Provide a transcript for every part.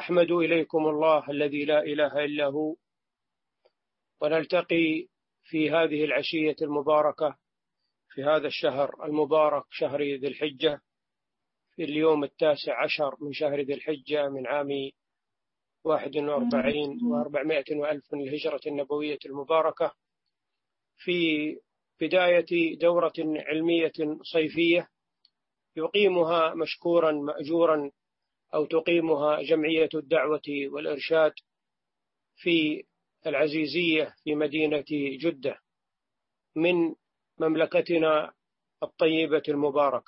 أحمد إليكم الله الذي لا إله إلا هو، ونلتقي في هذه العشية المباركة في هذا الشهر المبارك شهر ذي الحجة، في اليوم 19 من شهر ذي الحجة من عام 41 و400 من الهجرة النبوية المباركة، في بداية دورة علمية صيفية يقيمها مشكورا مأجورا أو تقيمها جمعية الدعوة والإرشاد في العزيزية في مدينة جدة من مملكتنا الطيبة المباركة.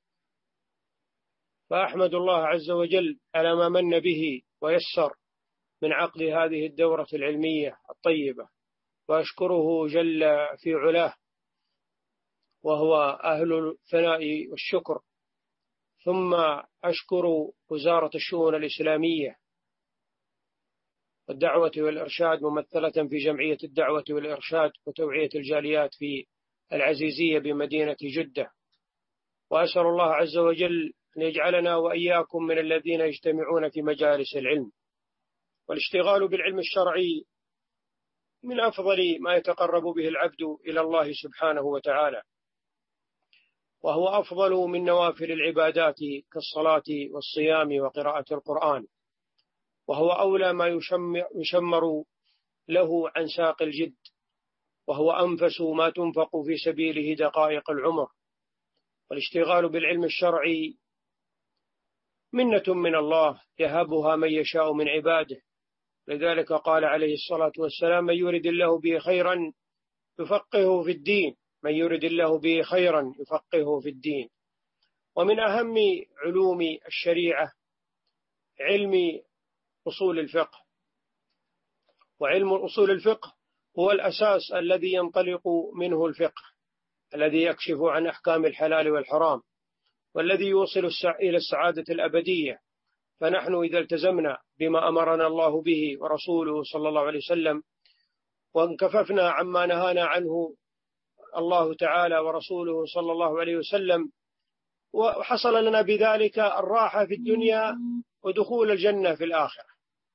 فأحمد الله عز وجل على ما من به ويسر من عقد هذه الدورة العلمية الطيبة، وأشكره جل في علاه وهو أهل الثناء والشكر. ثم أشكر وزارة الشؤون الإسلامية والدعوة والإرشاد ممثلة في جمعية الدعوة والإرشاد وتوعية الجاليات في العزيزية بمدينة جدة، وأسأل الله عز وجل أن يجعلنا وإياكم من الذين يجتمعون في مجالس العلم. والاشتغال بالعلم الشرعي من أفضل ما يتقرب به العبد إلى الله سبحانه وتعالى، وهو أفضل من نوافل العبادات كالصلاة والصيام وقراءة القرآن، وهو أولى ما يشمر له عن ساق الجد، وهو أنفس ما تنفق في سبيله دقائق العمر. والاشتغال بالعلم الشرعي منة من الله يهبها من يشاء من عباده، لذلك قال عليه الصلاة والسلام: من يرد الله به خيرا يفقهه في الدين، من يرد الله به خيرا يفقهه في الدين. ومن أهم علوم الشريعة علم أصول الفقه، وعلم أصول الفقه هو الأساس الذي ينطلق منه الفقه، الذي يكشف عن أحكام الحلال والحرام، والذي يوصل إلى السعادة الأبدية. فنحن إذا التزمنا بما أمرنا الله به ورسوله صلى الله عليه وسلم، وانكففنا عما نهانا عنه الله تعالى ورسوله صلى الله عليه وسلم، وحصل لنا بذلك الراحة في الدنيا ودخول الجنة في الآخرة.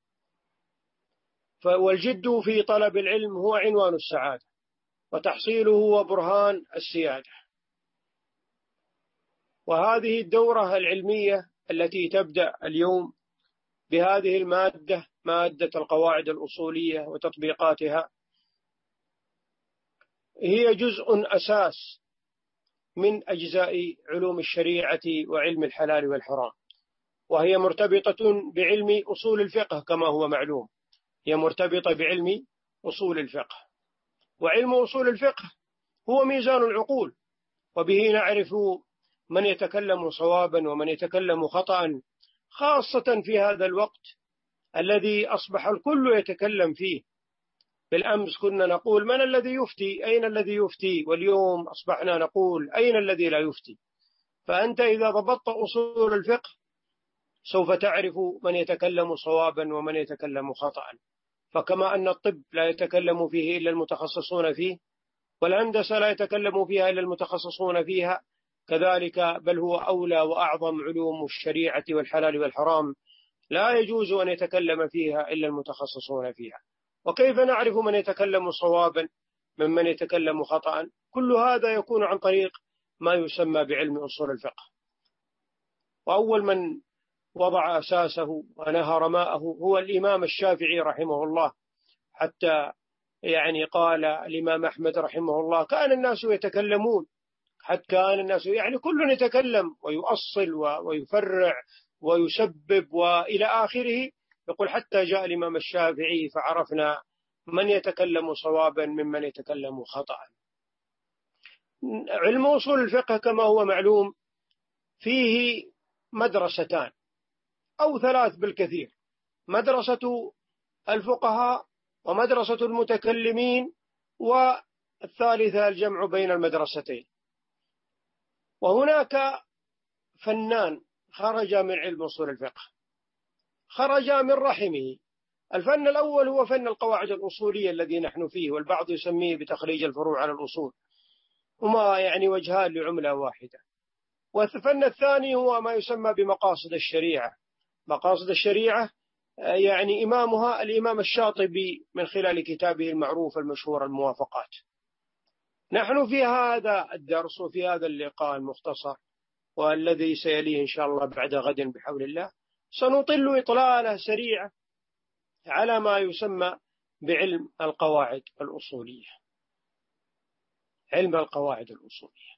والجد في طلب العلم هو عنوان السعادة، وتحصيله هو برهان السيادة. وهذه الدورة العلمية التي تبدأ اليوم بهذه المادة، مادة القواعد الأصولية وتطبيقاتها، هي جزء أساس من أجزاء علوم الشريعة وعلم الحلال والحرام، وهي مرتبطة بعلم أصول الفقه كما هو معلوم، هي مرتبطة بعلم أصول الفقه. وعلم أصول الفقه هو ميزان العقول، وبه نعرف من يتكلم صوابا ومن يتكلم خطأ، خاصة في هذا الوقت الذي أصبح الكل يتكلم فيه. بالأمس كنا نقول من الذي يفتي، أين الذي يفتي، واليوم أصبحنا نقول أين الذي لا يفتي. فأنت إذا ضبطت أصول الفقه سوف تعرف من يتكلم صوابا ومن يتكلم خطأ. فكما أن الطب لا يتكلم فيه إلا المتخصصون فيه، والهندسة لا يتكلم فيها إلا المتخصصون فيها، كذلك بل هو أولى وأعظم علوم الشريعة والحلال والحرام لا يجوز أن يتكلم فيها إلا المتخصصون فيها. وكيف نعرف من يتكلم صوابا ممن يتكلم خطأ؟ كل هذا يكون عن طريق ما يسمى بعلم أصول الفقه. وأول من وضع أساسه ونهر ماءه هو الإمام الشافعي رحمه الله، حتى قال الإمام أحمد رحمه الله: كان الناس يتكلمون، حتى كان الناس كل يتكلم ويؤصل ويفرع ويسبب وإلى آخره. يقول: حتى جاء الإمام الشافعي فعرفنا من يتكلم صوابا ممن يتكلم خطأ. علم أصول الفقه كما هو معلوم فيه مدرستان أو ثلاث بالكثير: مدرسة الفقهاء، ومدرسة المتكلمين، والثالثة الجمع بين المدرستين. وهناك فنان خرج من علم أصول الفقه، خرج من رحمه. الفن الأول هو فن القواعد الأصولية الذي نحن فيه، والبعض يسميه بتخريج الفروع على الأصول، هما وجهان لعملة واحدة. والفن الثاني هو ما يسمى بمقاصد الشريعة. مقاصد الشريعة يعني إمامها الإمام الشاطبي من خلال كتابه المعروف المشهور الموافقات. نحن في هذا الدرس وفي هذا اللقاء المختصر والذي سيليه إن شاء الله بعد غد بحول الله سنطل إطلالة سريعة على ما يسمى بعلم القواعد الأصولية. علم القواعد الأصولية،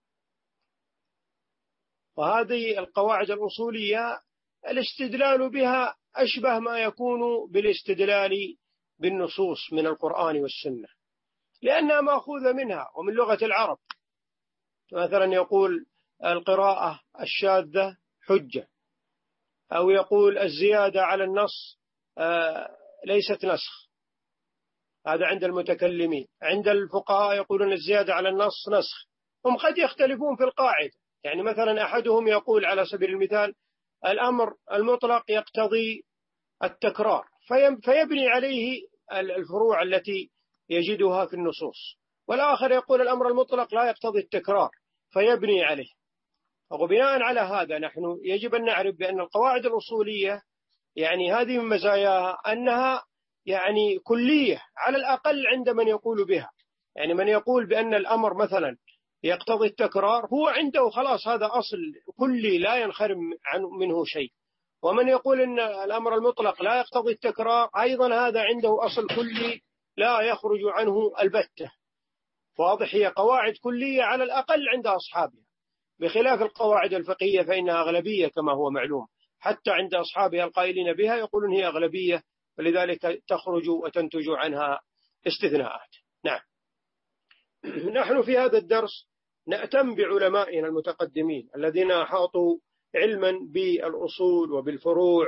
وهذه القواعد الأصولية الاستدلال بها أشبه ما يكون بالاستدلال بالنصوص من القرآن والسنة، لأنها مأخوذة منها ومن لغة العرب. مثلا يقول القراءة الشاذة حجة، أو يقول الزيادة على النص ليست نسخ، هذا عند المتكلمين. عند الفقهاء يقولون الزيادة على النص نسخ. هم قد يختلفون في القاعدة، يعني مثلا أحدهم يقول على سبيل المثال الأمر المطلق يقتضي التكرار، فيبني عليه الفروع التي يجدها في النصوص، والآخر يقول الأمر المطلق لا يقتضي التكرار فيبني عليه. وبناء على هذا نحن يجب أن نعرف بأن القواعد الأصولية يعني هذه من مزاياها أنها يعني كلية على الأقل عند من يقول بها. يعني من يقول بأن الأمر مثلا يقتضي التكرار هو عنده خلاص هذا أصل كلي لا ينخرم منه شيء، ومن يقول أن الأمر المطلق لا يقتضي التكرار أيضا هذا عنده أصل كلي لا يخرج عنه البتة. واضح؟ هي قواعد كلية على الأقل عند أصحابها، بخلاف القواعد الفقهية فإنها أغلبية كما هو معلوم، حتى عند أصحابها القائلين بها يقولون هي أغلبية، ولذلك تخرج وتنتج عنها استثناءات. نعم. نحن في هذا الدرس نأتم بعلمائنا المتقدمين الذين أحاطوا علما بالأصول وبالفروع،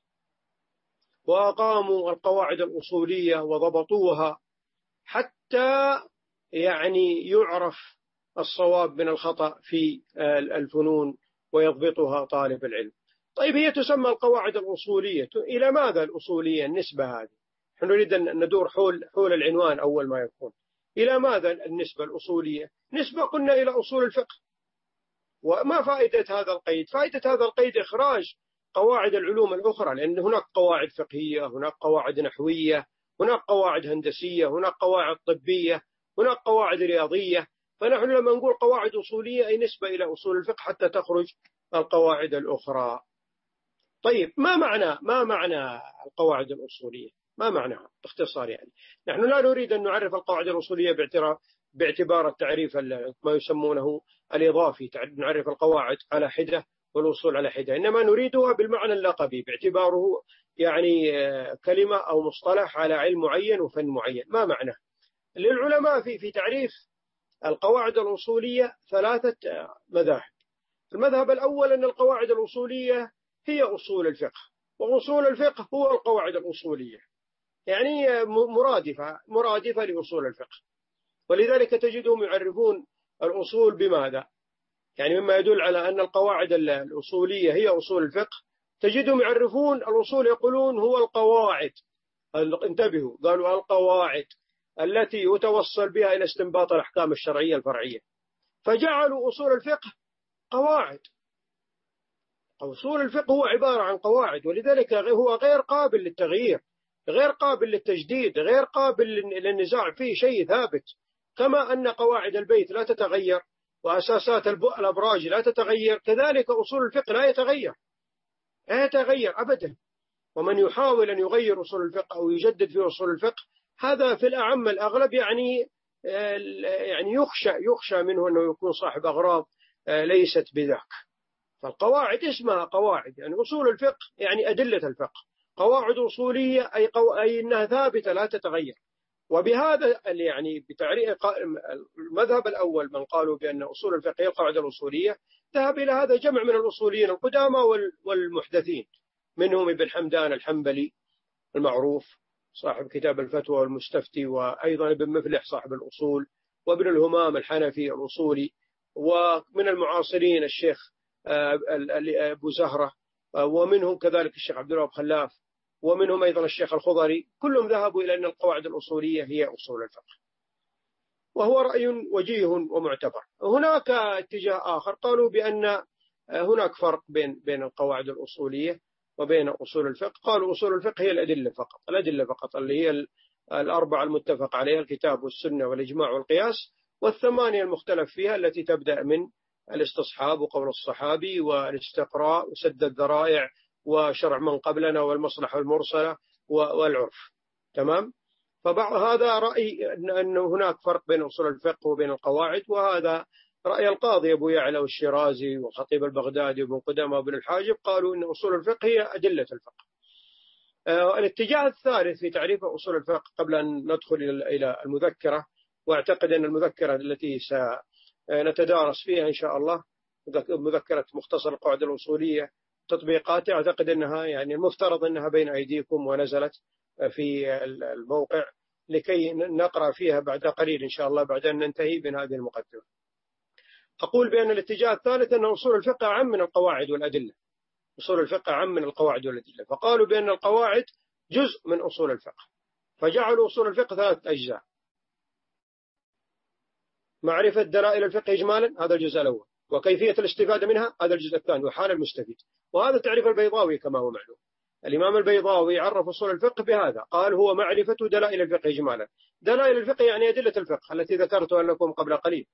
وأقاموا القواعد الأصولية وضبطوها حتى يعني يعرف الصواب من الخطأ في الفنون ويضبطها طالب العلم. طيب، هي تسمى القواعد الأصولية. إلى ماذا الأصولية النسبة هذه؟ نحن نريد أن ندور حول العنوان أول ما يكون. إلى ماذا النسبة الأصولية؟ نسبة قلنا إلى أصول الفقه. وما فائدة هذا القيد؟ فائدة هذا القيد إخراج قواعد العلوم الأخرى، لأن هناك قواعد فقهية، هناك قواعد نحوية، هناك قواعد هندسية، هناك قواعد طبية، هناك قواعد رياضية. فنحن لما نقول قواعد أصولية أي نسبة إلى أصول الفقه حتى تخرج القواعد الأخرى. طيب، ما معنى القواعد الأصولية؟ ما معناها باختصار؟ يعني نحن لا نريد أن نعرف القواعد الأصولية باعتبار التعريف ما يسمونه الإضافي، نعرف القواعد على حدة والأصول على حدة، إنما نريدها بالمعنى اللقبي باعتباره يعني كلمة أو مصطلح على علم معين وفن معين. ما معناه؟ للعلماء في تعريف القواعد الأصولية ثلاثة مذاهب. المذهب الأول أن القواعد الأصولية هي أصول الفقه، وأصول الفقه هو القواعد الأصولية، يعني مرادفة لأصول الفقه. ولذلك تجدهم يعرفون الأصول بماذا؟ يعني مما يدل على أن القواعد الأصولية هي أصول الفقه، تجدهم يعرفون الأصول يقولون هو القواعد. انتبهوا، قالوا القواعد التي يتوصل بها إلى استنباط الأحكام الشرعية الفرعية، فجعلوا أصول الفقه قواعد. أصول الفقه هو عبارة عن قواعد، ولذلك هو غير قابل للتغيير، غير قابل للتجديد، غير قابل للنزاع، فيه شيء ثابت. كما أن قواعد البيت لا تتغير وأساسات الأبراج لا تتغير، كذلك أصول الفقه لا يتغير أبدا. ومن يحاول أن يغير أصول الفقه أو يجدد في أصول الفقه هذا في الأعم الأغلب يعني يخشى منه أنه يكون صاحب أغراض ليست بذاك. فالقواعد اسمها قواعد، يعني أصول الفقه يعني أدلة الفقه. قواعد أصولية أي أنها ثابتة لا تتغير. وبهذا يعني بتعريف المذهب الأول من قالوا بأن أصول الفقه هي القاعدة الأصولية، ذهب إلى هذا جمع من الأصوليين القدامى والمحدثين، منهم ابن حمدان الحنبلي المعروف صاحب كتاب الفتوى والمستفتي، وأيضا ابن مفلح صاحب الأصول، وابن الهمام الحنفي الأصولي، ومن المعاصرين الشيخ أبو زهرة، ومنهم كذلك الشيخ عبد الوهاب خلاف، ومنهم أيضا الشيخ الخضري. كلهم ذهبوا إلى أن القواعد الأصولية هي أصول الفقه، وهو رأي وجيه ومعتبر. هناك اتجاه آخر قالوا بأن هناك فرق بين القواعد الأصولية وبين أصول الفقه. قالوا أصول الفقه هي الأدلة فقط، الأدلة فقط اللي هي الأربعة المتفق عليها، الكتاب والسنة والإجماع والقياس، والثمانية المختلف فيها التي تبدأ من الاستصحاب وقول الصحابي والاستقراء وسد الذرائع وشرع من قبلنا والمصلحة المرسلة والعرف. تمام. فهذا رأي أن هناك فرق بين أصول الفقه وبين القواعد، وهذا رأي القاضي أبو يعلى والشيرازي والخطيب البغدادي وابن قدامة وابن الحاجب، قالوا أن أصول الفقه هي أدلة الفقه. الاتجاه الثالث في تعريف أصول الفقه قبل أن ندخل إلى المذكرة، وأعتقد أن المذكرة التي سنتدارس فيها إن شاء الله مذكرة مختصر القواعد الأصولية تطبيقاتها، أعتقد أنها يعني المفترض أنها بين أيديكم ونزلت في الموقع لكي نقرأ فيها بعد قليل إن شاء الله بعد أن ننتهي من هذه المقدمة. أقول بأن الاتجاه الثالث أن أصول الفقه أعم من القواعد والأدلة، أصول الفقه أعم من القواعد والأدلة، فقالوا بأن القواعد جزء من أصول الفقه، فجعلوا أصول الفقه ثلاثة أجزاء: معرفة دلائل الفقه إجمالا، هذا الجزء الأول، وكيفية الاستفادة منها، هذا الجزء الثاني، وحال المستفيد. وهذا تعريف البيضاوي كما هو معلوم. الإمام البيضاوي عرف أصول الفقه بهذا، قال هو معرفة دلائل الفقه إجمالا. دلائل الفقه يعني أدلة الفقه التي ذكرتها لكم قبل قليل،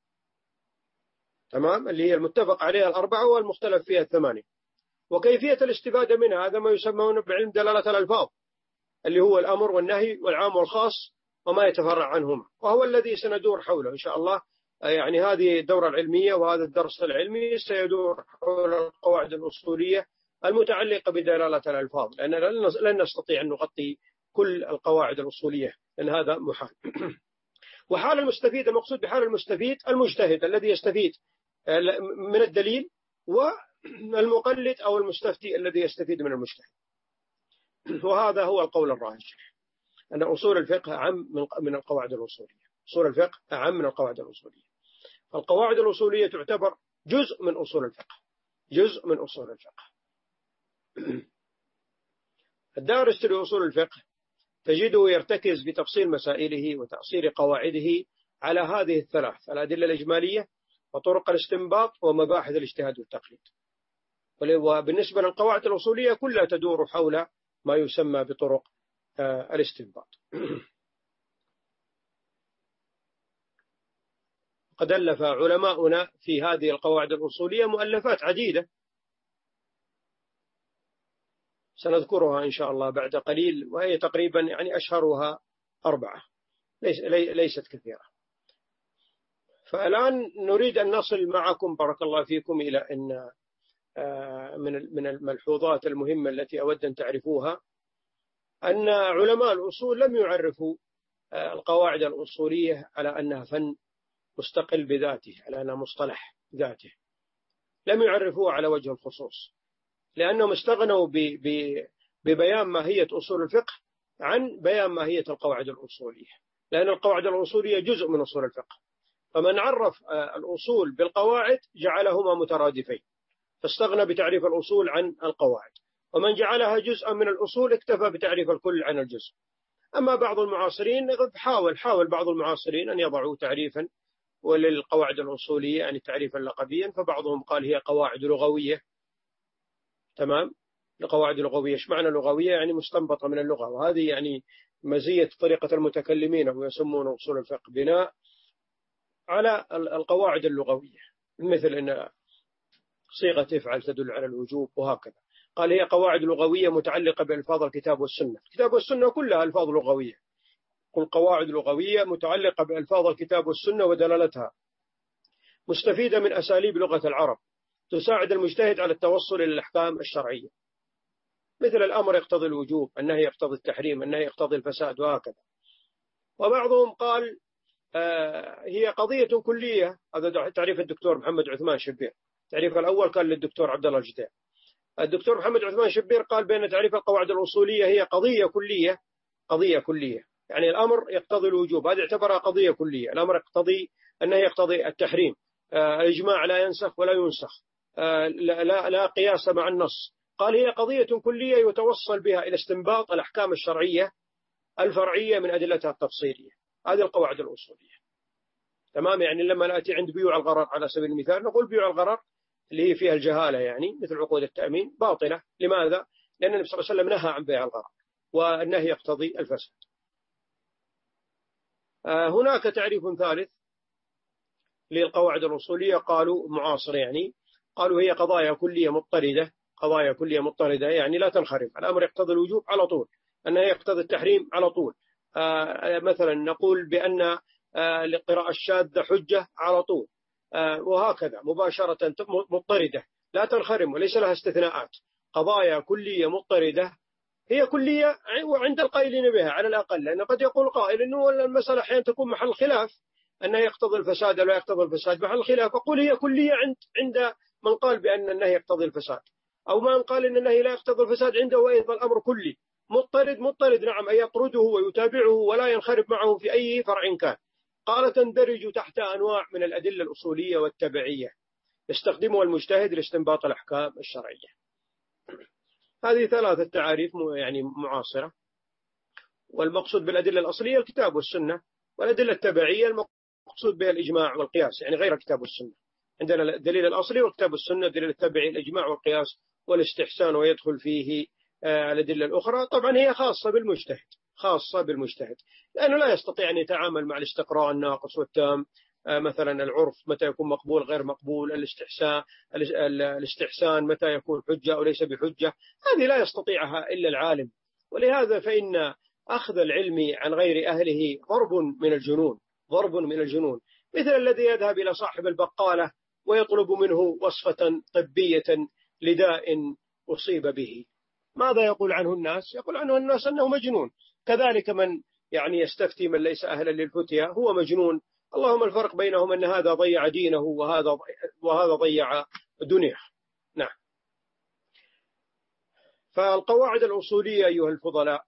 تمام، اللي هي المتفق عليها الأربعة والمختلف فيها الثمانية. وكيفية الاستفادة منها هذا ما يسمونه بعلم دلالة الألفاظ، اللي هو الأمر والنهي والعام والخاص وما يتفرع عنهما، وهو الذي سندور حوله إن شاء الله. يعني هذه الدورة العلمية وهذا الدرس العلمي سيدور حول القواعد الأصولية المتعلقة بدلالة الألفاظ، لأن لن نستطيع أن نغطي كل القواعد الأصولية لأن هذا محال. وحال المستفيد، المقصود بحال المستفيد المجتهد الذي يستفيد من الدليل، والمقلد أو المستفتي الذي يستفيد من المجتهد. وهذا هو القول الراجح، أن أصول الفقه أعم من القواعد الأصولية. أصول الفقه أعم من القواعد الأصولية. القواعد الأصولية تعتبر جزء من أصول الفقه، جزء من أصول الفقه. الدارس لأصول الفقه تجده يرتكز بتفصيل مسائله وتأصيل قواعده على هذه الثلاث: الأدلة الإجمالية وطرق الاستنباط ومباحث الاجتهاد والتقليد. وبالنسبة للقواعد الأصولية كلها تدور حول ما يسمى بطرق الاستنباط. قد ألف علماؤنا في هذه القواعد الأصولية مؤلفات عديدة سنذكرها إن شاء الله بعد قليل، وهي تقريبا يعني أشهرها 4، ليست كثيرة. فالآن نريد أن نصل معكم بارك الله فيكم إلى أن من الملحوظات المهمة التي أود أن تعرفوها أن علماء الأصول لم يعرفوا القواعد الأصولية على أنها فن مستقل بذاته، على أنها مصطلح ذاته، لم يعرفوه على وجه الخصوص، لأنهم استغنوا ببيان ماهية أصول الفقه عن بيان ماهية القواعد الأصولية، لأن القواعد الأصولية جزء من أصول الفقه. فمن عرف الأصول بالقواعد جعلهما مترادفين، فاستغنى بتعريف الأصول عن القواعد، ومن جعلها جزءا من الأصول اكتفى بتعريف الكل عن الجزء. أما بعض المعاصرين حاول بعض المعاصرين أن يضعوا تعريفا وللقواعد الأصولية يعني تعريفا لقبيا، فبعضهم قال هي قواعد لغوية. تمام، القواعد اللغوية، ايش معنى لغوية؟ يعني مستنبطة من اللغة، وهذه يعني مزية طريقة المتكلمين ويسمون أصول الفقه بناء على القواعد اللغوية، مثل أن صيغة افعل تدل على الوجوب وهكذا. قال هي قواعد لغوية متعلقة بألفاظ الكتاب والسنة. الكتاب والسنة كلها ألفاظ لغوية، كل قواعد لغوية متعلقة بألفاظ الكتاب والسنة ودلالتها، مستفيدة من أساليب لغة العرب، تساعد المجتهد على التوصل إلى الأحكام الشرعية، مثل الأمر يقتضي الوجوب، النهي يقتضي التحريم، النهي يقتضي الفساد وهكذا. وبعضهم قال هي قضية كلية، هذا تعريف الدكتور محمد عثمان شبير. التعريف الأول كان للدكتور عبد الله الجديع. الدكتور محمد عثمان شبير قال بأن تعريف القواعد الأصولية هي قضية كلية، يعني الأمر يقتضي الوجوب، هذا اعتبرها قضية كلية. الأمر يقتضي، النهي يقتضي التحريم، الإجماع لا ينسخ ولا ينسخ، لا قياس مع النص. قال هي قضية كلية يتوصل بها إلى استنباط الأحكام الشرعية الفرعية من أدلتها التفصيلية. هذه القواعد الأصولية. تمام، يعني لما نأتي عند بيوع الغرر على سبيل المثال نقول بيوع الغرر اللي هي فيها الجهالة، يعني مثل عقود التأمين باطلة. لماذا؟ لأن النبي صلى الله عليه وسلم نهى عن بيع الغرر، والنهي يقتضي الفساد. هناك تعريف ثالث للقواعد الأصولية، قالوا معاصر يعني، قالوا هي قضايا كلية مضطردة. قضايا كلية مضطردة يعني لا تنخرم، الأمر يقتضي الوجوب على طول، أنه يقتضي التحريم على طول. مثلا نقول بأن القراءة الشاذة حجة على طول، وهكذا مباشرة مضطردة لا تنخرم وليس لها استثناءات. قضايا كلية مضطردة هي كلية وعند القائلين بها على الأقل، لأن قد يقول قائل أنه المسألة أحيانا تكون محل خلاف، أنه يقتضي الفساد ولا يقتضي الفساد، محل خلاف، أقول هي كلية عند من قال بأن النهي يقتضي الفساد، أو من قال أن النهي لا يقتضي الفساد عنده أيضا الأمر كلي مضطرد نعم، أي يطرده ويتابعه ولا ينخرب معه في أي فرع كان. قال تندرج تحت أنواع من الأدلة الأصولية والتبعية يستخدمها المجتهد لاستنباط الأحكام الشرعية. هذه ثلاثة تعاريف يعني معاصرة، والمقصود بالأدلة الأصلية الكتاب والسنة، والأدلة التبعية المقصود بها الإجماع والقياس، يعني غير الكتاب والسنة. عندنا الدليل الأصلي والكتاب والسنة، الدليل التبعي الإجماع والقياس والاستحسان، ويدخل فيه الأدلة الأخرى. طبعا هي خاصة بالمجتهد، لأنه لا يستطيع أن يتعامل مع الاستقراء الناقص والتام، مثلا العرف متى يكون مقبول غير مقبول، الاستحسان متى يكون حجة أو ليس بحجة، هذه لا يستطيعها إلا العالم. ولهذا فإن أخذ العلم عن غير أهله ضرب من الجنون، مثل الذي يذهب إلى صاحب البقالة ويطلب منه وصفة طبية لداء أصيب به. ماذا يقول عنه الناس؟ يقول عنه الناس أنه مجنون. كذلك من يعني يستفتي من ليس أهلا للفتيا هو مجنون. اللهم الفرق بينهم أن هذا ضيع دينه وهذا ضيع دنياه. نعم. فالقواعد الأصولية أيها الفضلاء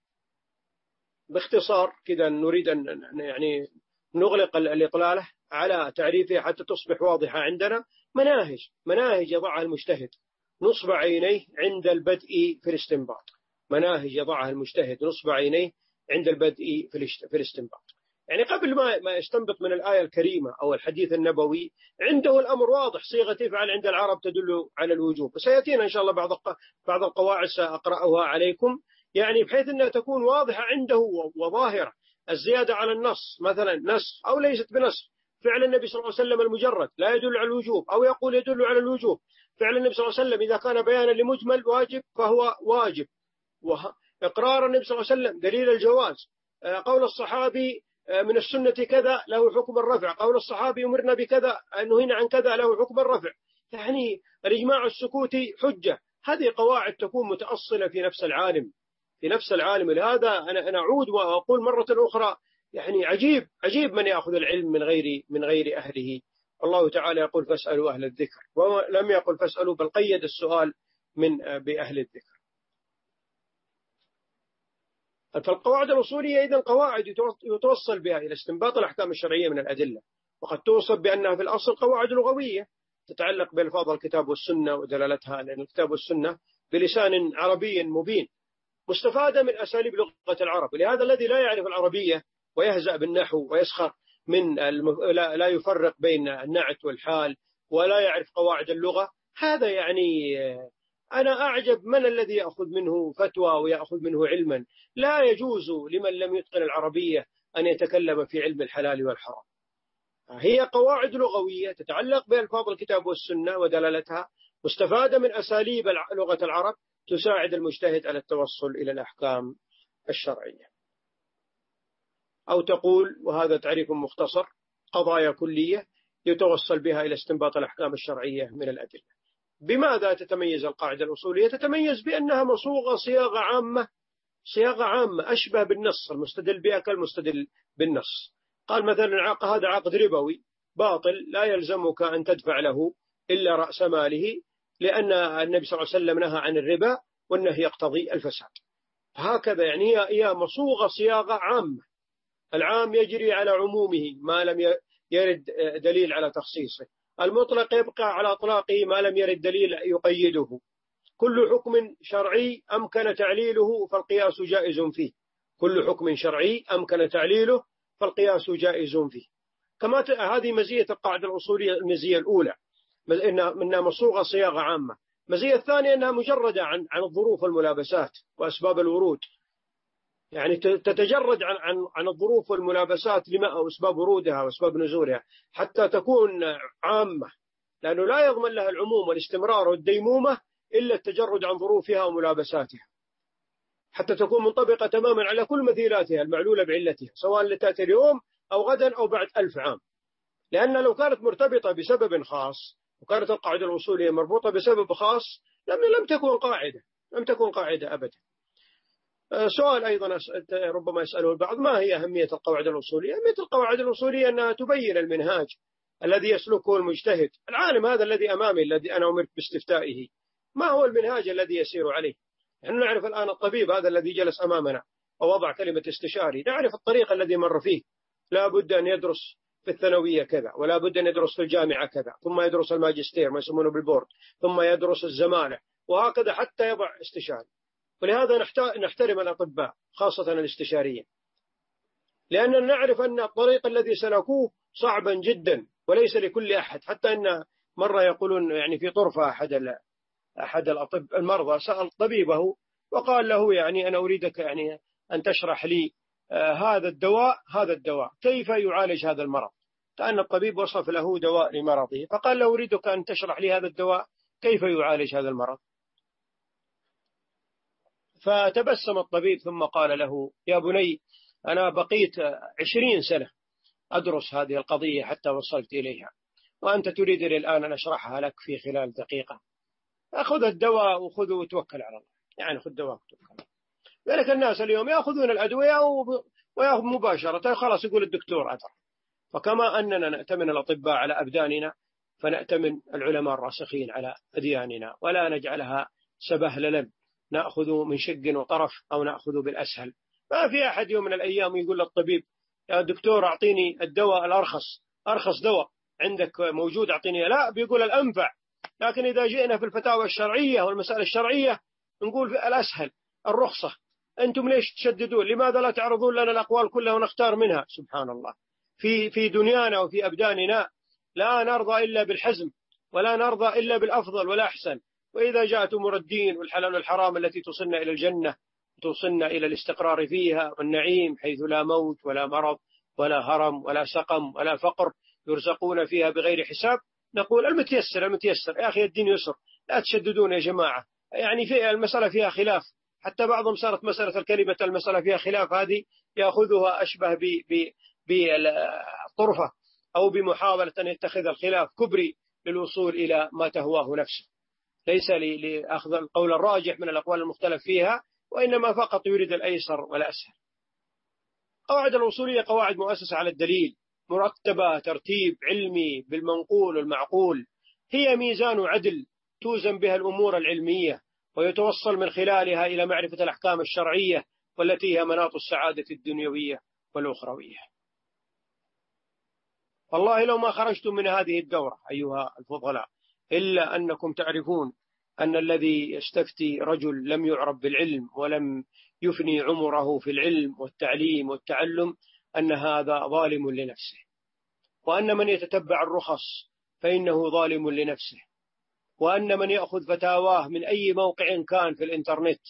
باختصار كذا نريد أن يعني نغلق الإطلالة على تعريفها حتى تصبح واضحة عندنا. مناهج يضعها المجتهد نصب عينيه عند البدء في الاستنباط. مناهج يضعها المجتهد نصب عينيه عند البدء في الاستنباط، يعني قبل ما يستنبط من الآية الكريمة أو الحديث النبوي عنده الأمر واضح. صيغة افعل عند العرب تدل على الوجوب، وسيأتينا إن شاء الله بعض القواعد سأقرأها عليكم، يعني بحيث أنها تكون واضحة عنده وظاهرة. الزيادة على النص مثلا نص أو ليست بنص، فعل النبي صلى الله عليه وسلم المجرد لا يدل على الوجوب، أو يقول يدل على الوجوب. فعل النبي صلى الله عليه وسلم إذا كان بيانا لمجمل واجب فهو واجب. إقرار النبي صلى الله عليه وسلم دليل الجواز. قول الصحابي من السنة كذا له حكم الرفع، قول الصحابي أمرنا بكذا نهينا عن كذا له حكم الرفع. يعني الإجماع السكوتي حجة. هذه قواعد تكون متأصلة في نفس العالم. لهذا أنا أعود وأقول مرة أخرى، يعني عجيب من يأخذ العلم من غير أهله. الله تعالى يقول فاسألوا أهل الذكر، ولم يقل فاسألوا، بل قيد السؤال بأهل الذكر. فالقواعد الأصولية إذن قواعد يتوصل بها إلى استنباط الأحكام الشرعية من الأدلة، وقد توصف بأنها في الأصل قواعد لغوية تتعلق بألفاظ الكتاب والسنة ودلالتها، لأن الكتاب والسنة بلسان عربي مبين مستفادة من أساليب لغة العرب. لهذا الذي لا يعرف العربية ويهزأ بالنحو ويسخر لا يفرق بين النعت والحال ولا يعرف قواعد اللغة، هذا يعني أنا أعجب من الذي يأخذ منه فتوى ويأخذ منه علما. لا يجوز لمن لم يتقن العربية أن يتكلم في علم الحلال والحرام. هي قواعد لغوية تتعلق بألفاظ الكتاب والسنة ودلالتها، مستفادة من أساليب لغة العرب، تساعد المجتهد على التوصل إلى الأحكام الشرعية. أو تقول، وهذا تعريف مختصر، قضايا كلية يتوصل بها إلى استنباط الأحكام الشرعية من الأدلة. بماذا تتميز القاعدة الأصولية؟ تتميز بأنها مصوغة صياغة عامة أشبه بالنص، المستدل بها كالمستدل بالنص. قال مثلا هذا عقد ربوي باطل لا يلزمك أن تدفع له إلا رأس ماله، لأن النبي صلى الله عليه وسلم نهى عن الربا والنهي يقتضي الفساد. هكذا يعني هي مصوغة صياغة عامة، العام يجري على عمومه ما لم يرد دليل على تخصيصه، المطلق يبقى على إطلاقه ما لم يرد دليل يقيده. كل حكم شرعي أمكن تعليله فالقياس جائز فيه. كل حكم شرعي أمكن تعليله فالقياس جائز فيه. هذه مزية القاعدة الأصولية، المزية الأولى إنها مصوغة صياغة عامة. المزية الثانية أنها مجردة عن الظروف والملابسات وأسباب الورود، يعني تتجرد عن الظروف والملابسات لما أو أسباب ورودها وأسباب نزولها حتى تكون عامة، لأنه لا يضمن لها العموم والاستمرار والديمومة إلا التجرد عن ظروفها وملابساتها، حتى تكون منطبقة تماما على كل مثيلاتها المعلولة بعلتها، سواء لتأتي اليوم أو غدا أو بعد 1000 عام. لأن لو كانت مرتبطة بسبب خاص وكانت القاعدة الأصولية مربوطة بسبب خاص لم تكن قاعدة أبدا. سؤال أيضا ربما يسأله البعض: ما هي أهمية القواعد الأصولية؟ أهمية القواعد الأصولية أنها تبين المنهاج الذي يسلكه المجتهد العالم، هذا الذي أمامي الذي أنا أمرت باستفتائه، ما هو المنهاج الذي يسير عليه؟ نحن نعرف الآن الطبيب هذا الذي جلس أمامنا ووضع كلمة استشاري، نعرف الطريق الذي مر فيه، لا بد أن يدرس في الثانوية كذا، ولا بد أن يدرس في الجامعة كذا، ثم يدرس الماجستير ما يسمونه بالبورد، ثم يدرس الزمالة، وهكذا حتى يضع استشاري. ولهذا نحترم الأطباء خاصة الاستشاريين، لأننا نعرف أن الطريق الذي سلكوه صعبا جدا وليس لكل أحد. حتى أن مرة يقولون يعني في طرفة أحد المرضى سأل طبيبه وقال له: يعني أنا أريدك يعني أن تشرح لي هذا الدواء كيف يعالج هذا المرض. كأن الطبيب وصف له دواء لمرضه، فقال له: أريدك أن تشرح لي هذا الدواء كيف يعالج هذا المرض. فتبسم الطبيب ثم قال له: يا بني، أنا بقيت 20 سنة أدرس هذه القضية حتى وصلت إليها، وأنت تريدني الآن أن أشرحها لك في خلال دقيقة. أخذ الدواء وخذه وتوكل على الله، يعني خذ دواء وتوكل على الله. ذلك الناس اليوم يأخذون الأدوية ويأخذ مباشرة، خلاص يقول الدكتور أدرى. فكما أننا نأتمن الأطباء على أبداننا، فنأتمن العلماء الراسخين على أدياننا، ولا نجعلها سبهللا نأخذ من شق وطرف أو نأخذ بالأسهل. ما في أحد يوم من الأيام يقول للطبيب: يا دكتور أعطيني الدواء الأرخص، أرخص دواء عندك موجود أعطيني. لا، بيقول الأنفع. لكن إذا جئنا في الفتاوى الشرعية والمسائل الشرعية نقول في الأسهل، الرخصة. أنتم ليش تشددون؟ لماذا لا تعرضون لنا الأقوال كلها ونختار منها؟ سبحان الله. في دنيانا وفي أبداننا لا نرضى إلا بالحزم، ولا نرضى إلا بالأفضل والأحسن. وإذا جاءت أمور الدين والحلال والحرام التي توصلنا إلى الجنة، توصلنا إلى الاستقرار فيها والنعيم حيث لا موت ولا مرض ولا هرم ولا سقم ولا فقر، يرزقون فيها بغير حساب، نقول المتيسر المتيسر. يا أخي الدين يسر، لا تشددون يا جماعة. يعني في المسألة فيها خلاف، حتى بعضهم صارت مسألة الكلمة المسألة فيها خلاف هذه يأخذها أشبه بالطرفة أو بمحاولة أن يتخذ الخلاف كبري للوصول إلى ما تهواه نفسه، ليس لأخذ القول الراجح من الأقوال المختلف فيها، وإنما فقط يريد الأيسر والأسهل. قواعد الأصولية قواعد مؤسسة على الدليل، مرتبة ترتيب علمي بالمنقول والمعقول، هي ميزان عدل توزن بها الأمور العلمية ويتوصل من خلالها إلى معرفة الأحكام الشرعية، والتي هي مناط السعادة الدنيوية والأخروية. والله لو ما خرجتم من هذه الدورة أيها الفضلاء إلا أنكم تعرفون أن الذي يستفتي رجل لم يعرف بالعلم ولم يفني عمره في العلم والتعليم والتعلم، أن هذا ظالم لنفسه، وأن من يتتبع الرخص فإنه ظالم لنفسه، وأن من يأخذ فتاواه من أي موقع كان في الإنترنت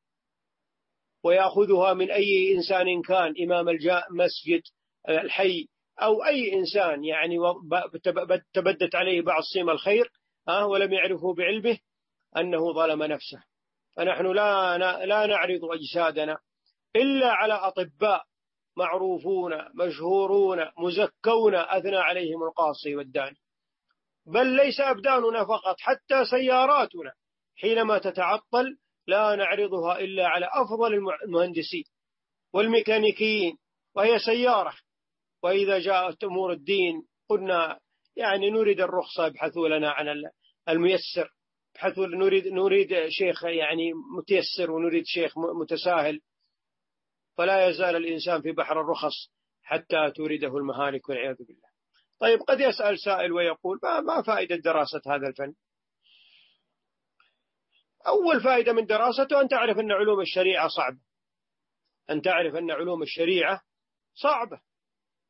ويأخذها من أي إنسان كان، إمام المسجد الحي أو أي إنسان يعني تبدت عليه بعض سيم الخير ولم يعرفه بعلمه، أنه ظلم نفسه. فنحن لا نعرض أجسادنا إلا على أطباء معروفون مشهورون مزكون أثنى عليهم القاصي والداني، بل ليس أبداننا فقط، حتى سياراتنا حينما تتعطل لا نعرضها إلا على أفضل المهندسين والميكانيكيين وهي سيارة. وإذا جاءت أمور الدين قلنا يعني نريد الرخصة، ابحثوا لنا عن الميسر، نريد شيخ يعني متيسر ونريد شيخ متساهل. فلا يزال الإنسان في بحر الرخص حتى تورده المهالك والعياذ بالله. طيب قد يسأل سائل ويقول: ما فائدة دراسة هذا الفن؟ أول فائدة من دراسته أن تعرف أن علوم الشريعة صعبة، أن تعرف أن علوم الشريعة صعبة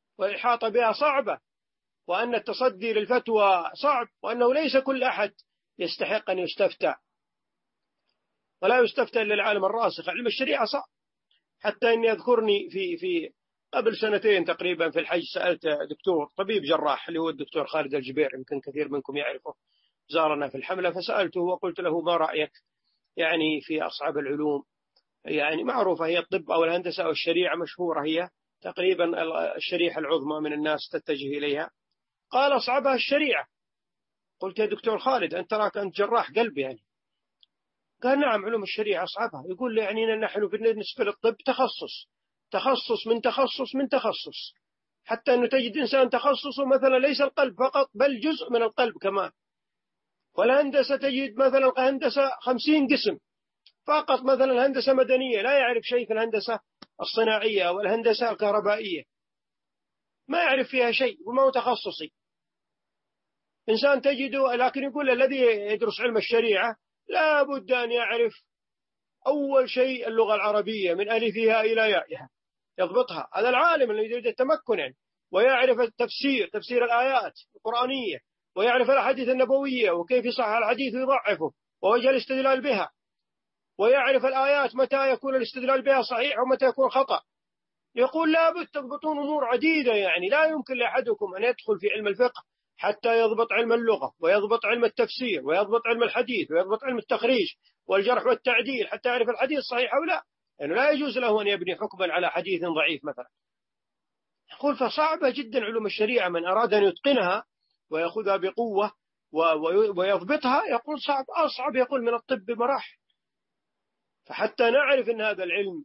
والإحاطة بها صعبة، وأن التصدي للفتوى صعب، وأنه ليس كل أحد يستحق أن يستفتى، ولا يستفتى إلا العالم الراسخ. علم الشريعة صعب، حتى إني يذكرني في قبل سنتين تقريبا في الحج سألت دكتور طبيب جراح اللي هو الدكتور خالد الجبير، يمكن كثير منكم يعرفه، زارنا في الحملة، فسألته وقلت له ما رأيك يعني في أصعب العلوم؟ يعني معروفة هي الطب أو الهندسة أو الشريعة، مشهورة هي تقريبا الشريحة العظمى من الناس تتجه إليها. قال أصعبها الشريعة. قلت يا دكتور خالد أنت تراك أنت جراح قلب يعني. قال نعم علوم الشريعة أصعبها. يقول لي يعني نحن بالنسبة للطب تخصص من تخصص من تخصص، حتى أنه تجد إنسان تخصصه مثلا ليس القلب فقط بل جزء من القلب كمان. والهندسة تجد مثلا هندسة 50 قسم فقط، مثلا هندسة مدنية لا يعرف شيء في الهندسة الصناعية والهندسة الكهربائية، ما يعرف فيها شيء وما هو تخصصي. إنسان تجده، لكن يقول الذي يدرس علم الشريعة لا بد أن يعرف أول شيء اللغة العربية من ألفها إلى يائها، يضبطها. هذا العالم الذي يريد التمكن يعني. ويعرف تفسير الآيات القرآنية، ويعرف الأحاديث النبوية وكيف يصح الحديث ويضعفه ووجه الاستدلال بها، ويعرف الآيات متى يكون الاستدلال بها صحيح ومتى يكون خطأ. يقول لابد تضبطون أمور عديدة، يعني لا يمكن لأحدكم أن يدخل في علم الفقه حتى يضبط علم اللغة ويضبط علم التفسير ويضبط علم الحديث ويضبط علم التخريج والجرح والتعديل حتى يعرف الحديث صحيح أو لا، لأنه لا يجوز له أن يبني حكما على حديث ضعيف مثلا. يقول فصعبة جدا علوم الشريعة، من أراد أن يتقنها ويأخذها بقوة ويضبطها يقول صعب، أصعب يقول من الطب بمراحل. فحتى نعرف أن هذا العلم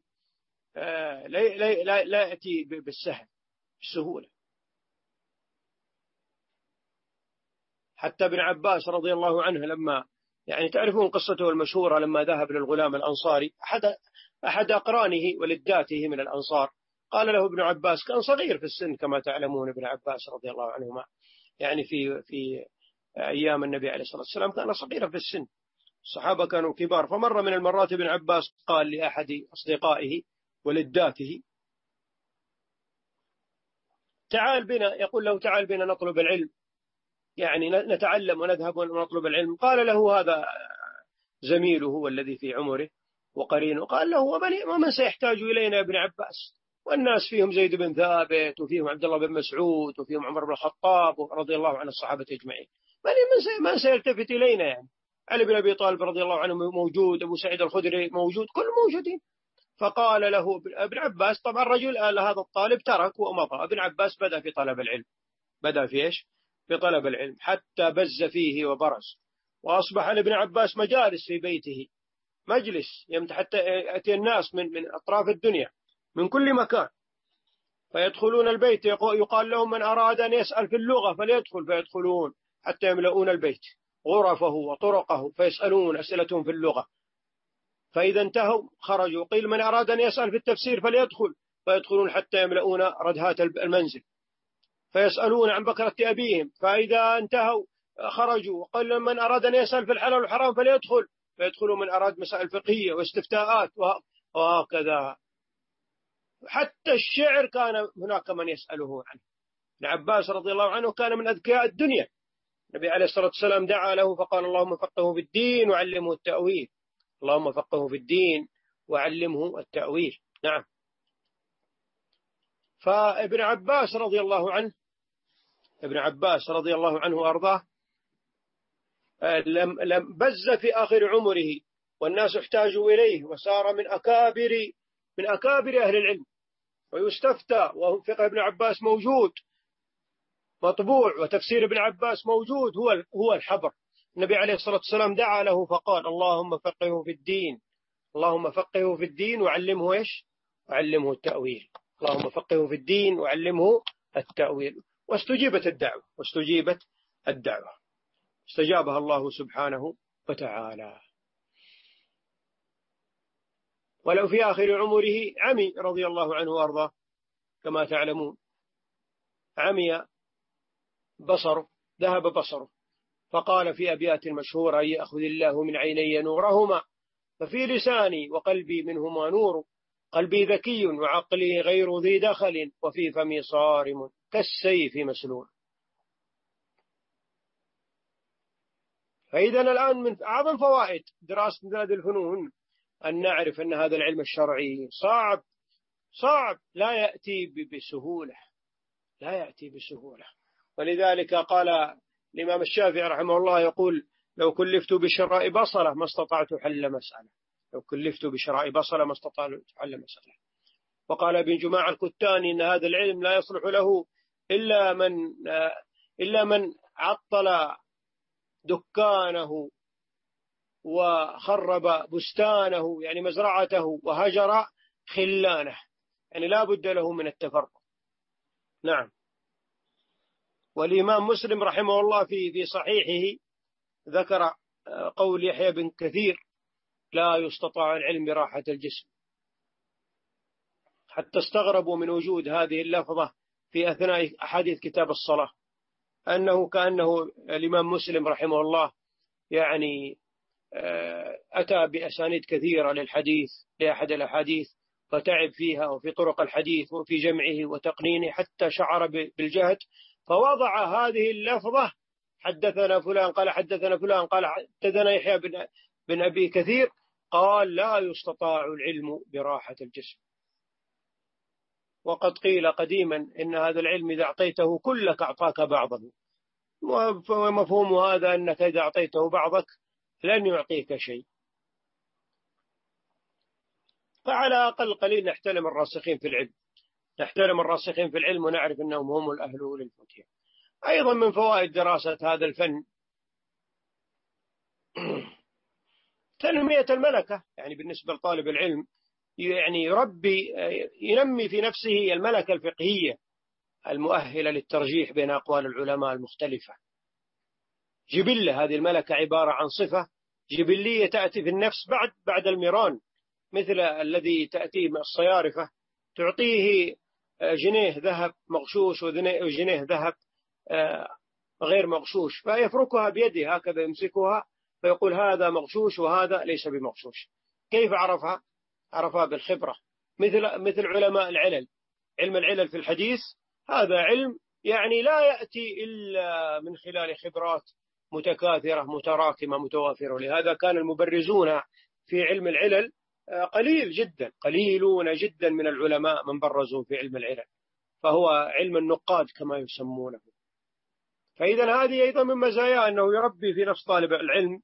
لا يأتي بالسهولة. حتى ابن عباس رضي الله عنه لما يعني تعرفون قصته المشهورة لما ذهب للغلام الأنصاري أحد أقرانه ولداته من الأنصار، قال له ابن عباس، كان صغير في السن كما تعلمون ابن عباس رضي الله عنهما، يعني في أيام النبي عليه الصلاة والسلام كان صغيرا في السن، الصحابة كانوا كبار. فمر من المرات ابن عباس قال لأحد أصدقائه ولداته تعال بنا، يقول له تعال بنا نطلب العلم، يعني نتعلم ونذهب ونطلب العلم. قال له هذا زميله والذي في عمره وقرينه، قال له ومن سيحتاج إلينا يا ابن عباس؟ والناس فيهم زيد بن ثابت وفيهم عبد الله بن مسعود وفيهم عمر بن الخطاب رضي الله عن الصحابة أجمعين، من سيلتفت إلينا يعني؟ علي بن أبي طالب رضي الله عنه موجود، أبو سعيد الخدري موجود، كل موجودين. فقال له ابن عباس، طبعا الرجل هذا الطالب ترك ومضى. ابن عباس بدأ في طلب العلم، بدأ في إيش؟ في طلب العلم، حتى بز فيه وبرز، وأصبح لابن عباس مجالس في بيته، مجلس حتى يأتي الناس من أطراف الدنيا من كل مكان فيدخلون البيت، يقال لهم من أراد أن يسأل في اللغة فليدخل، فيدخلون حتى يملؤون البيت غرفه وطرقه فيسألون أسئلتهم في اللغة، فإذا انتهوا خرجوا. قيل من أراد أن يسأل في التفسير فليدخل، فيدخلون حتى يملؤون ردهات المنزل فيسألون عن بكرة أبيهم، فإذا انتهوا خرجوا. وقال من أراد أن يسأل في الحلال والحرام فليدخل، فيدخلوا من أراد مسائل فقهية واستفتاءات وهكذا. حتى الشعر كان هناك من يسأله عنه. ابن عباس رضي الله عنه كان من أذكياء الدنيا، النبي عليه الصلاة والسلام دعا له فقال اللهم فقهه في الدين وعلمه التأويل، اللهم فقهه في الدين وعلمه التأويل. نعم. فابن عباس رضي الله عنه، ابن عباس رضي الله عنه وأرضاه لم بز في آخر عمره والناس احتاجوا إليه، وصار من أكابر أهل العلم ويستفتى، وفقه ابن عباس موجود مطبوع، وتفسير ابن عباس موجود، هو الحبر. النبي عليه الصلاة والسلام دعا له فقال اللهم فقهه في الدين، اللهم فقهه في الدين وعلمه إيش؟ وعلمه التأويل. اللهم فقهه في الدين وعلمه التأويل. واستجيبت الدعوة استجابها الله سبحانه وتعالى. ولو في آخر عمره عمي رضي الله عنه وأرضاه كما تعلمون، عمي بصره، ذهب بصره، فقال في أبيات مشهورة يأخذ الله من عيني نورهما ففي لساني وقلبي منهما نور، قلبي ذكي وعقلي غير ذي دخل وفي فمي صارم كالسيف مسلول. فإذا الآن من أعظم فوائد دراسة هذه الفنون أن نعرف أن هذا العلم الشرعي صعب، لا يأتي بسهولة، لا يأتي بسهولة. ولذلك قال الإمام الشافعي رحمه الله يقول: لو كلفت بشراء بصلة ما استطعت حل مسألة، لو كلفت بشراء بصلة ما استطعت حل مسألة. وقال ابن جماعة الكتاني إن هذا العلم لا يصلح له إلا من عطل دكانه وخرب بستانه، يعني مزرعته، وهجر خلانه، يعني لا بد له من التفرق. نعم. والإمام مسلم رحمه الله في صحيحه ذكر قول يحيى بن كثير: لا يستطاع العلم براحة الجسم، حتى استغربوا من وجود هذه اللفظة في أثناء أحاديث كتاب الصلاة، كأنه الإمام مسلم رحمه الله يعني أتى بأسانيد كثيرة للحديث، لأحد الأحاديث، وتعب فيها وفي طرق الحديث وفي جمعه وتقنينه حتى شعر بالجهد، فوضع هذه اللفظة: حدثنا فلان قال حدثنا فلان قال حدثنا يحيى بن أبي كثير قال لا يستطاع العلم براحة الجسم. وقد قيل قديما إن هذا العلم إذا أعطيته كلك أعطاك بعضه، ومفهوم هذا أنك إذا أعطيته بعضك لن يعطيك شيء. فعلى أقل قليل نحترم الراسخين في العلم، نحترم الراسخين في العلم ونعرف أنهم هم الأهل للفتية. أيضا من فوائد دراسة هذا الفن تنمية الملكة، يعني بالنسبة لطالب العلم يعني ينمي في نفسه الملكة الفقهية المؤهلة للترجيح بين أقوال العلماء المختلفة. جبلة، هذه الملكة عبارة عن صفة جبلية تأتي في النفس بعد الميران، مثل الذي تأتي من الصيارفة تعطيه جنيه ذهب مغشوش وجنيه ذهب غير مغشوش، فيفركها بيده هكذا، يمسكها فيقول هذا مغشوش وهذا ليس بمغشوش. كيف عرفها؟ عرفها بالخبرة، مثل علماء العلل، علم العلل في الحديث هذا علم يعني لا يأتي إلا من خلال خبرات متكاثرة متراكمة متوافرة. لهذا كان المبرزون في علم العلل قليلون جدا من العلماء من برزوا في علم العلل، فهو علم النقاد كما يسمونه. فإذا هذه أيضا من مزايا أنه يربي في نفس طالب العلم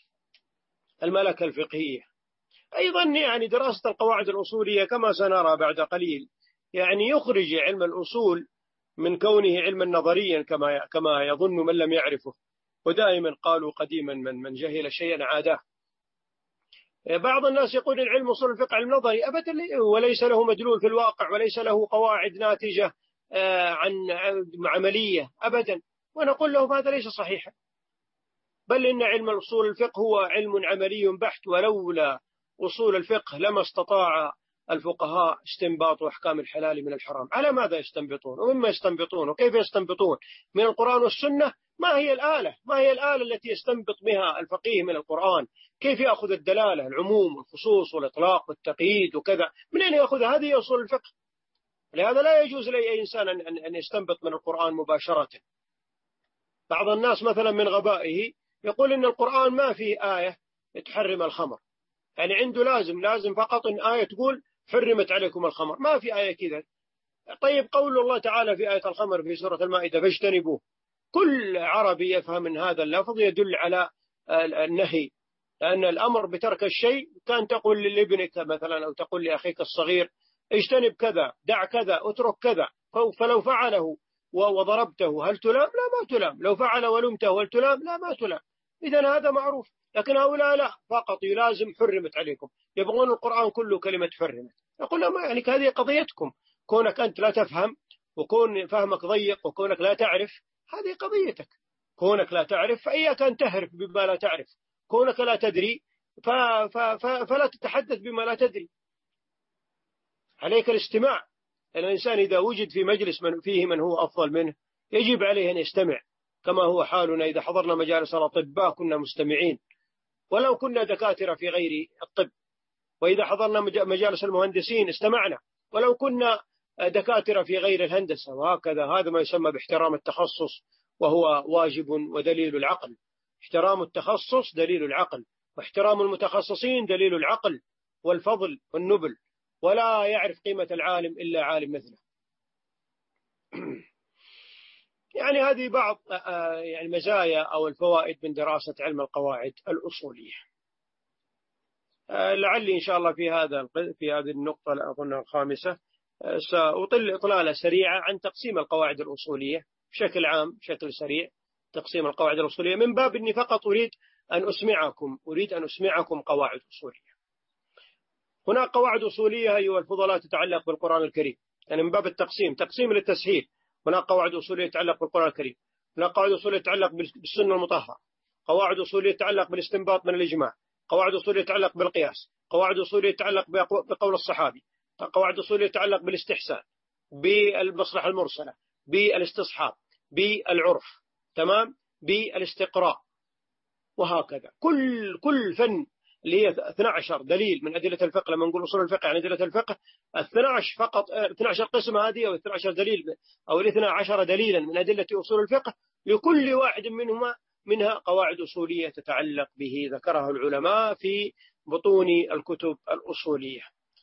الملكة الفقهية. أيضا يعني دراسة القواعد الأصولية كما سنرى بعد قليل يعني يخرج علم الأصول من كونه علما نظريا كما يظن من لم يعرفه. ودائما قالوا قديما من جهل شيئا عاداه. بعض الناس يقول العلم أصول الفقه علم نظري، أبدا، وليس له مدلول في الواقع، وليس له قواعد ناتجة عن عملية أبدا. ونقول لهم هذا ليس صحيحا، بل إن علم أصول الفقه هو علم عملي بحت، ولولا أصول الفقه لما استطاع الفقهاء استنباط أحكام الحلال من الحرام. على ماذا يستنبطون ومما يستنبطون وكيف يستنبطون؟ من القرآن والسنة. ما هي الآلة التي يستنبط بها الفقيه من القرآن؟ كيف يأخذ الدلالة، العموم والخصوص والإطلاق والتقييد وكذا؟ من أين يأخذ؟ هذه أصول الفقه. لهذا لا يجوز لأي إنسان أن يستنبط من القرآن مباشرة. بعض الناس مثلا من غبائه يقول إن القرآن ما فيه آية تحرم الخمر، يعني عنده لازم فقط إن آية تقول حرمت عليكم الخمر. ما في آية كذا. طيب قول الله تعالى في آية الخمر في سورة المائدة فاجتنبوه، كل عربي يفهم من هذا اللفظ يدل على النهي، لأن الأمر بترك الشيء كان تقول لابنك مثلا أو تقول لأخيك الصغير اجتنب كذا، دع كذا، اترك كذا، فلو فعله وضربته هل تلام؟ لا، ما تلام. لو فعل ولمته هل تلام؟ لا، ما تلام. إذن هذا معروف. لكن هؤلاء لا، فقط يلازم حرمت عليكم، يبغون القرآن كله كلمة حرمت. يقول لهم يعني هذه قضيتكم، كونك أنت لا تفهم وكون فهمك ضيق وكونك لا تعرف هذه قضيتك. كونك لا تعرف فإياك أن تهرف بما لا تعرف، كونك لا تدري فلا تتحدث بما لا تدري. عليك الاستماع. الإنسان إذا وجد في مجلس فيه من هو أفضل منه يجب عليه أن يستمع، كما هو حالنا إذا حضرنا مجالس الأطباء كنا مستمعين ولو كنا دكاترة في غير الطب، وإذا حضرنا مجالس المهندسين استمعنا ولو كنا دكاترة في غير الهندسة، وهكذا. هذا ما يسمى باحترام التخصص، وهو واجب ودليل العقل. احترام التخصص دليل العقل، واحترام المتخصصين دليل العقل والفضل والنبل، ولا يعرف قيمة العالم إلا عالم مثله. يعني هذه بعض يعني مزايا أو الفوائد من دراسة علم القواعد الأصولية. لعلي إن شاء الله في هذه النقطة أظن الخامسة سأطل إطلالة سريعة عن تقسيم القواعد الأصولية بشكل عام، بشكل سريع. تقسيم القواعد الأصولية من باب أني فقط أريد أن أسمعكم قواعد أصولية. هناك قواعد أصولية أيها الفضلاء تتعلق بالقرآن الكريم، يعني من باب تقسيم للتسهيل. هناك قواعد أصولية تتعلق بالقرآن الكريم، هناك قواعد أصولية تتعلق بالسنة المطهرة، قواعد أصولية تتعلق بالاستنباط من الإجماع، قواعد أصولية تتعلق بالقياس، قواعد أصولية تتعلق بقول الصحابي، قواعد أصولية تتعلق بالاستحسان، بالمصلحة المرسلة، بالاستصحاب، بالعرف، تمام، بالاستقراء، وهكذا. كل فن اللي هي 12 دليل من أدلة الفقه. لما نقول أصول الفقه يعني أدلة الفقه 12 فقط، 12 قسم هذه، أو 12 دليل، أو 12 دليلا من أدلة أصول الفقه، لكل واحد منها قواعد أصولية تتعلق به، ذكرها العلماء في بطون الكتب الأصولية.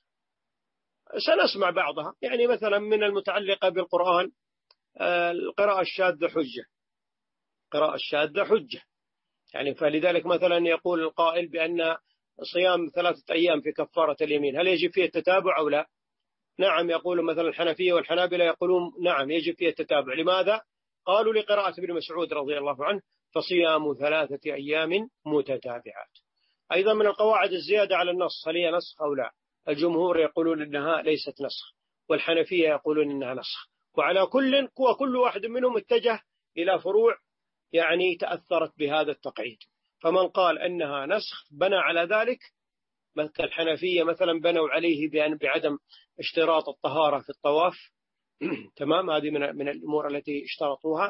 سنسمع بعضها، يعني مثلا من المتعلقة بالقرآن القراءة الشاذة حجة. قراءة الشاذة حجة، يعني فلذلك مثلا يقول القائل بأن صيام 3 أيام في كفارة اليمين هل يجب فيه التتابع أو لا؟ نعم، يقول مثلا الحنفية والحنابلة يقولون نعم يجب فيه التتابع. لماذا؟ قالوا لقراءة ابن مسعود رضي الله عنه فصيام 3 أيام متتابعات. أيضا من القواعد الزيادة على النص، هل هي نسخ أو لا؟ الجمهور يقولون إنها ليست نسخ، والحنفية يقولون إنها نسخ. وعلى كل واحد منهم اتجه إلى فروع يعني تأثرت بهذا التقعيد. فمن قال أنها نسخ بنى على ذلك، الحنفية مثلا بنوا عليه بعدم اشتراط الطهارة في الطواف. تمام، هذه من الأمور التي اشترطوها،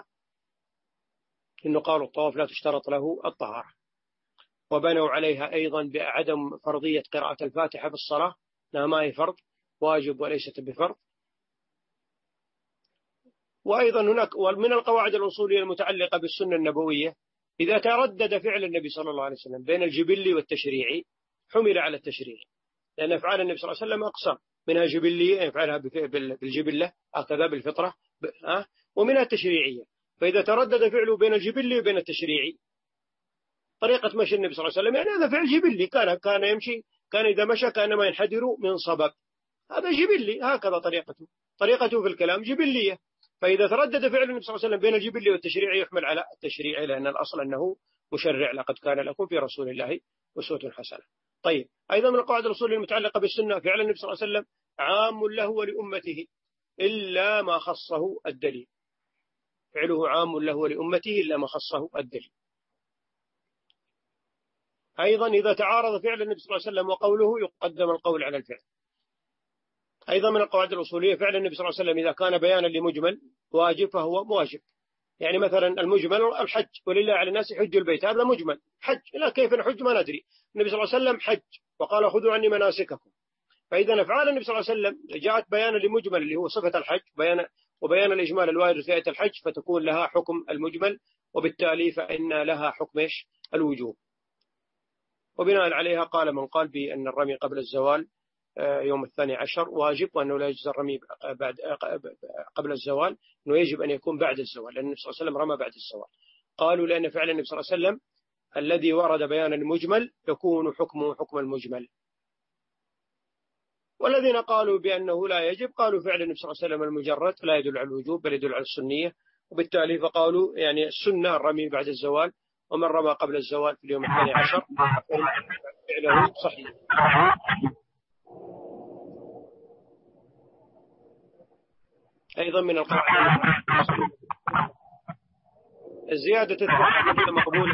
إنه قالوا الطواف لا تشترط له الطهارة. وبنوا عليها أيضا بعدم فرضية قراءة الفاتحة في الصلاة، أنها ما هي فرض، واجب وليست بفرض. وأيضا هناك من القواعد الأصولية المتعلقة بالسنة النبوية، إذا تردد فعل النبي صلى الله عليه وسلم بين الجبلي والتشريعي حمل على التشريعي، لأن أفعال النبي صلى الله عليه وسلم أقسام، منها جبلية يفعلها بالجبلة هكذا بالفطرة، ومنها تشريعية. فإذا تردد فعله بين الجبلي وبين التشريعي، طريقة مشي النبي صلى الله عليه وسلم يعني هذا فعل جبلي، كان يمشي، كان إذا مشى كانما ينحدر من صبب، هذا جبلي، هكذا طريقته في الكلام جبلية. فإذا تردد فعل النبي صلى الله عليه وسلم بين الجبلي والتشريعي يحمل على التشريعي، لأن الأصل أنه مشرع، لقد كان لكم في رسول الله أسوة حسنة. طيب، أيضا من القواعد الأصولية المتعلقة بالسنة، فعل النبي صلى الله عليه وسلم عام له ولأمته إلا ما خصه الدليل. فعله عام له ولأمته إلا ما خصه الدليل. أيضا إذا تعارض فعل النبي صلى الله عليه وسلم وقوله يقدم القول على الفعل. أيضا من القواعد الأصولية فعل النبي صلى الله عليه وسلم إذا كان بيانا لمجمل واجب فهو واجب. يعني مثلا المجمل الحج، ولله على الناس حج البيت، هذا مجمل حج، لا كيف نحج ما ندري. النبي صلى الله عليه وسلم حج وقال خذوا عني مناسككم. فإذا أفعال النبي صلى الله عليه وسلم جاءت بيانا لمجمل اللي هو صفة الحج، وبيان الإجمال الوارد في آية الحج، فتكون لها حكم المجمل، وبالتالي فإن لها حكم الوجوب. وبناء عليها قال من قال بأن الرمي قبل الزوال يوم 12 واجب، وأنه لا يجوز الرمي قبل الزوال، أنه يجب أن يكون بعد الزوال، لأن النبي صلى الله عليه وسلم رمى بعد الزوال. قالوا لأن فعل النبي صلى الله عليه وسلم الذي ورد بيانا المجمل يكون حكمه حكم المجمل. والذين قالوا بأنه لا يجب قالوا فعل النبي صلى الله عليه وسلم المجرد لا يدل على الوجوب بل يدل على السنية، وبالتالي فقالوا يعني السنة الرمي بعد الزوال، ومن رمى قبل الزوال في اليوم 12 فعله صحيح. أيضا من القواعد زيادة الثقة مقبولة.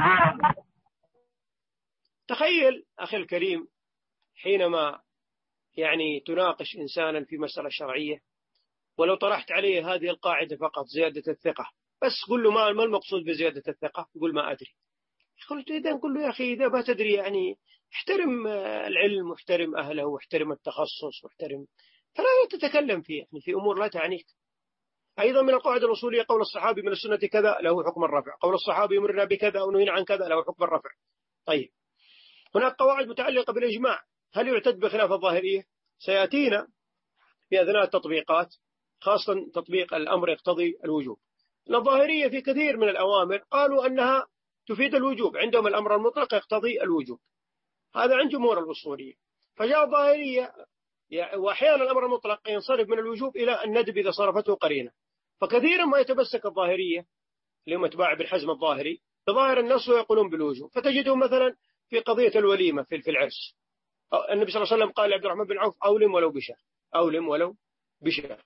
تخيل أخي الكريم حينما يعني تناقش إنسانا في مسألة شرعية، ولو طرحت عليه هذه القاعدة فقط زيادة الثقة، بس قل له ما المقصود بزيادة الثقة؟ يقول ما أدري. قلت إذا قل له يا أخي إذا ما تدري يعني احترم العلم واحترم أهله واحترم التخصص واحترم، فلا تتكلم فيه يعني في أمور لا تعنيك. أيضا من القواعد الأصولية قول الصحابي من السنة كذا له حكم الرفع، قول الصحابي يمرنا بكذا أو نهينا عن كذا له حكم الرفع. طيب هناك قواعد متعلقة بالإجماع، هل يعتد بخلاف الظاهرية؟ سيأتينا في أثناء التطبيقات، خاصة تطبيق الأمر يقتضي الوجوب. الظاهرية في كثير من الأوامر قالوا أنها تفيد الوجوب، عندهم الأمر المطلق يقتضي الوجوب، هذا عند جمهور الأصولية. فجاء الظاهرية وأحيانا الأمر المطلق ينصرف من الوجوب إلى الندب إذا صرفته قرينة، فكثيرا ما يتمسك الظاهرية اللي هم اتباع ابن حزم الظاهري بظاهر النص ويقولون بالوجوب. فتجدهم مثلا في قضية الوليمة في العرس، النبي صلى الله عليه وسلم قال لعبد الرحمن بن عوف أولم ولو بشاه، أولم ولو بشاه.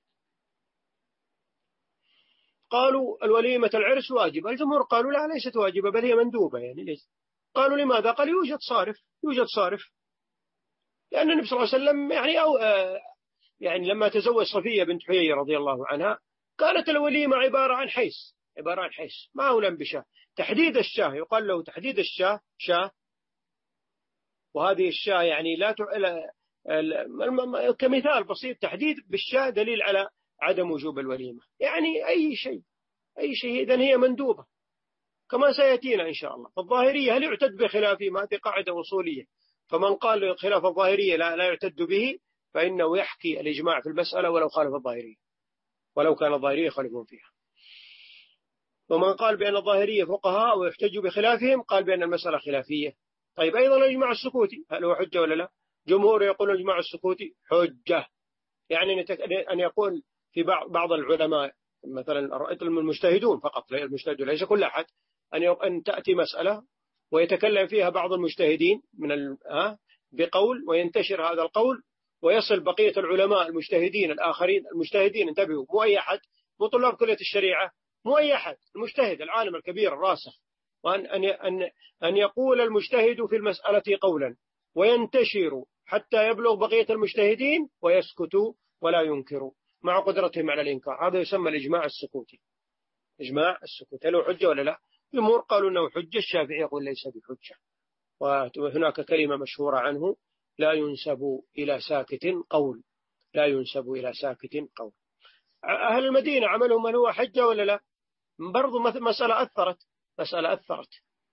قالوا الوليمة العرس واجبة، الجمهور قالوا لا ليست واجبة بل هي مندوبة، يعني ليش؟ قالوا لماذا؟ قال يوجد صارف، لأن النبي صلى الله عليه وسلم يعني لما تزوج صفية بنت حيي رضي الله عنها كانت الوليمة عبارة عن حيس، ما أولم بشاه. تحديد الشاه يقال له تحديد الشاه شاه، وهذه الشاه يعني كمثال بسيط تحديد بالشاه دليل على عدم وجوب الوليمة، يعني أي شيء إذن هي مندوبة كما سيأتينا إن شاء الله. فالظاهرية هل يعتد بخلافهم؟ هذه قاعدة أصولية، فمن قال خلاف الظاهرية لا يعتد به فإنه يحكي الإجماع في المسألة ولو خالف الظاهرية، ولو كان الظاهرية يخالفون فيها. ومن قال بأن الظاهرية فقهاء ويحتج بخلافهم قال بأن المسألة خلافية. طيب أيضا الإجماع السكوتي هل هو حجة ولا لا؟ جمهور يقول الإجماع السكوتي حجة، يعني أن يقول في بعض العلماء مثلا المجتهدون فقط، المجتهد ليس كل أحد، أن تأتي مسألة ويتكلم فيها بعض المجتهدين بقول وينتشر هذا القول ويصل بقية العلماء المجتهدين الآخرين، المجتهدين انتبهوا مو أي أحد، مو طلاب كلية الشريعة، مو أي أحد، المجتهد العالم الكبير الراسخ، أن يقول المجتهد في المسألة قولا وينتشر حتى يبلغ بقية المجتهدين ويسكتوا ولا ينكروا مع قدرتهم على الإنكار، هذا يسمى الإجماع السكوتي. إجماع السكوتي له حجة ولا لا؟ الجمهور قالوا أنه حجة، الشافعي يقول ليس بحجة. وهناك كلمة مشهورة عنه لا ينسب إلى ساكت قول، لا ينسب إلى ساكت قول. أهل المدينة عملهم من هو حجة ولا لا؟ برضو مسألة أثرت.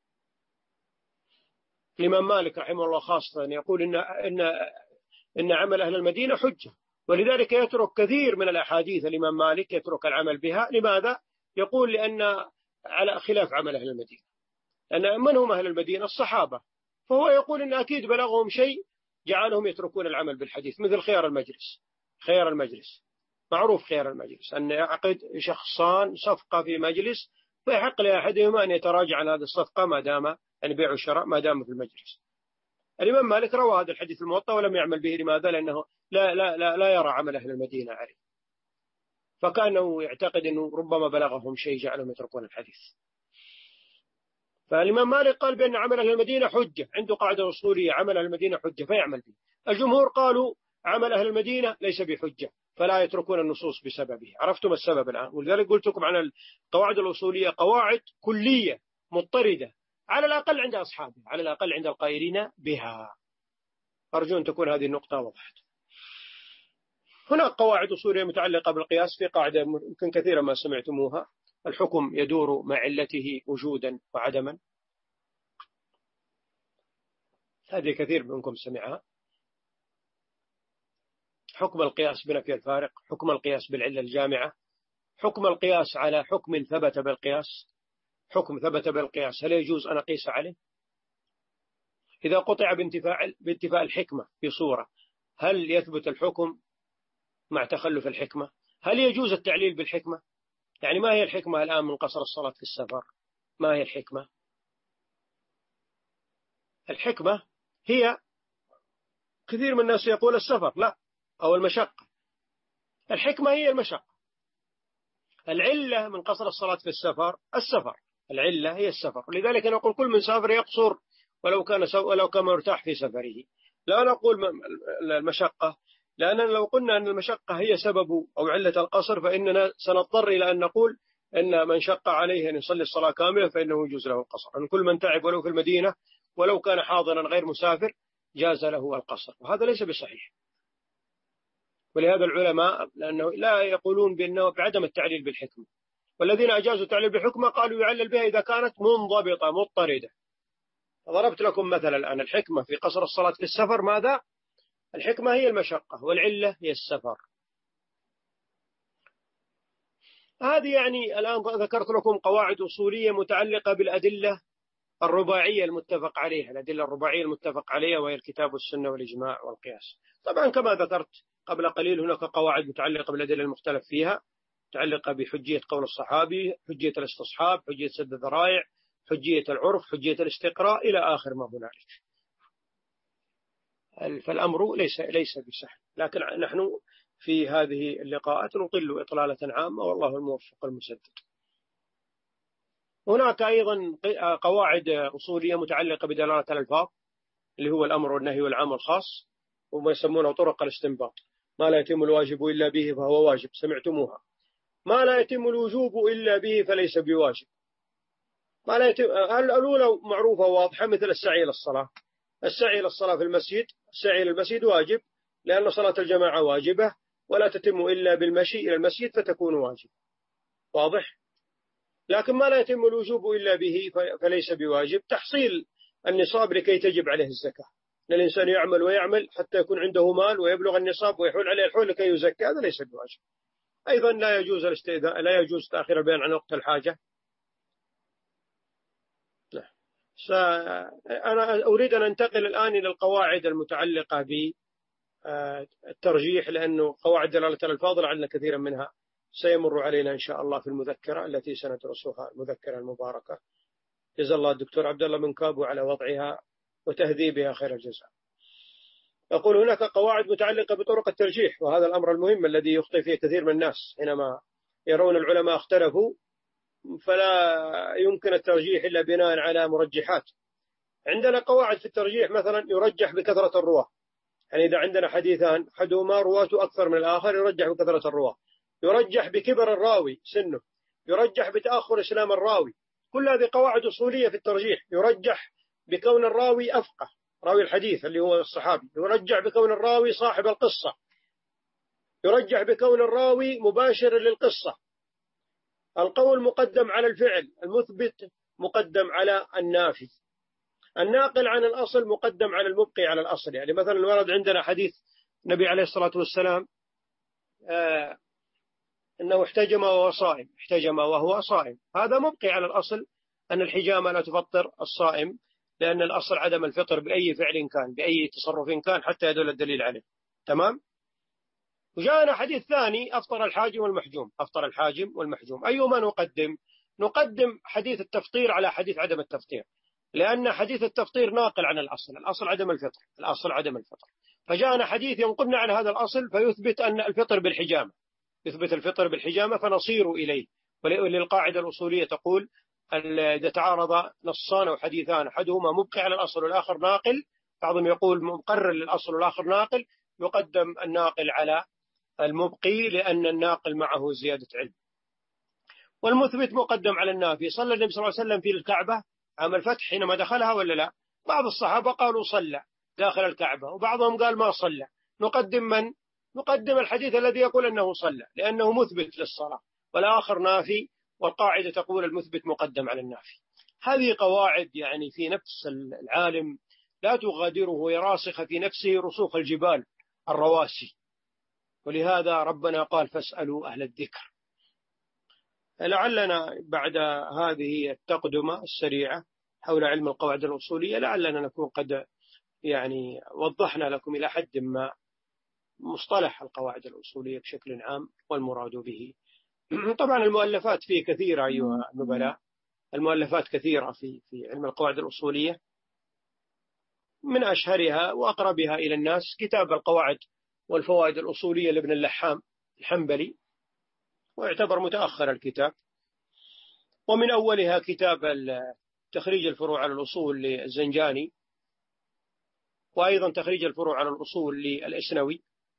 الإمام مالك رحمه الله خاصة يقول إن عمل أهل المدينة حجة، ولذلك يترك كثير من الأحاديث الإمام مالك يترك العمل بها. لماذا؟ يقول لأن على خلاف عمل أهل المدينة، لأن من هم أهل المدينة؟ الصحابة، فهو يقول إن أكيد بلغهم شيء جعلهم يتركون العمل بالحديث، مثل خيار المجلس معروف خيار المجلس أن يعقد شخصان صفقة في مجلس فيحق لأحدهما أن يتراجع عن هذه الصفقة ما دام البيع والشراء ما دام في المجلس. الإمام مالك روى هذا الحديث الموطأ ولم يعمل به، لماذا؟ لأنه لا يرى عمل أهل المدينة عليه، فكانوا يعتقد أنه ربما بلغهم شيء جعلهم يتركون الحديث. فالإمام مالك قال بأن عمل أهل المدينة حجة، عنده قاعدة أصولية عمل أهل المدينة حجة فيعمل به. الجمهور قالوا عمل أهل المدينة ليس بحجة فلا يتركون النصوص بسببه. عرفتم السبب الآن؟ ولذلك قلت لكم عن القواعد الأصولية قواعد كلية مضطردة على الأقل عند أصحابه، على الأقل عند القائلين بها. أرجو أن تكون هذه النقطة وضحت. هناك قواعد أصولية متعلقة بالقياس، في قاعدة يمكن كثيرا ما سمعتموها: الحكم يدور مع علته وجودا وعدما. هذه كثير منكم سمعها. حكم القياس بنفي الفارق، حكم القياس بالعلة الجامعة، حكم القياس على حكم ثبت بالقياس. حكم ثبت بالقياس هل يجوز أن أقيس عليه؟ إذا قطع بانتفاء الحكمة في صورة هل يثبت الحكم مع تخلف الحكمة؟ هل يجوز التعليل بالحكمة؟ يعني ما هي الحكمة الآن من قصر الصلاة في السفر؟ ما هي الحكمة؟ الحكمة هي كثير من الناس يقول السفر، لا، أو المشقة. الحكمة هي المشقة. العلة من قصر الصلاة في السفر العلة هي السفر. لذلك نقول كل من سافر يقصر ولو كان مرتاح في سفره. لا نقول المشقة، لأننا لو قلنا أن المشقة هي سبب أو علة القصر فإننا سنضطر إلى أن نقول أن من شق عليه أن يصلي الصلاة كاملة فإنه يجوز له القصر. أن كل من تعب ولو في المدينة ولو كان حاضرا غير مسافر جاز له القصر، وهذا ليس بصحيح. ولهذا العلماء لأنه لا يقولون بأنه بعدم التعليل بالحكمة، والذين أجازوا التعليل بالحكمة قالوا يعلل بها إذا كانت منضبطة مضطردة. ضربت لكم مثلا الآن الحكمة في قصر الصلاة في السفر ماذا؟ الحكمة هي المشقة والعلة هي السفر. هذه يعني الآن ذكرت لكم قواعد أصولية متعلقة بالأدلة الرباعية المتفق عليها، الأدلة الرباعية المتفق عليها وهي الكتاب والسنة والإجماع والقياس. طبعا كما ذكرت قبل قليل هناك قواعد متعلقة بالأدلة المختلف فيها، متعلقة بحجية قول الصحابي، حجية الاستصحاب، حجية سد الذرائع، حجية العرف، حجية الاستقراء، إلى آخر ما هنالك. فالأمر ليس بسهل، لكن نحن في هذه اللقاءات نطل إطلالة عامة، والله الموفق المسدد. هناك أيضا قواعد أصولية متعلقة بدلالة الألفاظ، اللي هو الأمر والنهي والعام والخاص، وما يسمونه طرق الاستنباط. ما لا يتم الواجب إلا به فهو واجب، سمعتموها. ما لا يتم الوجوب إلا به فليس بواجب. ما لا يتم الأولى معروفة واضحة، مثل السعي إلى الصلاة. السعي إلى الصلاة في المسجد، السعي إلى المسجد واجب لأن صلاة الجماعة واجبة، ولا تتم إلا بالمشي إلى المسجد فتكون واجب. واضح؟ لكن ما لا يتم الوجوب إلا به فليس بواجب. تحصيل النصاب لكي تجب عليه الزكاة، أن الإنسان يعمل ويعمل حتى يكون عنده مال ويبلغ النصاب ويحول عليه الحول لكي يزكى، هذا ليس بواجب. أيضا لا يجوز الاستئذان، لا يجوز تأخير البيان عن وقت الحاجة. أنا أريد أن أنتقل الآن إلى القواعد المتعلقة بالترجيح، لأنه قواعد دلالة الألفاظ لعل كثيرا منها سيمر علينا إن شاء الله في المذكرة التي سندرسها، المذكرة المباركة. جزا الله الدكتور عبد الله بن كابو على وضعها وتهذيبها خير الجزاء. أقول هناك قواعد متعلقة بطرق الترجيح، وهذا الأمر المهم الذي يخطئ فيه كثير من الناس حينما يرون العلماء اختلفوا، فلا يمكن الترجيح إلا بناء على مرجحات. عندنا قواعد في الترجيح، مثلا يرجح بكثرة الرواة، يعني إذا عندنا حديثان أحدهما رواته أكثر من الآخر يرجح بكثرة الرواة. يرجح بكبر الراوي سنه، يرجح بتأخر إسلام الراوي. كل هذه قواعد أصولية في الترجيح. يرجح بكون الراوي أفقه، راوي الحديث اللي هو الصحابي. يرجح بكون الراوي صاحب القصة. يرجح بكون الراوي مباشر للقصة. القول مقدم على الفعل، المثبت مقدم على النافي. الناقل عن الأصل مقدم على المبقي على الأصل. يعني مثلا ورد عندنا حديث النبي عليه الصلاة والسلام أنه احتجم وهو صائم، احتجم وهو صائم، هذا مبقي على الأصل أن الحجامة لا تفطر الصائم، لأن الأصل عدم الفطر بأي فعل كان، بأي تصرف كان، حتى يدل الدليل عليه. تمام. وجاءنا حديث ثاني أفطر الحاجم والمحجوم، أفطر الحاجم والمحجوم، أيما نقدم؟ نقدم حديث التفطير على حديث عدم التفطير، لأن حديث التفطير ناقل عن الأصل، الأصل عدم الفطر، الأصل عدم الفطر. فجاءنا حديث ينقلنا على هذا الأصل فيثبت أن الفطر بالحجامة، يثبت الفطر بالحجامة فنصير إليه. وللقاعدة الأصولية تقول إذا تعارض نصان أو حديثان أحدهما مبقي على الأصل والآخر ناقل، بعضهم يقول مقرر للأصل والآخر ناقل، يقدم الناقل على المبقي لأن الناقل معه زيادة علم. والمثبت مقدم على النافي. صلى النبي صلى الله عليه وسلم في الكعبة عام الفتح حينما دخلها ولا لا؟ بعض الصحابة قالوا صلى داخل الكعبة، وبعضهم قال ما صلى. نقدم من؟ نقدم الحديث الذي يقول أنه صلى لأنه مثبت للصلاة، والآخر نافي، والقاعدة تقول المثبت مقدم على النافي. هذه قواعد يعني في نفس العالم لا تغادره، وهي راسخة في نفسه رسوخ الجبال الرواسي، ولهذا ربنا قال فاسألوا أهل الذكر. لعلنا بعد هذه التقدمة السريعة حول علم القواعد الأصولية لعلنا نكون قد يعني وضحنا لكم إلى حد ما مصطلح القواعد الأصولية بشكل عام والمراد به. طبعا المؤلفات فيه كثيرة أيها النبلاء، المؤلفات كثيرة في علم القواعد الأصولية. من أشهرها وأقربها إلى الناس كتاب القواعد والفوائد الأصولية لابن اللحام الحنبلي، ويعتبر متأخر الكتاب. ومن أولها كتاب تخريج الفروع على الأصول للزنجاني، وأيضا تخريج الفروع على الأصول للإسنوي،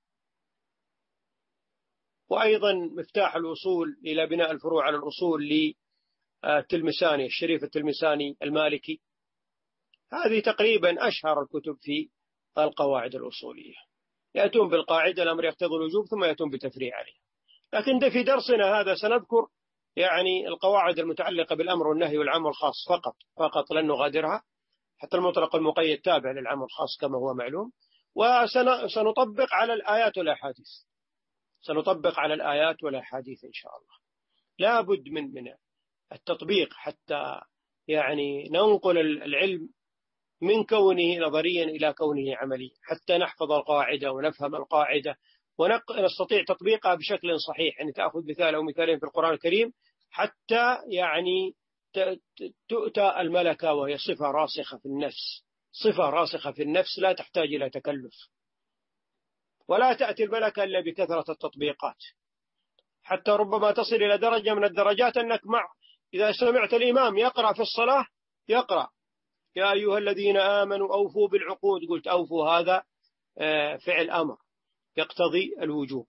وأيضا مفتاح الأصول إلى بناء الفروع على الأصول للتلمساني الشريف التلمساني المالكي. هذه تقريبا أشهر الكتب في القواعد الأصولية. يأتون بالقاعدة الأمر يقتضي الوجوب ثم يأتون بتفريع عليه. لكن في درسنا هذا سنذكر يعني القواعد المتعلقة بالأمر والنهي والعام والخاص فقط لن نغادرها، حتى المطلق المقيد تابع للعام والخاص كما هو معلوم. وسنطبق على الآيات والأحاديث، سنطبق على الآيات والأحاديث إن شاء الله. لا بد من التطبيق حتى يعني ننقل العلم من كونه نظريا إلى كونه عملي، حتى نحفظ القاعدة ونفهم القاعدة ونستطيع تطبيقها بشكل صحيح. يعني تأخذ مثال أو مثالين في القرآن الكريم حتى يعني تؤتى الملكة، وهي صفة راسخة في النفس، صفة راسخة في النفس لا تحتاج إلى تكلف. ولا تأتي الملكة إلا بكثرة التطبيقات، حتى ربما تصل إلى درجة من الدرجات أنك إذا سمعت الإمام يقرأ في الصلاة يقرأ يا أيها الذين آمنوا أوفوا بالعقود، قلت أوفوا، هذا فعل أمر يقتضي الوجوب.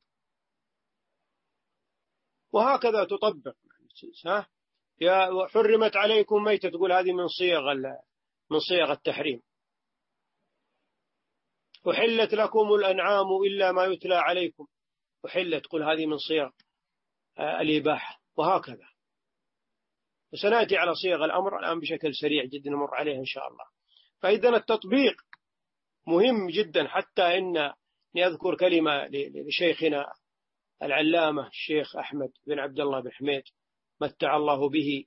وهكذا تطبق. يا حرمت عليكم ميتة، تقول هذه من صيغ التحريم. أحلت لكم الأنعام إلا ما يتلى عليكم، أحلت، تقول هذه من صيغ الإباحة. وهكذا. وسنأتي على صيغ الأمر الآن بشكل سريع جدا نمر عليه إن شاء الله. فإذن التطبيق مهم جدا. حتى إن أذكر كلمة لشيخنا العلامة الشيخ أحمد بن عبد الله بن حميد متع الله به،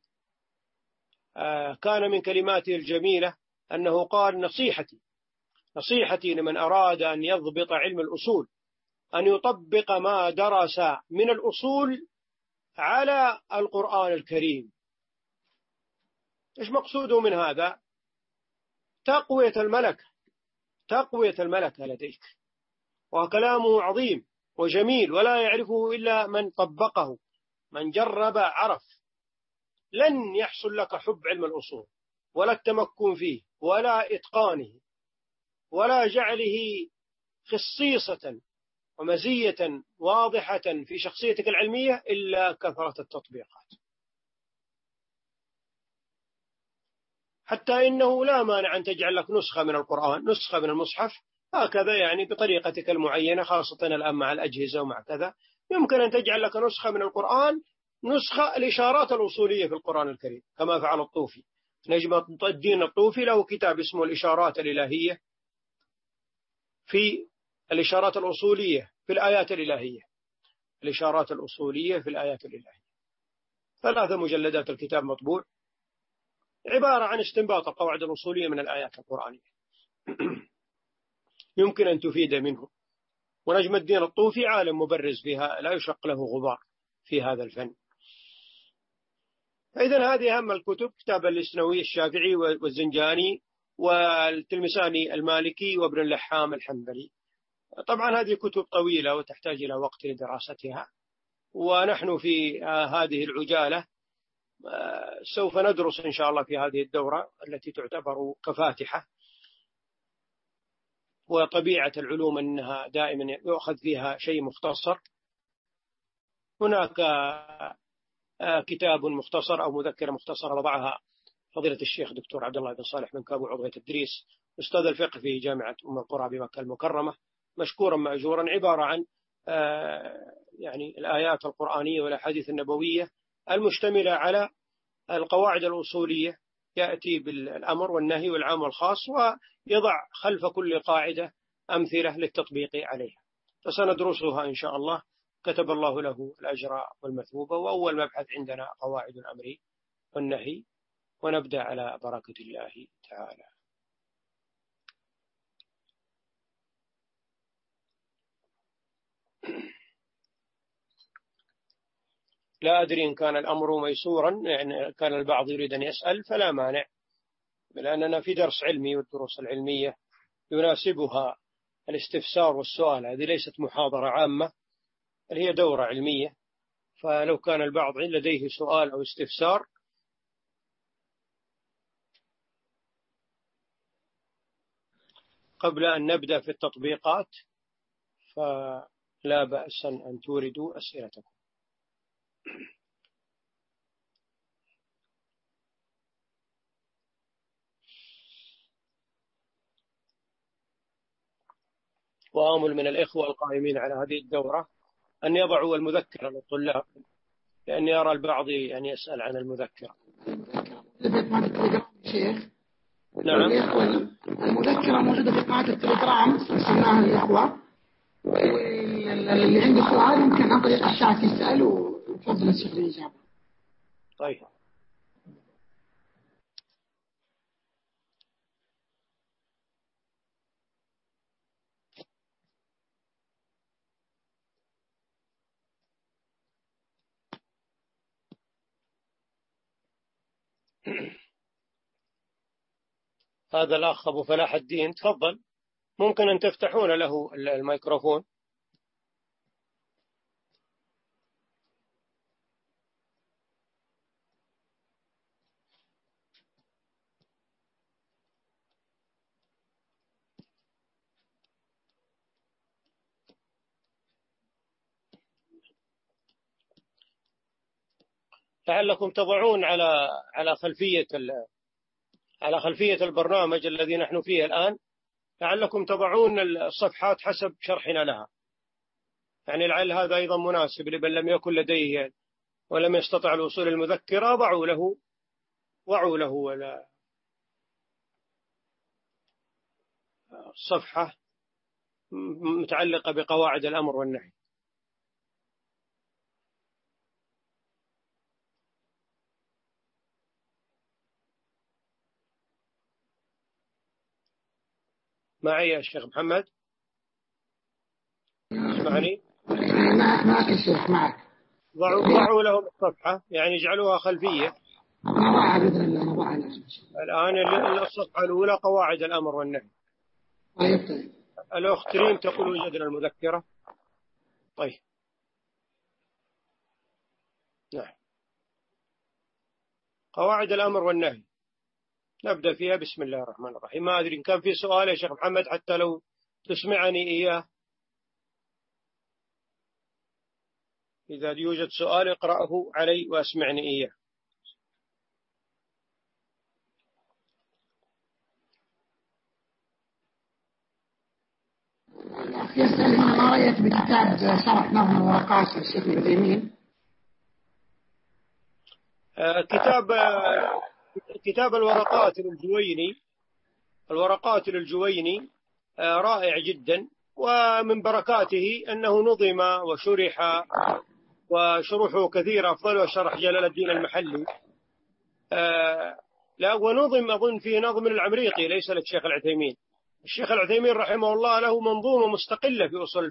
كان من كلماته الجميلة أنه قال: نصيحتي لمن أراد أن يضبط علم الأصول أن يطبق ما درس من الأصول على القرآن الكريم. إيش مقصوده من هذا؟ تقوية الملكة لديك. وكلامه عظيم وجميل ولا يعرفه إلا من طبقه، من جرب عرف. لن يحصل لك حب علم الأصول ولا التمكن فيه ولا إتقانه ولا جعله خصيصة ومزية واضحة في شخصيتك العلمية إلا كثرة التطبيقات. حتى إنه لا مانع أن تجعل لك نسخة من القرآن، نسخة من المصحف، هكذا يعني بطريقتك المعينة، خاصة الآن مع الأجهزة ومع كذا، يمكن أن تجعل لك نسخة من القرآن، نسخة الإشارات الأصولية في القرآن الكريم كما فعل الطوفي. نجم الدين الطوفي له كتاب اسمه الإشارات الإلهية في الإشارات الأصولية في الآيات الإلهية، الإشارات الأصولية في الآيات الإلهية. 3 مجلدات الكتاب مطبوع، عبارة عن استنباط القواعد الأصولية من الآيات القرآنية. يمكن أن تفيد منه. ونجم الدين الطوفي عالم مبرز فيها لا يشق له غبار في هذا الفن. فإذا هذه أهم الكتب: كتاب الإسنوي الشافعي والزنجاني والتلمساني المالكي وابن اللحام الحنبلي. طبعا هذه كتب طويلة وتحتاج إلى وقت لدراستها، ونحن في هذه العجالة سوف ندرس إن شاء الله في هذه الدورة التي تعتبر كفاتحة. وطبيعة العلوم أنها دائما يؤخذ فيها شيء مختصر. هناك كتاب مختصر أو مذكرة مختصرة وضعها فضيلة الشيخ دكتور عبد الله بن صالح بن كابو عضوية الدريس أستاذ الفقه في جامعة أم القرى بمكة المكرمة، مشكورا مأجورا، عبارة عن يعني الآيات القرآنية والأحاديث النبوية المشتملة على القواعد الأصولية، يأتي بالأمر والنهي والعام والخاص، ويضع خلف كل قاعدة أمثلة للتطبيق عليها. فسندرسها إن شاء الله، كتب الله له الأجر والمثوبة. وأول مبحث عندنا قواعد الأمر والنهي، ونبدأ على بركة الله تعالى. لا أدري إن كان الأمر ميسورا، يعني كان البعض يريد أن يسأل فلا مانع، لأننا في درس علمي، والدروس العلمية يناسبها الاستفسار والسؤال. هذه ليست محاضرة عامة بل هي دورة علمية. فلو كان البعض لديه سؤال أو استفسار قبل أن نبدأ في التطبيقات فلا بأس أن توردوا أسئلتكم. وآمل من الإخوة القائمين على هذه الدورة أن يضعوا المذكرة للطلاب، لأني أرى البعض يعني يسأل عن المذكرة. شيخ نعم. المذكرة موجودة في قناة التليجرام، رسلناها للإخوة، واللي عنده سؤال ممكن عن طريق الشات يسأل وتفضل الشيخ الإجابة. طيب. هذا الأخ أبو فلاح الدين، تفضل، ممكن أن تفتحون له الميكروفون. لعلكم تضعون على خلفية البرنامج الذي نحن فيه الآن، لعلكم تضعون الصفحات حسب شرحنا لها، يعني لعل هذا أيضا مناسب لمن لم يكن لديه ولم يستطع الوصول المذكرة، ضعوا له الصفحة متعلقة بقواعد الأمر والنهي. معي يا الشيخ محمد؟ اسمعني؟ معك الشيخ، معك. ضعوا لهم الصفحة، يعني اجعلوها خلفية. نضعها بإذن الله، نضعها. الآن الصفحة الأولى قواعد الأمر والنهي. طيب. الأخت ريم تقول وجدنا المذكرة. طيب. نعم. قواعد الأمر والنهي نبدأ فيها. بسم الله الرحمن الرحيم. ما أدري إن كان في سؤال يا شيخ محمد، حتى لو تسمعني إياه. إذا يوجد سؤال اقرأه علي واسمعني إياه. الأخ يسأل ما رأيك بكتاب شرح نظم الورقات للشيخ العثيمين؟ كتاب الورقات للجويني رائع جدا، ومن بركاته أنه نظم وشرح، وشروحه كثيرة، أفضلها شرح جلال الدين المحلي. لا، ونظم أظن فيه نظم العمريقي، ليس للشيخ العثيمين. الشيخ العثيمين رحمه الله له منظومة مستقلة في أصول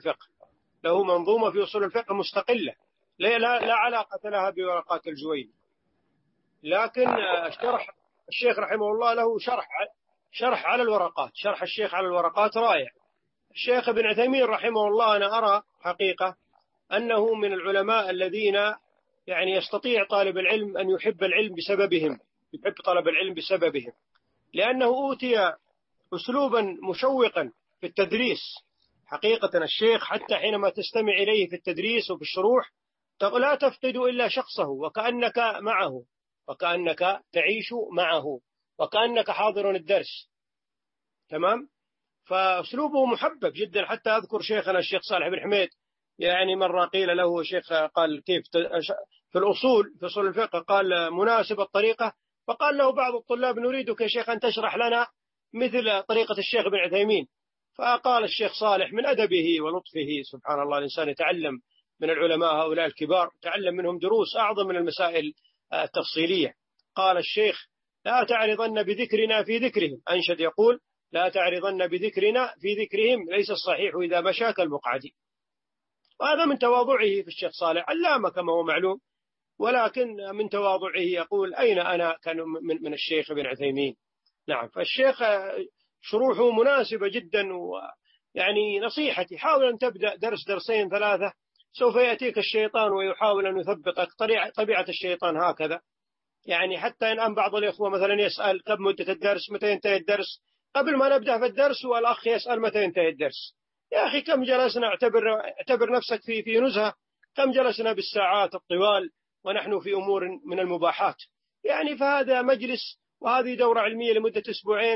الفقه، مستقلة، لا علاقة لها بورقات الجويني. لكن الشيخ رحمه الله له شرح على الورقات، شرح الشيخ على الورقات رائع. الشيخ ابن عثيمين رحمه الله أنا أرى حقيقة أنه من العلماء الذين يعني يستطيع طالب العلم أن يحب العلم بسببهم، يحب طلب العلم بسببهم، لأنه أوتي أسلوبا مشوقا في التدريس. حقيقة الشيخ حتى حينما تستمع إليه في التدريس وفي الشروح لا تفقد إلا شخصه، وكأنك معه، وكأنك تعيش معه، وكأنك حاضر الدرس. تمام. فأسلوبه محبب جدا. حتى أذكر شيخنا الشيخ صالح بن حميد، يعني مرة قيل له شيخ، قال كيف في أصول الفقه، قال مناسب الطريقة، فقال له بعض الطلاب نريدك يا شيخ أن تشرح لنا مثل طريقة الشيخ بن عثيمين. فقال الشيخ صالح من أدبه ولطفه، سبحان الله، الإنسان يتعلم من العلماء هؤلاء الكبار، تعلم منهم دروس أعظم من المسائل التفصيلية. قال الشيخ لا تعرضن بذكرنا في ذكرهم، أنشد يقول لا تعرضن بذكرنا في ذكرهم، ليس الصحيح إذا مشى كالمقعد. وهذا من تواضعه في الشيخ صالح، علامة كما هو معلوم، ولكن من تواضعه يقول أين أنا كان من الشيخ ابن عثيمين. نعم. فالشيخ شروحه مناسبة جدا، ويعني نصيحتي حاول أن تبدأ درس درسين ثلاثة، سوف يأتيك الشيطان ويحاول أن يثبطك. طبيعة الشيطان هكذا، يعني حتى الآن بعض الإخوة مثلا يسأل كم مدة الدرس، متى ينتهي الدرس، قبل ما نبدأ في الدرس والأخ يسأل متى ينتهي الدرس. يا أخي كم جلسنا، اعتبر نفسك في نزهة، كم جلسنا بالساعات الطوال ونحن في أمور من المباحات. يعني فهذا مجلس وهذه دورة علمية لمدة أسبوعين،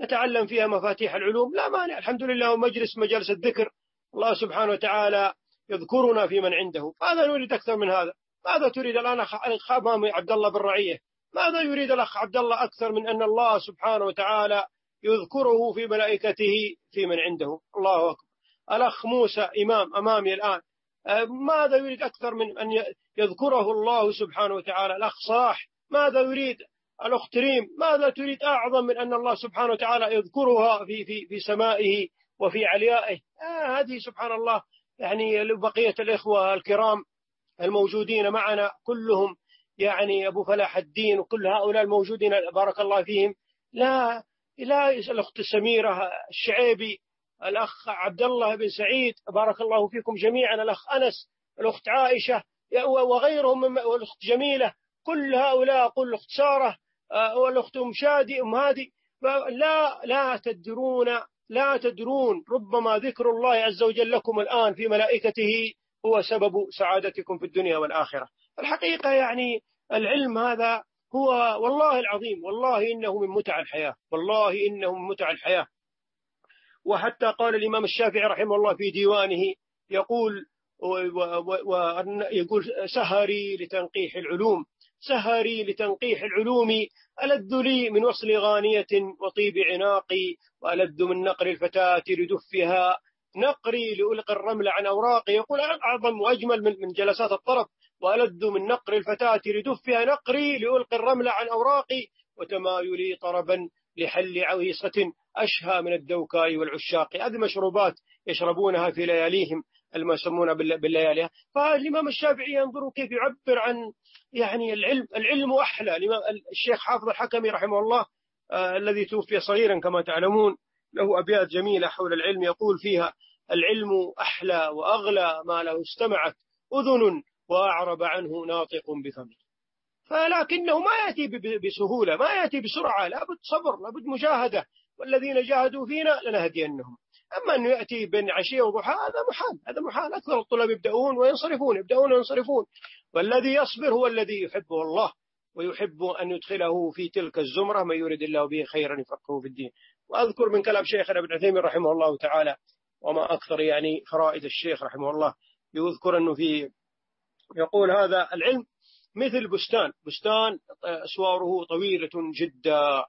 نتعلم فيها مفاتيح العلوم لا مانع، الحمد لله، مجلس الذكر، الله سبحانه وتعالى يذكرنا في من عنده. ماذا نريد أكثر من هذا؟ ماذا تريد الآن أخ أمامي عبد الله بن رعية؟ ماذا يريد الأخ عبد الله أكثر من أن الله سبحانه وتعالى يذكره في ملائكته في من عنده؟ الله أكبر. الأخ موسى إمام أمامي الآن، ماذا يريد أكثر من أن يذكره الله سبحانه وتعالى؟ الأخ صلاح ماذا يريد؟ الأخت ريم ماذا تريد أعظم من أن الله سبحانه وتعالى يذكرها في سمائه وفي عليائه؟ هذه سبحان الله يعني بقية الإخوة الكرام الموجودين معنا كلهم، يعني أبو فلاح الدين وكل هؤلاء الموجودين بارك الله فيهم، لا الأخت سميرة الشعيبي، الأخ عبد الله بن سعيد بارك الله فيكم جميعا، الأخ أنس، الأخت عائشة وغيرهم، والأخت جميلة، كل هؤلاء، أقول الأخت سارة والأخت أم شادي أم هادي، لا تدرون ربما ذكر الله عز وجل لكم الآن في ملائكته هو سبب سعادتكم في الدنيا والآخرة. الحقيقة يعني العلم هذا هو والله العظيم، والله إنه من متع الحياة، والله إنه من متع الحياة. وحتى قال الإمام الشافعي رحمه الله في ديوانه يقول سهري لتنقيح العلوم، سهري لتنقيح العلوم، ألذ لي من وصل غانية وطيب عناقي، وألذ من نقر الفتاة لدفها نقري لألقي الرمل عن أوراقي. يقول أعظم وأجمل من جلسات الطرب، وألذ من نقر الفتاة لدفها نقري لألقي الرمل عن أوراقي، وتمايلي طربا لحل عويصة أشهى من الدوكاء والعشاق. هذه مشروبات يشربونها في لياليهم الما يسمونها بالليالي. فالإمام الشافعي ينظر كيف يعبر عن يعني العلم أحلى. الشيخ حافظ الحكمي رحمه الله الذي توفي صغيرا كما تعلمون، له أبيات جميلة حول العلم يقول فيها: العلم أحلى وأغلى ما له استمعت أذن وأعرب عنه ناطق بفمه. فلكنه ما يأتي بسهولة، ما يأتي بسرعة، لابد صبر، لابد مجاهدة، والذين جاهدوا فينا لنهدينهم. أما أنه يأتي بين عشية وضحى هذا محال. أكثر الطلاب يبدأون وينصرفون، والذي يصبر هو الذي يحبه الله، ويحب أن يدخله في تلك الزمرة من يريد الله به خيرا يفقهه في الدين. وأذكر من كلام شيخنا ابن عثيمين رحمه الله تعالى، وما أكثر يعني فرائد الشيخ رحمه الله، يذكر أنه يقول هذا العلم مثل بستان أسواره طويلة جدا،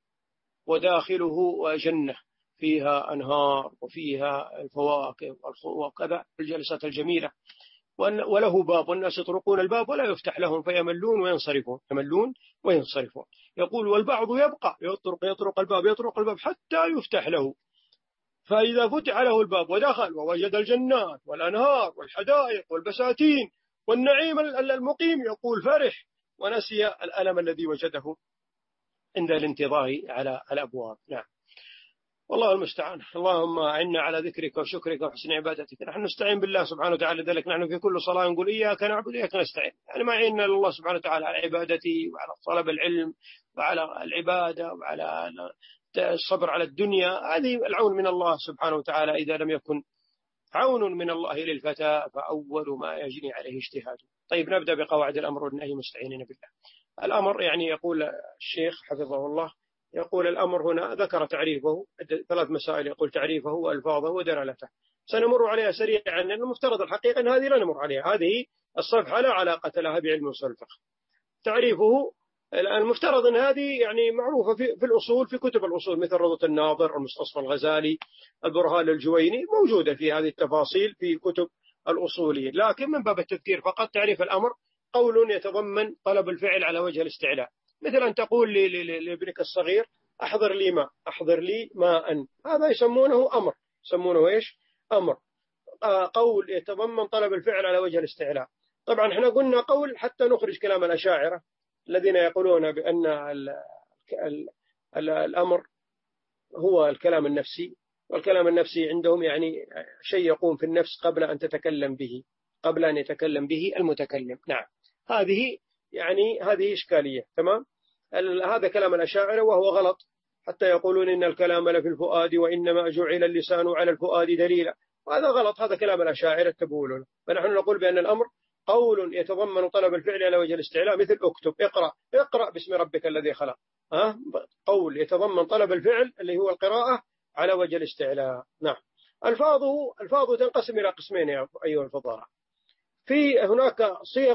وداخله جنة فيها أنهار وفيها الفواكه وكذا الجلسات الجميلة، وله باب والناس يطرقون الباب ولا يفتح لهم فيملون وينصرفون. يقول والبعض يبقى يطرق الباب حتى يفتح له، فإذا فتح له الباب ودخل ووجد الجنات والأنهار والحدائق والبساتين والنعيم المقيم، يقول فرح ونسي الألم الذي وجده عند الانتظار على الأبواب. نعم، والله المستعان. اللهم أعنا على ذكرك وشكرك وحسن عبادتك. نحن نستعين بالله سبحانه وتعالى، ذلك نحن في كل صلاة نقول إياك نعبد وإياك نستعين، يعني ما عيننا الله سبحانه وتعالى على عبادتي وعلى طلب العلم وعلى العبادة وعلى الصبر على الدنيا. هذه العون من الله سبحانه وتعالى، إذا لم يكن عون من الله للفتى فأول ما يجني عليه اجتهاده. طيب، نبدأ بقواعد الأمر والنهي مستعينين بالله. الأمر يعني يقول الشيخ حفظه الله، يقول الأمر هنا ذكر تعريفه 3 مسائل، يقول تعريفه وألفاظه ودلالته. سنمر عليها سريعا لأن المفترض الحقيقة أن هذه لا نمر عليها، هذه الصفحة لا علاقة لها بعلم أصول الفقه. تعريفه المفترض أن هذه يعني معروفة في الأصول، في كتب الأصول مثل روضة الناظر، المستصفى الغزالي، البرهان الجويني، موجودة في هذه التفاصيل في كتب الأصوليين، لكن من باب التذكير فقط. تعريف الأمر قول يتضمن طلب الفعل على وجه الاستعلاء، مثل أن تقول لابنك الصغير أحضر لي ماء، هذا يسمونه أمر، يسمونه إيش؟ أمر. قول يتضمن طلب الفعل على وجه الاستعلاء. طبعا احنا قلنا قول حتى نخرج كلام الأشاعرة الذين يقولون بأن الأمر هو الكلام النفسي، والكلام النفسي عندهم يعني شيء يقوم في النفس قبل أن يتكلم به المتكلم. نعم، هذه إشكالية. تمام، هذا كلام الأشاعرة وهو غلط، حتى يقولون إن الكلام لفي الفؤاد وإنما جعل اللسان على الفؤاد دليلا، وهذا غلط، هذا كلام الأشاعرة تقولون. فنحن نقول بأن الأمر قول يتضمن طلب الفعل على وجه الاستعلاء مثل اكتب، اقرأ، اقرأ باسم ربك الذي خلق. قول يتضمن طلب الفعل اللي هو القراءة على وجه الاستعلاء. نعم. الفاظ تنقسم إلى قسمين يا أيها الفضلاء. في هناك صيغ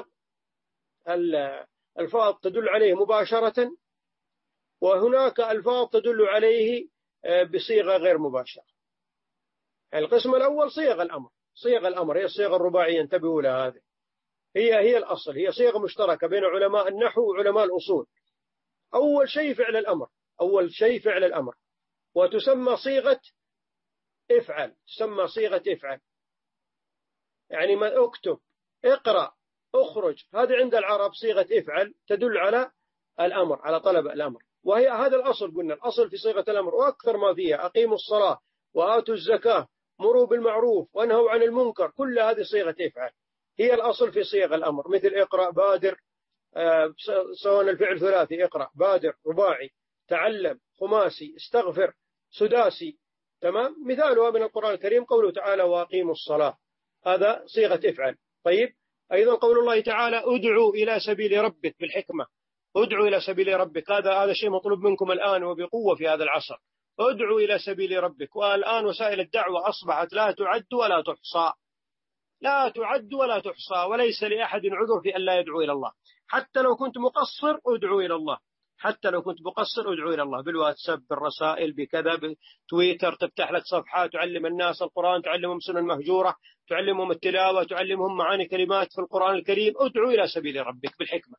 الفاظ تدل عليه مباشرة، وهناك الفاظ تدل عليه بصيغة غير مباشرة. القسم الأول صيغ الأمر. صيغ الأمر هي الصيغ الرباعية، انتبهوا لها، هذه هي الأصل، هي صيغة مشتركة بين علماء النحو وعلماء الأصول. أول شيء فعل الأمر، أول شيء فعل الأمر، وتسمى صيغة افعل، تسمى صيغة افعل. يعني ما اكتب، اقرأ، اخرج، هذه عند العرب صيغة افعل تدل على الأمر، على طلب الأمر، وهي هذا الأصل. قلنا الأصل في صيغة الأمر وأكثر ما فيها أقيموا الصلاة وآتوا الزكاة مروا بالمعروف وانهوا عن المنكر، كل هذه صيغة افعل، هي الأصل في صيغ الأمر. مثل اقرأ، بادر، سواء الفعل ثلاثي اقرأ، بادر رباعي، تعلم خماسي، استغفر سداسي. تمام. مثالها من القرآن الكريم قوله تعالى وأقيموا الصلاة، هذا صيغة افعل. طيب. أيضا قول الله تعالى ادعوا إلى سبيل ربك بالحكمة، ادعوا إلى سبيل ربك، هذا شيء مطلوب منكم الآن وبقوة في هذا العصر. ادعوا إلى سبيل ربك. والآن وسائل الدعوة أصبحت لا تعد ولا تحصى، لا تعد ولا تحصى، وليس لأحد عذر في أن لا يدعو إلى الله. حتى لو كنت مقصر ادعو إلى الله، حتى لو كنت مقصر ادعو إلى الله، بالواتساب، بالرسائل، بكذا، بتويتر، تفتح لك صفحات تعلم الناس القرآن، تعلمهم سنن المهجورة، تعلمهم التلاوة، تعلمهم معاني كلمات في القرآن الكريم. ادعو إلى سبيل ربك بالحكمة،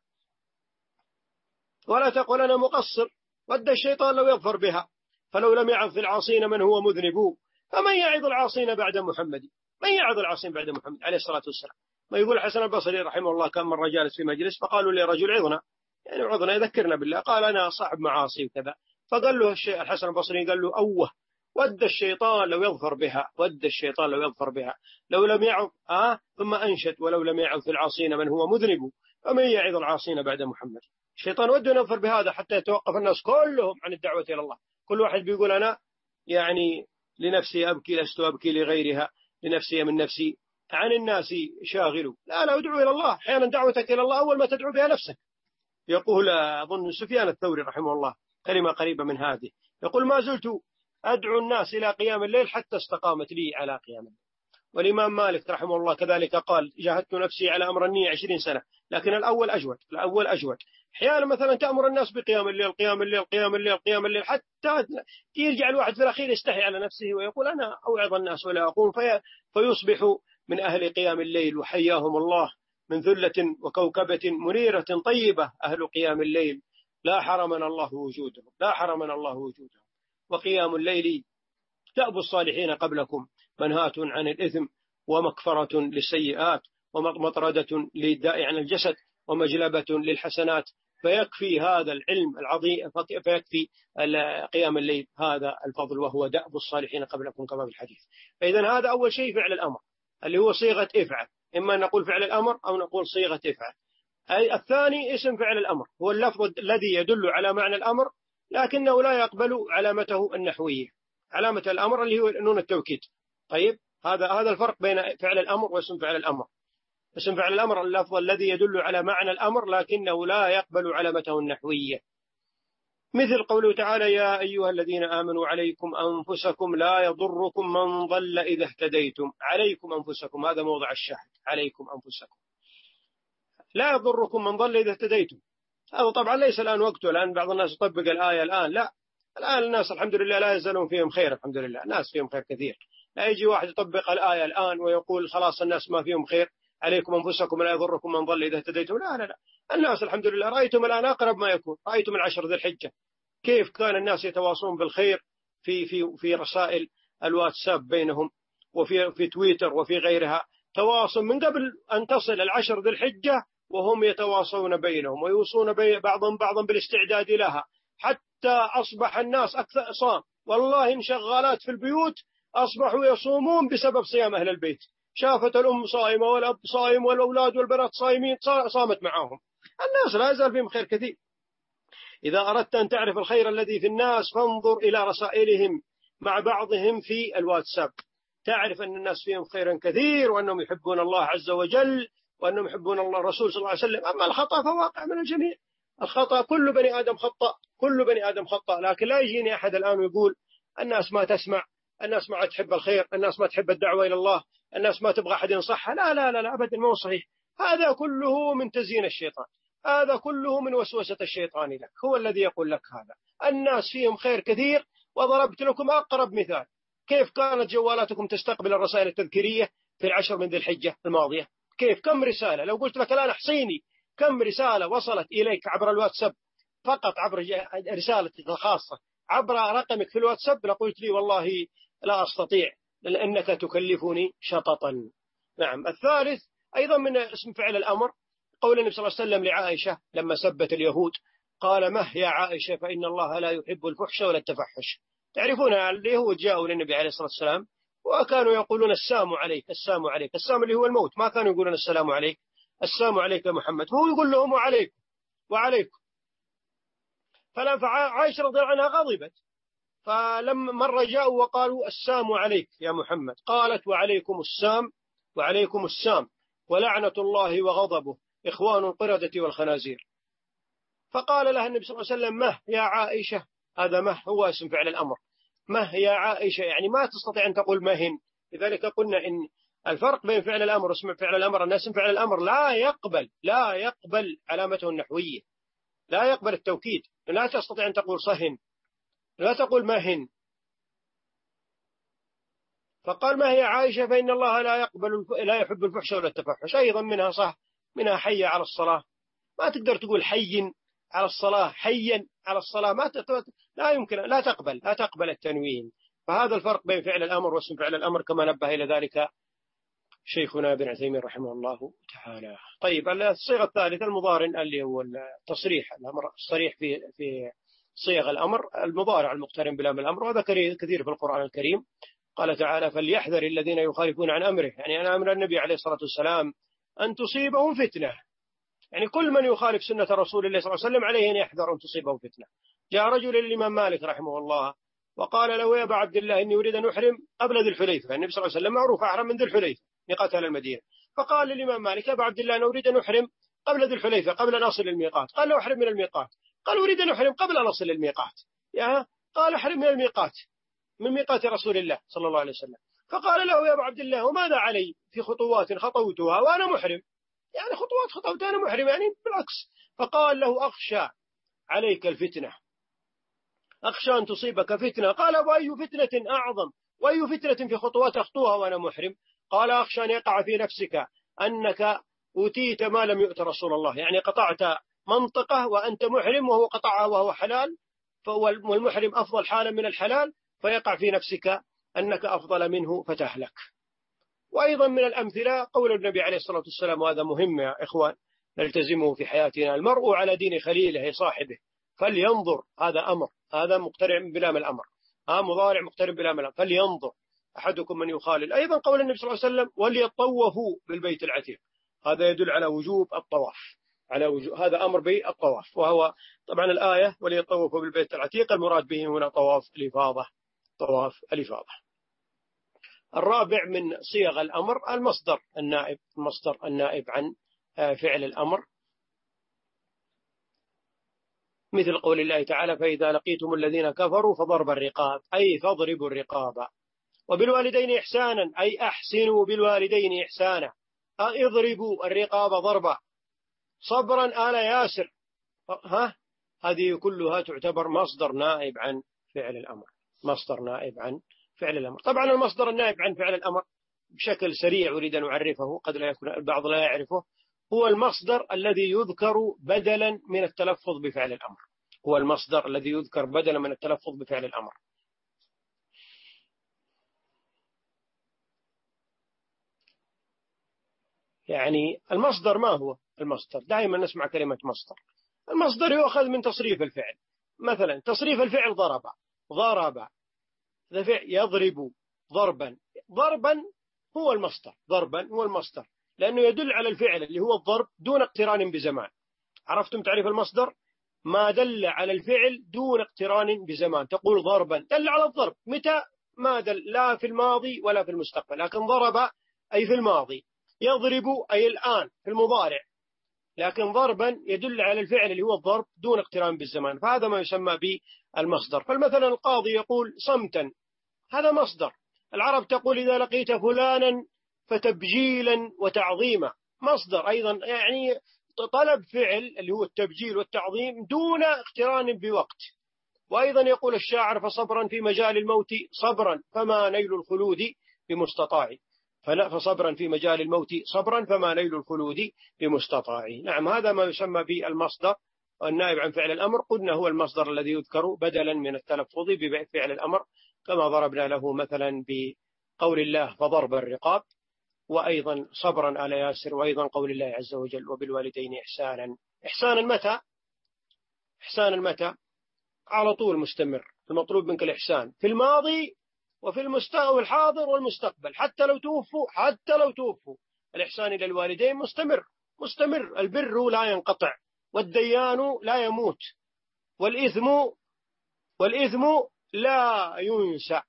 ولا تقل أنا مقصر، ود الشيطان لو يظفر بها، فلو لم يعظ العاصين من هو مذنب، فمن يعظ العاصين بعد محمد، من يعظ العاصين بعد محمد عليه الصلاة والسلام. ما يقول الحسن البصري رحمه الله كان مرة جالس في مجلس فقالوا لي رجل عظنا، يعني عظنا يذكرنا بالله، قال أنا صاحب معاصي وكذا، فقال له الحسن البصري قال له أوه، ود الشيطان لو يظفر بها، ود الشيطان لو يظفر بها، لو لم يعظ ثم أنشد ولو لم يعظ العاصين من هو مذنب، فمن يعظ العاصين بعد محمد. الشيطان وده ينفر بهذا حتى يتوقف الناس كلهم عن الدعوة إلى الله. كل واحد بيقول أنا يعني لنفسي أبكي لست أبكي لغيرها، لنفسي من نفسي، عن الناس شاغل. لا ادعو إلى الله. أحيانا دعوتك إلى الله أول ما تدعو بها نفسك. يقول أظن سفيان الثوري رحمه الله كلمة قريبة من هذه، يقول ما زلت أدعو الناس إلى قيام الليل حتى استقامت لي على قيام الليل. والإمام مالك رحمه الله كذلك قال جاهدت نفسي على أمر النية 20 سنة، لكن الأول أجود، الأول أجود. أحيانا مثلا تأمر الناس بقيام الليل، قيام الليل، قيام الليل، قيام الليل، حتى يرجع الواحد في الأخير يستحي على نفسه ويقول أنا أوعظ الناس ولا أقوم، فيصبح من أهل قيام الليل وحياهم الله من ذلة وكوكبة منيرة طيبة أهل قيام الليل، لا حرمنا الله وجودهم، لا حرمنا الله وجودهم. وقيام الليل دأب الصالحين قبلكم، منهاة عن الإثم ومكفرة للسيئات ومطردة للداء عن الجسد ومجلبة للحسنات. فيكفي هذا العلم العظيم، فيكفي قيام الليل هذا الفضل، وهو دأب الصالحين قبلكم كما في الحديث. فإذا هذا أول شيء فعل الأمر اللي هو صيغة افعل، إما نقول فعل الأمر أو نقول صيغة افعل. أي الثاني اسم فعل الأمر، هو اللفظ الذي يدل على معنى الأمر لكنه لا يقبل علامته النحوية، علامة الأمر اللي هو نون التوكيد. طيب. هذا الفرق بين فعل الأمر واسم فعل الأمر. اسم فعل الأمر اللفظ الذي يدل على معنى الأمر لكنه لا يقبل علامته النحوية، مثل قوله تعالى يا أيها الذين آمنوا عليكم أنفسكم لا يضركم من ضل إذا اهتديتم. عليكم أنفسكم، هذا موضع الشاهد، عليكم أنفسكم لا يضركم من ضل إذا اهتديتم. هذا طبعا ليس الآن وقته، الآن بعض الناس يطبق الآية الآن، لا، الآن الناس الحمد لله لا يزالون فيهم خير، الحمد لله الناس فيهم خير كثير. لا يجي واحد يطبق الآية الآن ويقول خلاص الناس ما فيهم خير، عليكم أنفسكم لا يضركم من ضل إذا اهتديتم. لا لا لا، الناس الحمد لله رأيتم الآن أقرب ما يكون، رأيتم من 10 ذي الحجة كيف كان الناس يتواصلون بالخير في رسائل الواتساب بينهم، وفي تويتر وفي غيرها، تواصل من قبل أن تصل 10 ذي الحجة وهم يتواصلون بينهم ويوصون بعضهم بعضا بالاستعداد لها، حتى أصبح الناس أكثر صام، والله انشغالات في البيوت أصبحوا يصومون بسبب صيام أهل البيت. شافت الأم صائمة والأب صائم والأولاد والبنات صائمين، صامت معهم. الناس لا يزال فيهم خير كثير. إذا أردت أن تعرف الخير الذي في الناس فانظر إلى رسائلهم مع بعضهم في الواتساب، تعرف أن الناس فيهم خيرا كثير وأنهم يحبون الله عز وجل وأنهم يحبون الله الرسول صلى الله عليه وسلم. أما الخطأ فواقع من الجميع، الخطأ كل بني آدم خطأ، كل بني آدم خطأ. لكن لا يجيني أحد الآن ويقول الناس ما تسمع، الناس ما تحب الخير، الناس ما تحب الدعوة إلى الله، الناس ما تبغى أحد ينصحها. لا لا لا, لا أبدا، ما هو صحيح. هذا كله من تزيين الشيطان، هذا كله من وسوسة الشيطان لك، هو الذي يقول لك هذا. الناس فيهم خير كثير، وضربت لكم أقرب مثال. كيف كانت جوالاتكم تستقبل الرسائل التذكيرية في العشر من ذي الحجة الماضية؟ كيف؟ كم رسالة؟ لو قلت لك الآن احصيني كم رسالة وصلت إليك عبر الواتساب، فقط عبر رسالتك الخاصة عبر رقمك في الواتساب، لقلت لي والله لا أستطيع لأنك تكلفني شططا. نعم. الثالث أيضا من اسم فعل الأمر قول النبي صلى الله عليه وسلم لعائشة لما سبت اليهود، قال: مه يا عائشة فإن الله لا يحب الفحش ولا التفحش. تعرفون اليهود جاءوا للنبي عليه الصلاة والسلام وكانوا يقولون السلام عليك، السلام عليك، السلام اللي هو الموت، ما كانوا يقولون السلام عليك، السلام عليك يا محمد، هو يقول لهم وعليكم وعليكم. فعائشة رضي الله عنها غضبت، فلما مرة جاءوا وقالوا السلام عليك يا محمد، قالت: وعليكم السام، وعليكم السام، ولعنة الله وغضبه إخوان القردة والخنازير. فقال لها النبي صلى الله عليه وسلم: مه يا عائشة، هذا مه هو اسم فعل الأمر، مه يا عائشة، يعني ما تستطيع أن تقول مهن. لذلك قلنا إن الفرق بين فعل الأمر واسم فعل الأمر أن اسم فعل الأمر لا يقبل علامته النحوية، لا يقبل التوكيد، لا تستطيع أن تقول صهن، لا تقول مهن. فقال: ما هي عائشة فإن الله لا يحب الفحش ولا التفحش. أيضا منها صح، منها حي على الصلاة، ما تقدر تقول حي على الصلاة، حيا على الصلاة، لا يمكن، لا تقبل التنوين. فهذا الفرق بين فعل الأمر واسم فعل الأمر كما نبه إلى ذلك شيخنا ابن عثيمين رحمه الله تعالى. طيب، الصيغة الثالثة المضارع اللي هو التصريح، الأمر الصريح في صيغ الأمر، المضارع المقترن بلام الأمر، وهذا كثير في القرآن الكريم. قال تعالى: فليحذر الذين يخالفون عن أمره، يعني أنا أمر النبي عليه الصلاة والسلام أن تصيبهم فتنة، يعني كل من يخالف سنة رسول الله صلى الله عليه وسلم عليه أن يحذر أن تصيبه فتنة. جاء رجل للإمام مالك رحمه الله وقال له: يا أبا عبد الله إني أريد أن أحرم قبل ذي الحليفة، النبي صلى الله عليه وسلم معروف أحرم من ذي الحليفة ميقات أهل المدينة. فقال للإمام مالك: يا أبا عبد الله أنا أريد أن أحرم قبل ذي الحليفة قبل أن أصل الميقات. قال له: أحرم من الميقات. قال: أريد أن أحرم قبل أن أصل الميقات. قال: أحرم من الميقات، من ميقات رسول الله صلى الله عليه وسلم. فقال له: يا أبا عبد الله وماذا علي في خطوات خطوتها وأنا محرم؟ يعني خطوات خطوت أنا محرم، يعني بالعكس. فقال له: أخشى عليك الفتنة، أخشى أن تصيبك فتنة. قال: وأي فتنة أعظم، وأي فتنة في خطوات أخطوها وأنا محرم؟ قال: أخشى أن يقع في نفسك أنك أوتيت ما لم يؤت رسول الله، يعني قطعت منطقة وأنت محرم وهو قطعها وهو حلال، والمحرم أفضل حالا من الحلال، فيقع في نفسك أنك أفضل منه فتهلك. وأيضا من الأمثلة قول النبي عليه الصلاة والسلام، وهذا مهم يا إخوان نلتزمه في حياتنا: المرء على دين خليله صاحبه فلينظر. هذا أمر، هذا مقترن بلام الأمر، مضارع مقترن بلام الأمر، فلينظر أحدكم من يخالل. أيضا قول النبي صلى الله عليه وسلم: وليطوفوا بالبيت العتيق، هذا يدل على وجوب الطواف، على وجوب، هذا أمر بالطواف، وهو طبعا الآية وليطوفوا بالبيت العتيق المراد به هنا طواف الإفاضة، طواف الإفاضة. الرابع من صيغ الأمر المصدر النائب، المصدر النائب عن فعل الأمر، مثل قول الله تعالى: فإذا لقيتم الذين كفروا فضرب الرقاب، أي فاضربوا الرقاب. وبالوالدين إحسانا، أي أحسنوا بالوالدين إحسانا، اضربوا الرقاب ضربا. صبرا آل ياسر، هذه كلها تعتبر مصدر نائب عن فعل الأمر، مصدر نائب عن فعل الأمر. طبعا المصدر النائب عن فعل الأمر بشكل سريع أريد أن أعرفه، قد لا يكون البعض لا يعرفه، هو المصدر الذي يذكر بدلا من التلفظ بفعل الأمر، هو المصدر الذي يذكر بدلا من التلفظ بفعل الأمر. يعني المصدر ما هو المصدر؟ دائما نسمع كلمة مصدر، المصدر يؤخذ من تصريف الفعل. مثلا تصريف الفعل ضرب، ضرب، يضرب ضربا، ضربا هو المصدر، ضربا هو المصدر، لأنه يدل على الفعل اللي هو الضرب دون اقتران بزمان. عرفتم تعريف المصدر؟ ما دل على الفعل دون اقتران بزمان. تقول ضربا دل على الضرب، متى؟ ما دل لا في الماضي ولا في المستقبل، لكن ضرب أي في الماضي. يضرب أي الآن في المضارع، لكن ضربا يدل على الفعل اللي هو الضرب دون اقتران بالزمان، فهذا ما يسمى بالمصدر. فمثلا القاضي يقول صمتا، هذا مصدر. العرب تقول إذا لقيت فلانا فتبجيلا وتعظيما، مصدر أيضا، يعني طلب فعل اللي هو التبجيل والتعظيم دون اقتران بوقت. وأيضا يقول الشاعر فصبرا في مجال الموت صبرا فما نيل الخلود بمستطاع، فصبرا في مجال الموت صبرا فما نيل الخلود بمستطاع. نعم، هذا ما يسمى بالمصدر، والنائب عن فعل الأمر قلنا هو المصدر الذي يذكر بدلا من التلفظ بفعل الأمر، كما ضربنا له مثلا بقول الله فضرب الرقاب، وأيضا صبرا على ياسر، وأيضا قول الله عز وجل وبالوالدين إحسانا. إحسانا متى؟ إحسانا متى؟ على طول مستمر، المطلوب منك الإحسان في الماضي وفي المستقبل والحاضر والمستقبل، حتى لو توفوا الإحسان إلى الوالدين مستمر مستمر. البر لا ينقطع، والديان لا يموت، والإثم لا ينسى،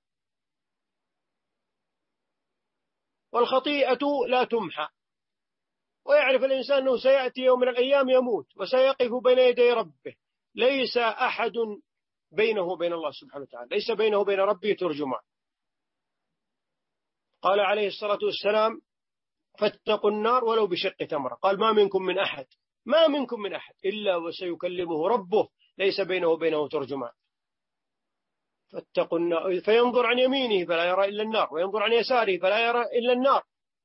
والخطيئة لا تمحى. ويعرف الإنسان أنه سيأتي يوم من الأيام يموت وسيقف بين يدي ربه، ليس أحد بينه وبين الله سبحانه وتعالى، ليس بينه وبين ربه ترجمان. قال عليه الصلاة والسلام فاتقوا النار ولو بشق تمرة. قال ما منكم من أحد إلا وسيكلمه ربه ليس بينه وبينه ترجمان. فاتقوا النار، فينظر عن يمينه فلا يرى إلا النار، وينظر عن يساره فلا يرى إلا النار،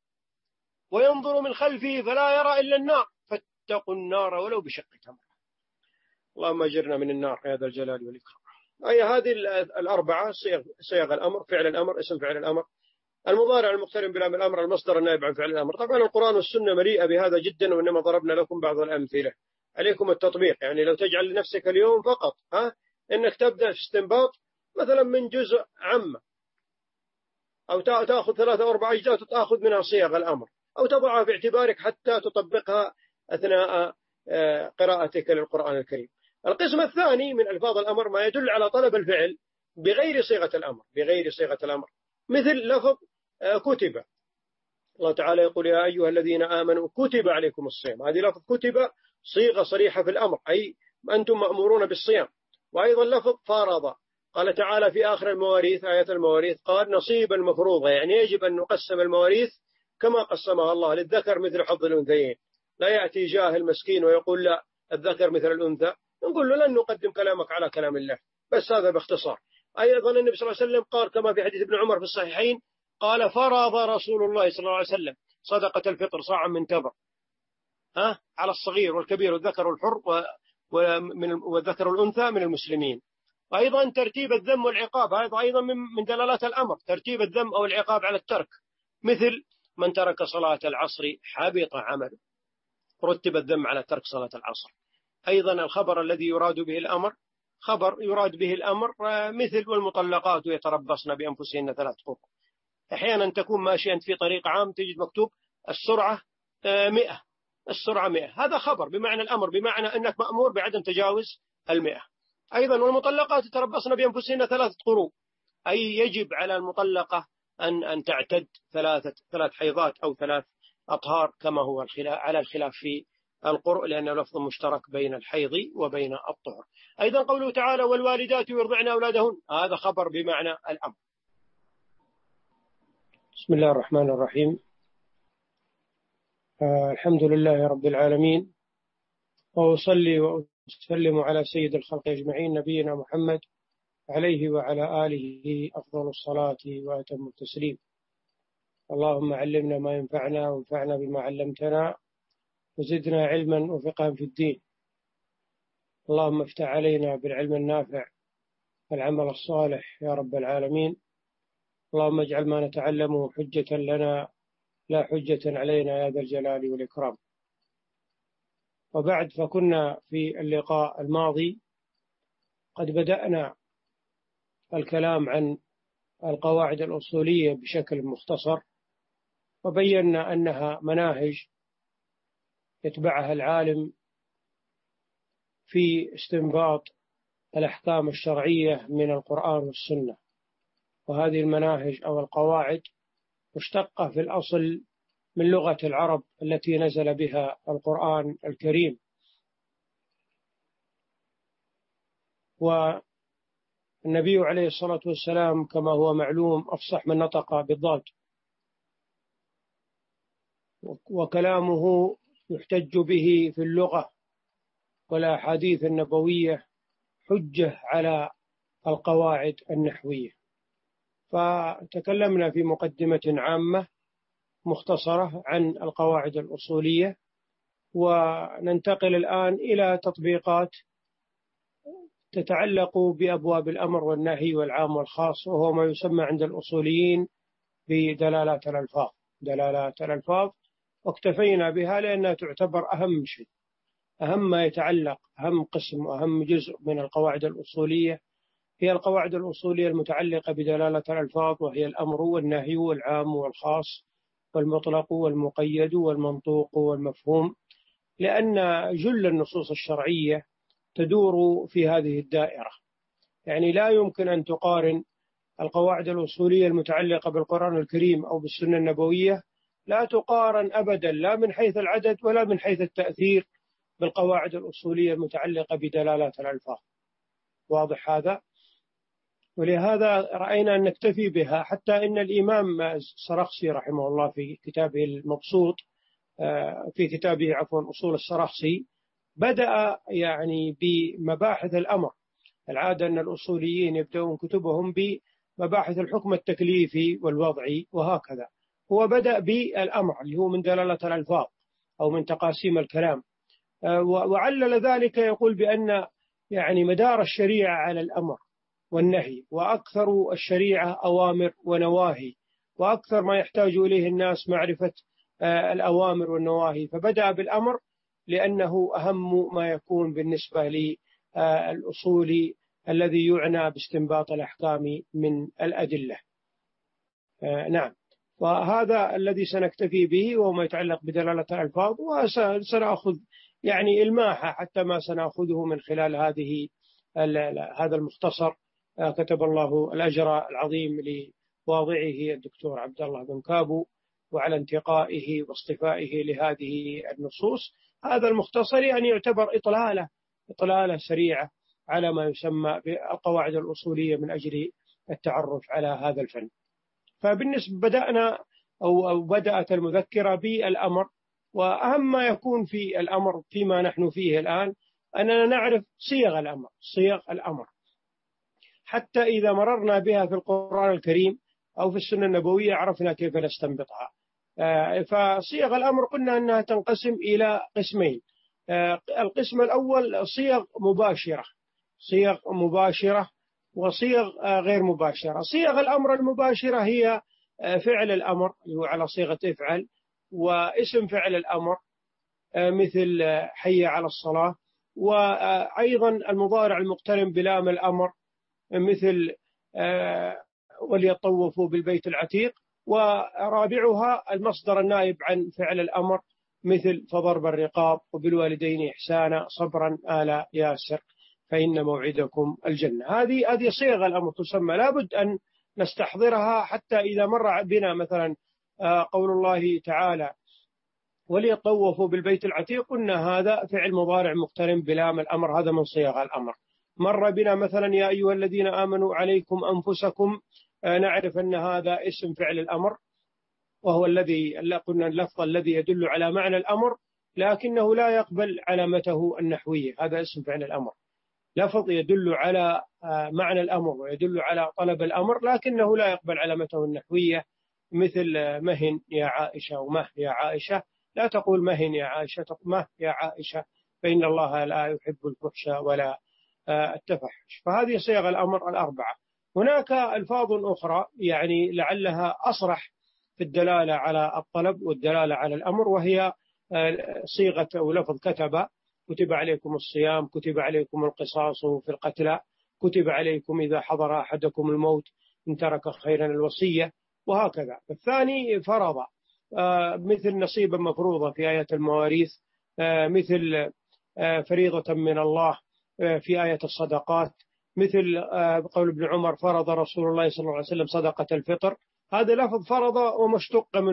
وينظر من خلفه فلا يرى إلا النار. فاتقوا النار ولو بشق تمرة. اللهم أجرنا من النار يا ذا الجلال والإكرام. أي هذه الأربعة صيغ الأمر: فعل الأمر، اسم فعل الأمر، المضارع المقترن بلام الأمر، المصدر النائب عن فعل الأمر. طبعا القرآن والسنة مليئة بهذا جدا، وإنما ضربنا لكم بعض الأمثلة. عليكم التطبيق، يعني لو تجعل لنفسك اليوم فقط إنك تبدأ في استنباط مثلا من جزء عامة، أو تأخذ 3 أو 4 أجزاء تأخذ منها صيغ الأمر، أو تضعها في اعتبارك حتى تطبقها أثناء قراءتك للقرآن الكريم. القسم الثاني من ألفاظ الأمر ما يدل على طلب الفعل بغير صيغة الأمر، مثل لفظ كتب. الله تعالى يقول يا أيها الذين آمنوا كتب عليكم الصيام، هذه لفظ كتب صيغة صريحة في الأمر، أي أنتم مأمورون بالصيام. وأيضا لفظ فرض، قال تعالى في آخر المواريث، آية المواريث، قال نصيبا مفروضا، يعني يجب أن نقسم المواريث كما قسمها الله، للذكر مثل حظ الأنثيين. لا يأتي جاهل مسكين ويقول لا الذكر مثل الأنثى، نقول له لن نقدم كلامك على كلام الله. بس هذا باختصار. أيضا النبي صلى الله عليه وسلم قال كما في حديث ابن عمر في الصحيحين، قال فرض رسول الله صلى الله عليه وسلم صدقة الفطر صاعا من تمر على الصغير والكبير والذكر والحر والذكر والأنثى من المسلمين. وأيضا ترتيب الذم والعقاب، هذا أيضا من دلالات الأمر، ترتيب الذم أو العقاب على الترك، مثل من ترك صلاة العصر حبط عمله، رتب الذم على ترك صلاة العصر. أيضا الخبر الذي يراد به الأمر، خبر يراد به الأمر مثل والمطلقات يتربصن بأنفسهن 3 قروء. أحيانا تكون ماشيا في طريق عام تجد مكتوب السرعة 100، السرعة 100، هذا خبر بمعنى الأمر، بمعنى أنك مأمور بعدم تجاوز 100. أيضا والمطلقات يتربصن بأنفسهن 3 قروء، أي يجب على المطلقة أن تعتد 3 حيضات أو 3 أطهار، كما هو على الخلاف في القرء، لأنه لفظ مشترك بين الحيض وبين الطهر. أيضا قوله تعالى والوالدات يرضعن أولادهن، هذا خبر بمعنى الأمر. بسم الله الرحمن الرحيم. الحمد لله رب العالمين، وأصلي وأسلم على سيد الخلق أجمعين نبينا محمد عليه وعلى آله أفضل الصلاة وأتم التسليم. اللهم علمنا ما ينفعنا وانفعنا بما علمتنا وزدنا علما وفقها في الدين. اللهم افتح علينا بالعلم النافع والعمل الصالح يا رب العالمين. اللهم اجعل ما نتعلمه حجة لنا لا حجة علينا يا ذا الجلال والإكرام. وبعد، فكنا في اللقاء الماضي قد بدأنا الكلام عن القواعد الأصولية بشكل مختصر، وبينا أنها مناهج يتبعها العالم في استنباط الأحكام الشرعية من القرآن والسنة. وهذه المناهج أو القواعد مشتقة في الأصل من لغة العرب التي نزل بها القرآن الكريم. والنبي عليه الصلاة والسلام كما هو معلوم أفصح من نطق بالضاد، وكلامه يحتج به في اللغة والأحاديث النبوية حجة على القواعد النحوية. فتكلمنا في مقدمة عامة مختصرة عن القواعد الأصولية، وننتقل الآن إلى تطبيقات تتعلق بأبواب الأمر والنهي والعام والخاص، وهو ما يسمى عند الأصوليين بدلالات الألفاظ. دلالات الألفاظ واكتفينا بها لأنها تعتبر أهم شيء، أهم ما يتعلق، أهم قسم وأهم جزء من القواعد الأصولية هي القواعد الأصولية المتعلقة بدلالة الألفاظ، وهي الأمر والنهي والعام والخاص والمطلق والمقيد والمنطوق والمفهوم، لأن جل النصوص الشرعية تدور في هذه الدائرة. يعني لا يمكن أن تقارن القواعد الأصولية المتعلقة بالقرآن الكريم أو بالسنة النبوية، لا تقارن أبدا، لا من حيث العدد ولا من حيث التأثير، بالقواعد الأصولية المتعلقة بدلالات الألفاظ. واضح هذا؟ ولهذا رأينا أن نكتفي بها، حتى إن الإمام السرخسي رحمه الله في كتابه المبسوط، في كتابه أصول السرخسي، بدأ يعني بمباحث الأمر. العادة أن الأصوليين يبدأون كتبهم بمباحث الحكم التكليفي والوضعي وهكذا، هو بدأ بالأمر اللي هو من دلالة الألفاظ أو من تقاسيم الكلام، وعلل ذلك يقول بأن يعني مدار الشريعة على الأمر والنهي، وأكثر الشريعة أوامر ونواهي، وأكثر ما يحتاج إليه الناس معرفة الأوامر والنواهي، فبدأ بالأمر لأنه أهم ما يكون بالنسبة للأصول الذي يعنى باستنباط الأحكام من الأدلة. نعم، وهذا الذي سنكتفي به وهو ما يتعلق بدلالة الألفاظ، وسنأخذ يعني الماحة حتى ما سنأخذه من خلال هذا المختصر. كتب الله الأجر العظيم لواضعه الدكتور عبد الله بن كابو، وعلى انتقائه واصطفائه لهذه النصوص. هذا المختصر يعني يعتبر إطلالة سريعة على ما يسمى بالقواعد الأصولية من أجل التعرف على هذا الفن. فبالنسبة بدأنا أو بدأت المذكرة بالأمر، وأهم ما يكون في الأمر فيما نحن فيه الآن أننا نعرف صيغ الأمر حتى إذا مررنا بها في القرآن الكريم أو في السنة النبوية عرفنا كيف نستنبطها. فصيغ الأمر قلنا أنها تنقسم إلى قسمين. القسم الأول صيغ مباشرة وصيغ غير مباشرة. صيغ الأمر المباشرة هي فعل الأمر اللي هو على صيغة افعل، واسم فعل الأمر مثل حي على الصلاة، وأيضا المضارع المقترن بلام الأمر مثل وليطوفوا بالبيت العتيق، ورابعها المصدر النائب عن فعل الأمر مثل فضرب الرقاب، وبالوالدين إحسانا، صبرا آل ياسر، فإن موعدكم الجنة. هذه صيغ الأمر تسمى، لابد أن نستحضرها حتى إذا مر بنا مثلا قول الله تعالى وليطوفوا بالبيت العتيق، قلنا هذا فعل مضارع مقترن بلام الأمر، هذا من صيغ الأمر. مر بنا مثلا يا أيها الذين آمنوا عليكم أنفسكم، نعرف أن هذا اسم فعل الأمر، وهو الذي قلنا اللفظ الذي يدل على معنى الأمر لكنه لا يقبل علامته النحوية، هذا اسم فعل الأمر. لفظ يدل على معنى الأمر ويدل على طلب الأمر لكنه لا يقبل علامته النحوية، مثل مهن يا عائشة ومه يا عائشة. لا تقول مهن يا عائشة، تقول مه يا عائشة، فإن الله لا يحب الفحش ولا التفحش. فهذه صيغ الأمر الأربعة. هناك ألفاظ أخرى يعني لعلها أصرح في الدلالة على الطلب والدلالة على الأمر، وهي صيغة أو لفظ كتب عليكم الصيام، كتب عليكم القصاص في القتلى، كتب عليكم إذا حضر أحدكم الموت إن ترك خيرا الوصية، وهكذا. الثاني فرض، مثل نصيبا مفروضة في آية المواريث، مثل فريضة من الله في آية الصدقات، مثل قول ابن عمر فرض رسول الله صلى الله عليه وسلم صدقة الفطر. هذا لفظ فرض ومشتق منه،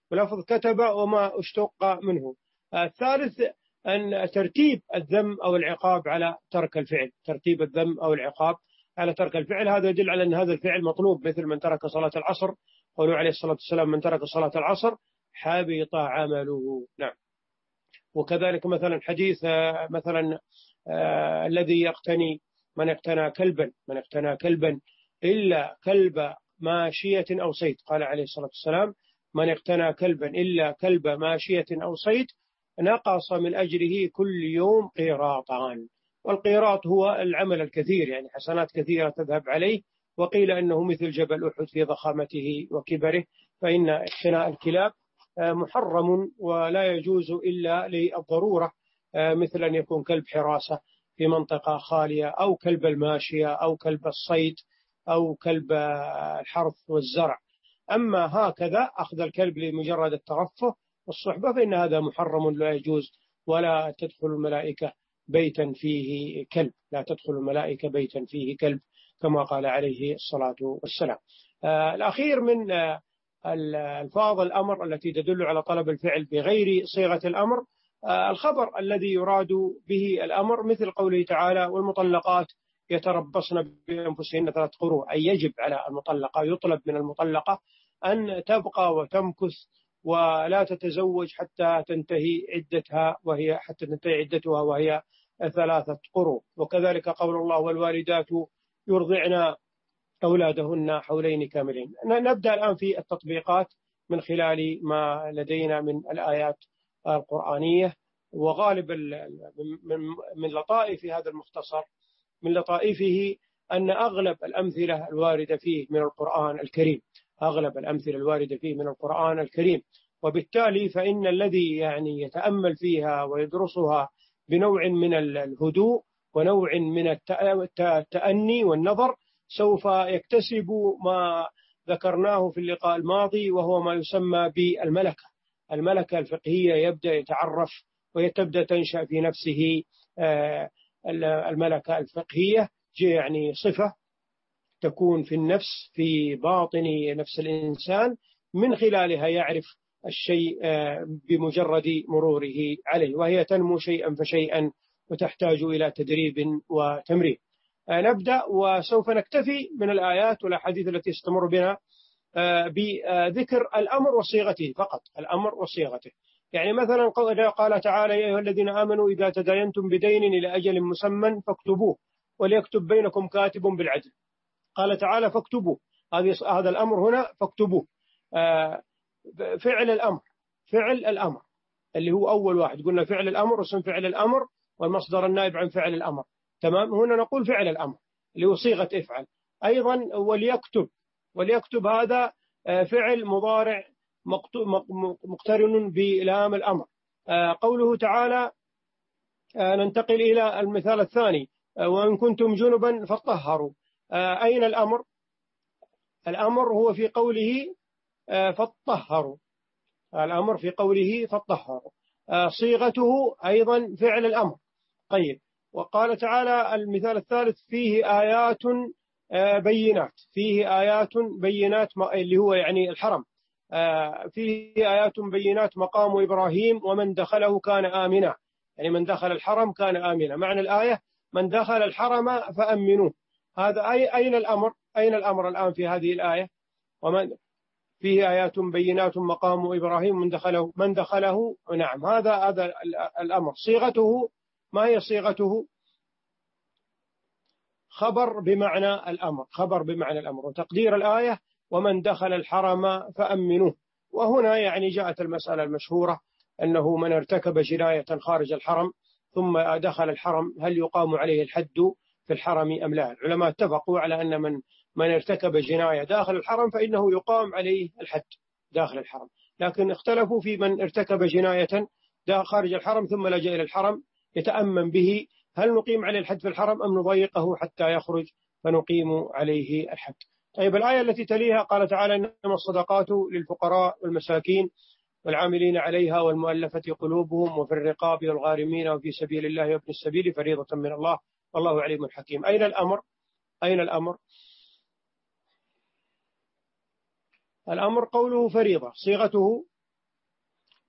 ولفظ كتب وما اشتق منه. الثالث أن ترتيب الذم أو العقاب على ترك الفعل، ترتيب الذم أو العقاب على ترك الفعل، هذا يدل على أن هذا الفعل مطلوب، مثل من ترك صلاة العصر، قوله عليه الصلاة والسلام: من ترك صلاة العصر حبط عمله. نعم. وكذلك مثلا حديث مثلا الذي يقتني، من اقتنى كلبا إلا كلب ماشية أو صيد، قال عليه الصلاة والسلام: من اقتنى كلبا إلا كلب ماشية أو صيد نقص من أجره كل يوم قيراطان. والقيراط هو العمل الكثير، يعني حسنات كثيرة تذهب عليه. وقيل أنه مثل جبل أحد في ضخامته وكبره. فإن اقتناء الكلاب محرم ولا يجوز إلا للضرورة، مثل أن يكون كلب حراسة في منطقة خالية، أو كلب الماشية، أو كلب الصيد، أو كلب الحرث والزرع. أما هكذا أخذ الكلب لمجرد الترفه والصحبة فإن هذا محرم لا يجوز. ولا تدخل الملائكة بيتا فيه كلب، لا تدخل الملائكة بيتا فيه كلب، كما قال عليه الصلاة والسلام. الأخير من الفاظ الأمر التي تدل على طلب الفعل بغير صيغة الأمر الخبر الذي يراد به الأمر، مثل قوله تعالى: والمطلقات يتربصن بأنفسهن 3 قروء، أي يجب على المطلقة، يطلب من المطلقة أن تبقى وتمكث ولا تتزوج حتى تنتهي عدتها وهي 3 قروء. وكذلك قول الله: والوالدات يرضعن أولادهن حولين كاملين. نبدأ الآن في التطبيقات من خلال ما لدينا من الآيات القرآنية. وغالب من لطائف هذا المختصر، من لطائفه أن أغلب الأمثلة الواردة فيه من القرآن الكريم، أغلب الأمثلة الواردة فيه من القرآن الكريم. وبالتالي فإن الذي يعني يتأمل فيها ويدرسها بنوع من الهدوء ونوع من التأني والنظر سوف يكتسب ما ذكرناه في اللقاء الماضي، وهو ما يسمى بالملكة، الملكة الفقهية. يبدأ يتعرف وتبدأ تنشأ في نفسه الملكة الفقهية، يعني صفة تكون في النفس، في باطن نفس الإنسان، من خلالها يعرف الشيء بمجرد مروره عليه، وهي تنمو شيئا فشيئا وتحتاج إلى تدريب وتمرين. نبدأ، وسوف نكتفي من الآيات والأحاديث التي استمر بنا بذكر الأمر وصيغته فقط، الأمر وصيغته. يعني مثلا قال تعالى: يا أيها الذين آمنوا إذا تداينتم بدين إلى أجل مسمى فاكتبوه وليكتب بينكم كاتب بالعدل. قال تعالى: فاكتبوه، هذا الأمر هنا فاكتبوه. فعل الأمر اللي هو أول واحد، قلنا فعل الأمر واسم فعل الأمر والمصدر النائب عن فعل الأمر، تمام. هنا نقول فعل الأمر اللي هو صيغة افعل. أيضا وليكتب هذا فعل مضارع مقترن بلام الأمر. قوله تعالى، ننتقل إلى المثال الثاني: وإن كنتم جنبا فطهروا. أين الأمر؟ الأمر هو في قوله فطهروا، الأمر في قوله فطهروا. صيغته أيضا فعل الأمر. طيب، وقال تعالى المثال الثالث: فيه آيات بينات اللي هو يعني الحرم. فيه آيات بينات مقام إبراهيم ومن دخله كان آمنا، يعني من دخل الحرم كان آمنا. معنى الآية: من دخل الحرم فأمنوه. هذا أين الأمر؟ أين الأمر الآن في هذه الآية؟ ومن فيه آيات بينات مقام إبراهيم من دخله. نعم، هذا الأمر. صيغته ما هي صيغته؟ خبر بمعنى الأمر. وتقدير الآية: ومن دخل الحرم فأمنوه. وهنا يعني جاءت المسألة المشهورة أنه من ارتكب جناية خارج الحرم ثم دخل الحرم هل يقام عليه الحد في الحرم أم لا؟ العلماء اتفقوا على أن من ارتكب جناية داخل الحرم فإنه يقام عليه الحد داخل الحرم، لكن اختلفوا في من ارتكب جناية خارج الحرم ثم لجأ إلى الحرم يتأمن به، هل نقيم عليه الحد في الحرم أم نضيقه حتى يخرج فنقيم عليه الحد. طيب، الآية التي تليها قال تعالى: إنما الصدقات للفقراء والمساكين والعاملين عليها والمؤلفة قلوبهم وفي الرقاب والغارمين وفي سبيل الله وابن السبيل فريضة من الله والله عليم حكيم. أين الأمر؟ الأمر قوله فريضة، صيغته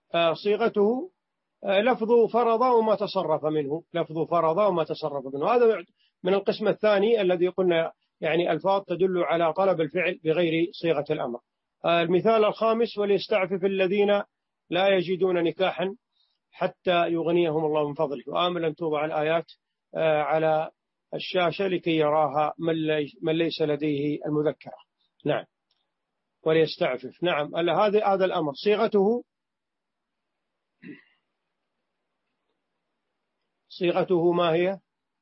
صيغته لفظ فرض وما تصرف منه، لفظ فرض وما تصرف منه. هذا من القسم الثاني الذي قلنا يعني ألفاظ تدل على طلب الفعل بغير صيغة الأمر. المثال الخامس: وليستعفف الذين لا يجدون نكاحا حتى يغنيهم الله من فضله. وآمل أن توضع الآيات على الشاشة لكي يراها من ليس لديه المذكرة. نعم، وليستعفف. نعم، هذا الأمر صيغته ما هي؟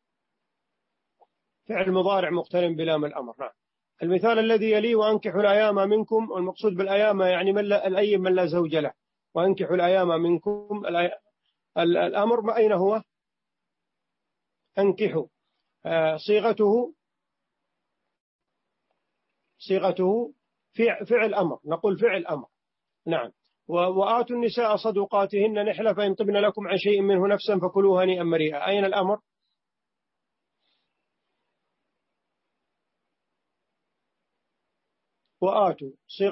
فعل مضارع مقترن بلام الأمر. نعم. المثال الذي يلي: وأنكحوا الأيام منكم. والمقصود بالأيام يعني الأيم من لا زوج له. وأنكحوا الأيام منكم، الأمر أين هو؟ أنكحوا. صيغته فعل أمر، نقول فعل أمر. نعم. وآتوا النساء صدقاتهن نحلة فإن طبن لكم عن شيء منه نفسا فكلوه هنيئا مريئا. أين الأمر؟ وآتوا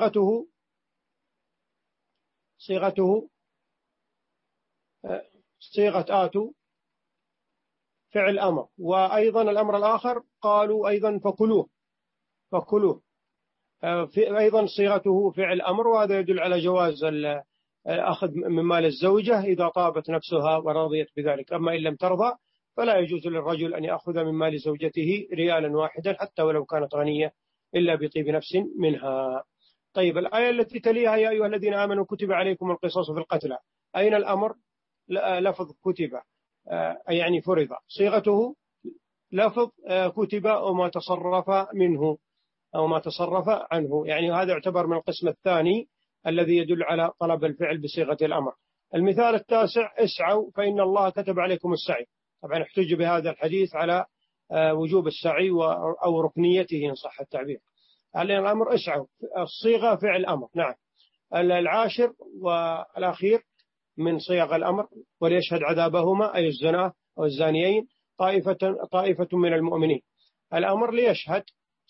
صيغة آتوا فعل أمر. وأيضا الأمر الآخر قالوا أيضا فكلوه أيضا صيغته فعل أمر. وهذا يدل على جواز الأخذ من مال الزوجة إذا طابت نفسها ورضيت بذلك. أما إن لم ترضى فلا يجوز للرجل أن يأخذ من مال زوجته ريالا واحدا حتى ولو كانت غنية إلا بطيب نفس منها. طيب، الآية التي تليها: يا أيها الذين آمنوا كتب عليكم القصاص في القتلى. أين الأمر؟ لفظ كتب يعني فرض. صيغته لفظ كتب وما تصرف منه أو ما تصرف عنه، يعني هذا يعتبر من القسم الثاني الذي يدل على طلب الفعل بصيغة الأمر. المثال التاسع: اسعوا فإن الله كتب عليكم السعي. طبعا احتج بهذا الحديث على وجوب السعي أو ركنيته إن صح التعبير. على الأمر اسعوا، الصيغة فعل أمر. نعم. العاشر والأخير من صيغ الأمر: وليشهد عذابهما أي الزنا أو الزانيين طائفة من المؤمنين. الأمر ليشهد،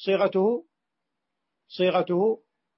صيغته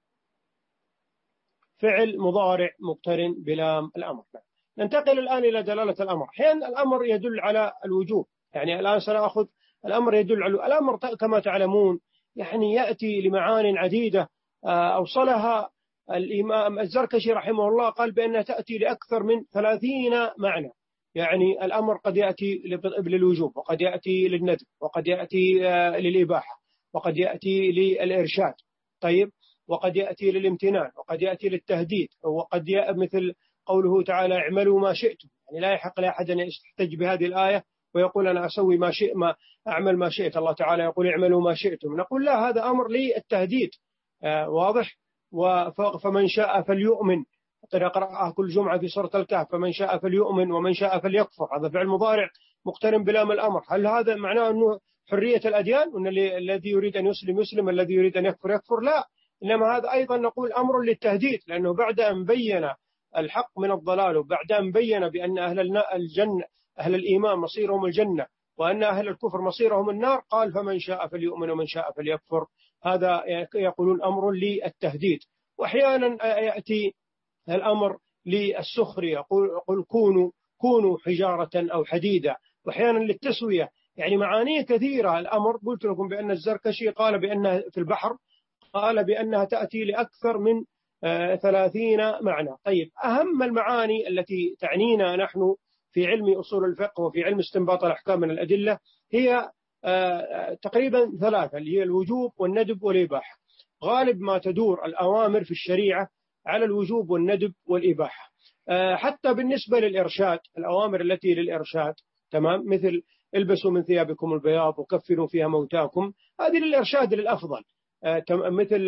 فعل مضارع مقترن بلام الأمر. ننتقل الآن إلى دلالة الأمر. أحيانا الأمر يدل على الوجوب، يعني الآن سنأخذ الأمر يدل على الأمر كما تعلمون يعني يأتي لمعان عديدة أوصلها الإمام الزركشي رحمه الله، قال بأنها تأتي لأكثر من 30 معنى. يعني الأمر قد يأتي للوجوب، وقد يأتي للندب، وقد يأتي للإباحة، وقد يأتي للإرشاد. طيب، وقد يأتي للامتنان، وقد يأتي للتهديد، وقد يأتي مثل قوله تعالى: اعملوا ما شئتم. يعني لا يحق لأحد أن يستحتج بهذه الآية ويقول أنا أسوي ما شئت، ما أعمل ما شئت. الله تعالى يقول اعملوا ما شئتم. نقول لا، هذا أمر للتهديد. واضح. فمن شاء فليؤمن، نقرأها كل جمعة في سورة الكهف: فمن شاء فليؤمن ومن شاء فليكفر. هذا فعل مضارع مقترن بلام الأمر. هل هذا معناه أنه حرية الأديان، وأن الذي يريد أن يسلم يسلم، الذي يريد أن يكفر يكفر؟ لا، إنما هذا أيضا نقول أمر للتهديد، لأنه بعد أن بين الحق من الضلال، وبعد أن بين بأن أهل الجنة أهل الإيمان مصيرهم الجنة، وأن أهل الكفر مصيرهم النار، قال فمن شاء فليؤمن ومن شاء فليكفر. هذا يقولون أمر للتهديد. وأحيانا يأتي الأمر للسخرية، يقول كونوا حجارة أو حديدا. وأحيانا للتسوية، يعني معاني كثيرة. الأمر قلت لكم بأن الزركشي قال بأنها في البحر، قال بأنها تأتي لأكثر من 30 معنى. طيب، أهم المعاني التي تعنينا نحن في علم أصول الفقه وفي علم استنباط الأحكام من الأدلة هي تقريبا 3، اللي هي الوجوب والندب والإباحة. غالب ما تدور الأوامر في الشريعة على الوجوب والندب والإباحة. حتى بالنسبة للإرشاد، الأوامر التي للإرشاد تمام، مثل البسوا من ثيابكم البياض وكفنوا فيها موتاكم، هذه للإرشاد للأفضل. مثل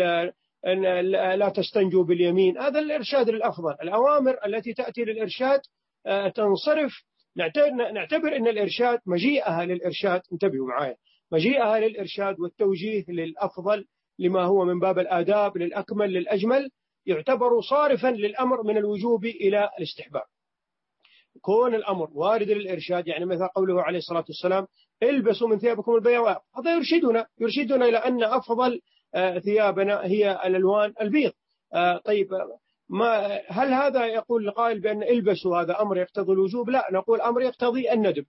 لا تستنجوا باليمين، هذا الإرشاد للأفضل. الأوامر التي تأتي للإرشاد تنصرف، نعتبر أن الإرشاد مجيئها للإرشاد، انتبهوا معايا، مجيئها للإرشاد والتوجيه للأفضل لما هو من باب الآداب للأكمل للأجمل، يعتبر صارفا للأمر من الوجوب إلى الاستحباب. كون الأمر وارد للإرشاد، يعني مثل قوله عليه الصلاة والسلام: البسوا من ثيابكم البيضاء، هذا يرشدنا إلى أن أفضل ثيابنا هي الألوان البيض. طيب، هل هذا يقول القائل بأن البسوا هذا أمر يقتضي الوجوب؟ لا، نقول أمر يقتضي الندب.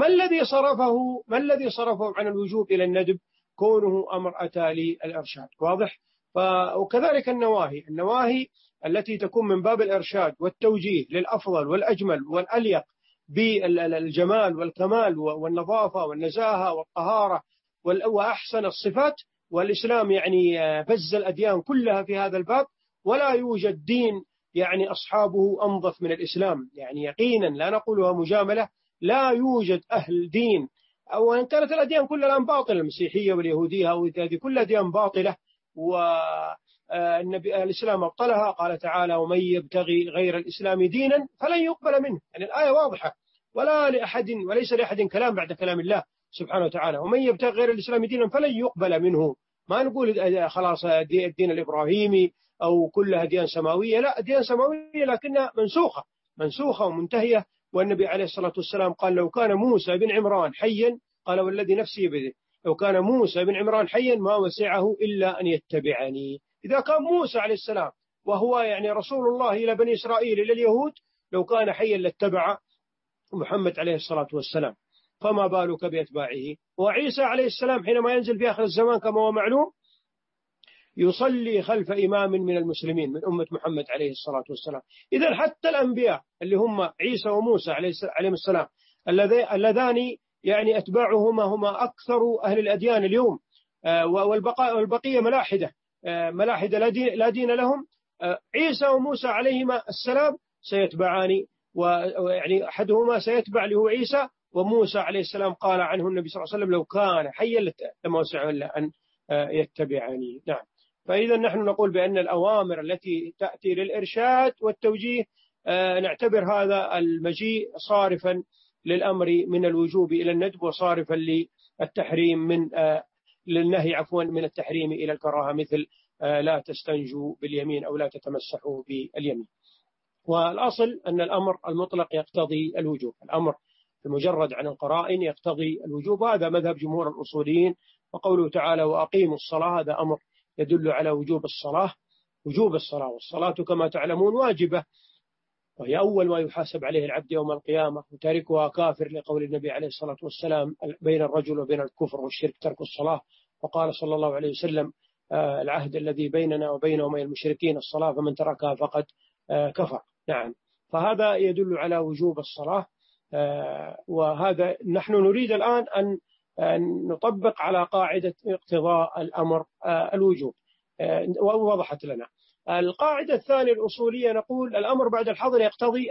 ما الذي صرفه عن الوجوب إلى الندب؟ كونه أمر أتى للإرشاد. واضح؟ وكذلك النواهي التي تكون من باب الإرشاد والتوجيه للأفضل والأجمل والأليق بالجمال والكمال والنظافة والنزاهة والطهارة وأحسن الصفات. والإسلام يعني بز الأديان كلها في هذا الباب، ولا يوجد دين يعني أصحابه أنظف من الإسلام، يعني يقينا لا نقولها مجاملة. لا يوجد أهل دين، أو أن كانت الأديان كلها الآن باطلة، المسيحية واليهودية هذه كلها أديان باطلة، والنبي الإسلام أبطلها. قال تعالى: ومن يبتغي غير الإسلام دينا فلن يقبل منه. يعني الآية واضحة، وليس لأحد كلام بعد كلام الله سبحانه وتعالى. ومن يبتغي غير الإسلام دينا فلن يقبل منه. ما نقول خلاص الدين الإبراهيمي أو كلها ديان سماوية، لا، ديان سماوية لكنها منسوخة ومنتهية. والنبي عليه الصلاة والسلام قال: لو كان موسى بن عمران حيا، قال والذي نفسي بيده، لو كان موسى بن عمران حيا ما وسعه إلا أن يتبعني. إذا كان موسى عليه السلام وهو يعني رسول الله إلى بني إسرائيل إلى اليهود، لو كان حيا لاتبع محمد عليه الصلاة والسلام، فما بالك بأتباعه. وعيسى عليه السلام حينما ينزل في آخر الزمان كما هو معلوم يصلي خلف إمام من المسلمين من أمة محمد عليه الصلاة والسلام. إذا حتى الأنبياء اللي هم عيسى وموسى عليهم السلام اللذان يعني أتباعهما هما أكثر أهل الأديان اليوم، والبقية ملاحدة لا دين لهم. عيسى وموسى عليهما السلام سيتبعان، ويعني أحدهما سيتبع اللي هو عيسى، وموسى عليه السلام قال عنه النبي صلى الله عليه وسلم: لو كان حيا لما وسعه إلا أن يتبعني. نعم. فإذا نحن نقول بأن الأوامر التي تأتي للإرشاد والتوجيه نعتبر هذا المجيء صارفا للأمر من الوجوب إلى الندب، وصارفا للتحريم للنهي من التحريم إلى الكراهة، مثل لا تستنجوا باليمين أو لا تتمسحوا باليمين. والأصل أن الأمر المطلق يقتضي الوجوب، الأمر المجرد عن القرائن يقتضي الوجوب. هذا مذهب جمهور الأصوليين. وقوله تعالى: وأقيموا الصلاة، هذا أمر يدل على وجوب الصلاة. والصلاة كما تعلمون واجبة، وهي أول ما يحاسب عليه العبد يوم القيامة، وتاركها كافر، لقول النبي عليه الصلاة والسلام: بين الرجل وبين الكفر والشرك ترك الصلاة. وقال صلى الله عليه وسلم: العهد الذي بيننا وبينهم المشركين الصلاة، فمن تركها فقد كفر. نعم. فهذا يدل على وجوب الصلاة. وهذا نحن نريد الآن أن نطبق على قاعدة اقتضاء الأمر الوجوب، ووضحت لنا. القاعدة الثانية الأصولية نقول: الأمر بعد الحظر يقتضي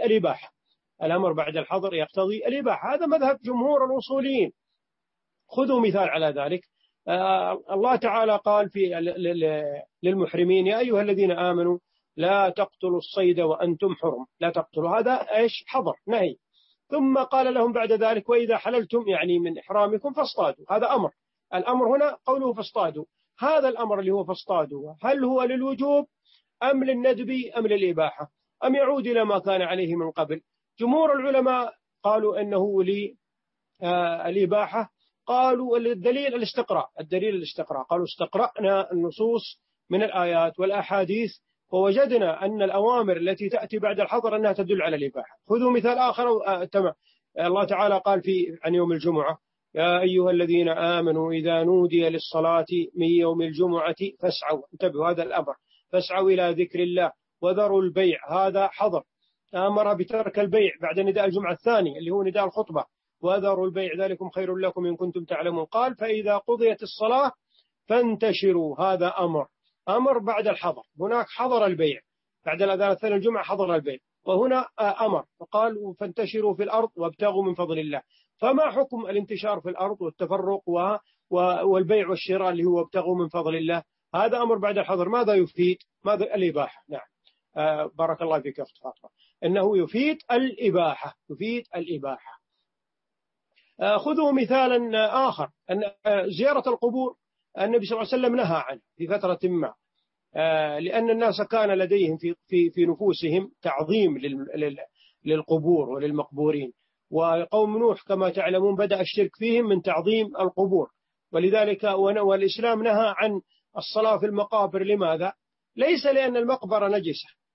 الإباحة. هذا مذهب جمهور الأصوليين. خذوا مثال على ذلك. الله تعالى قال للمحرمين: يا أيها الذين آمنوا لا تقتلوا الصيد وأنتم حرم. لا تقتلوا، هذا إيش؟ حظر، نهي. ثم قال لهم بعد ذلك: وإذا حللتم يعني من إحرامكم فاصطادوا. هذا أمر. الأمر هنا قوله فاصطادوا. هذا الأمر اللي هو فاصطادوا، هل هو للوجوب أم للندب أم للإباحة أم يعود إلى ما كان عليه من قبل؟ جمهور العلماء قالوا أنه للإباحة. قالوا الدليل الاستقراء. قالوا: استقرأنا النصوص من الآيات والأحاديث ووجدنا أن الأوامر التي تأتي بعد الحظر أنها تدل على الإباحة. خذوا مثال آخر. الله تعالى قال عن يوم الجمعة: يا أيها الذين آمنوا إذا نودي للصلاة من يوم الجمعة فاسعوا. انتبهوا، هذا الأمر، فاسعوا إلى ذكر الله وذروا البيع. هذا حظر. أمر بترك البيع بعد نداء الجمعة الثاني اللي هو نداء الخطبة: وذروا البيع ذلكم خير لكم إن كنتم تعلمون. قال: فإذا قضيت الصلاة فانتشروا. هذا أمر بعد الحظر. هناك حظر البيع بعد الأذان الثاني الجمعة، حظر البيع، وهنا أمر فقال: فانتشروا في الأرض وابتغوا من فضل الله. فما حكم الانتشار في الأرض والتفرق والبيع والشراء اللي هو ابتغوا من فضل الله؟ هذا أمر بعد الحظر. ماذا يفيد؟ ماذا؟ الإباحة. نعم. بارك الله فيك أخت فاطمة. إنه يفيد الإباحة. خذوا مثالا آخر. أن زيارة القبور النبي صلى الله عليه وسلم نهى عنه في فترة ما، لأن الناس كان لديهم في نفوسهم تعظيم للقبور وللمقبورين. وقوم نوح كما تعلمون بدأ الشرك فيهم من تعظيم القبور، ولذلك والإسلام نهى عن الصلاة في المقابر. لماذا؟ ليس لأن المقبرة نجسة،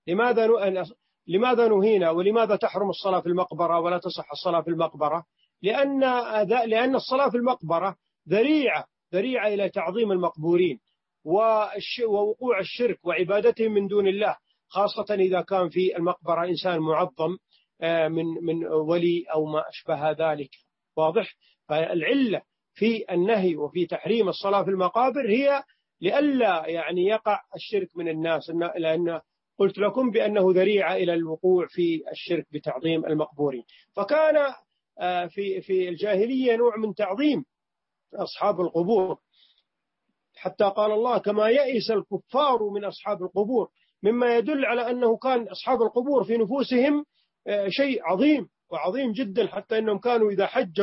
لماذا نهينا ولماذا تحرم الصلاة في المقبرة ولا تصح الصلاة في المقبرة؟ لأن الصلاة في المقبرة ذريعة إلى تعظيم المقبورين ووقوع الشرك وعبادتهم من دون الله، خاصة إذا كان في المقبرة إنسان معظم من ولي أو ما أشبه ذلك. واضح؟ فالعلة في النهي وفي تحريم الصلاة في المقابر هي لئلا يعني يقع الشرك من الناس، لأن قلت لكم بأنه ذريعة إلى الوقوع في الشرك بتعظيم المقبورين. فكان في الجاهلية نوع من تعظيم أصحاب القبور، حتى قال الله كما يئس الكفار من أصحاب القبور، مما يدل على أنه كان أصحاب القبور في نفوسهم شيء عظيم وعظيم جدا، حتى أنهم كانوا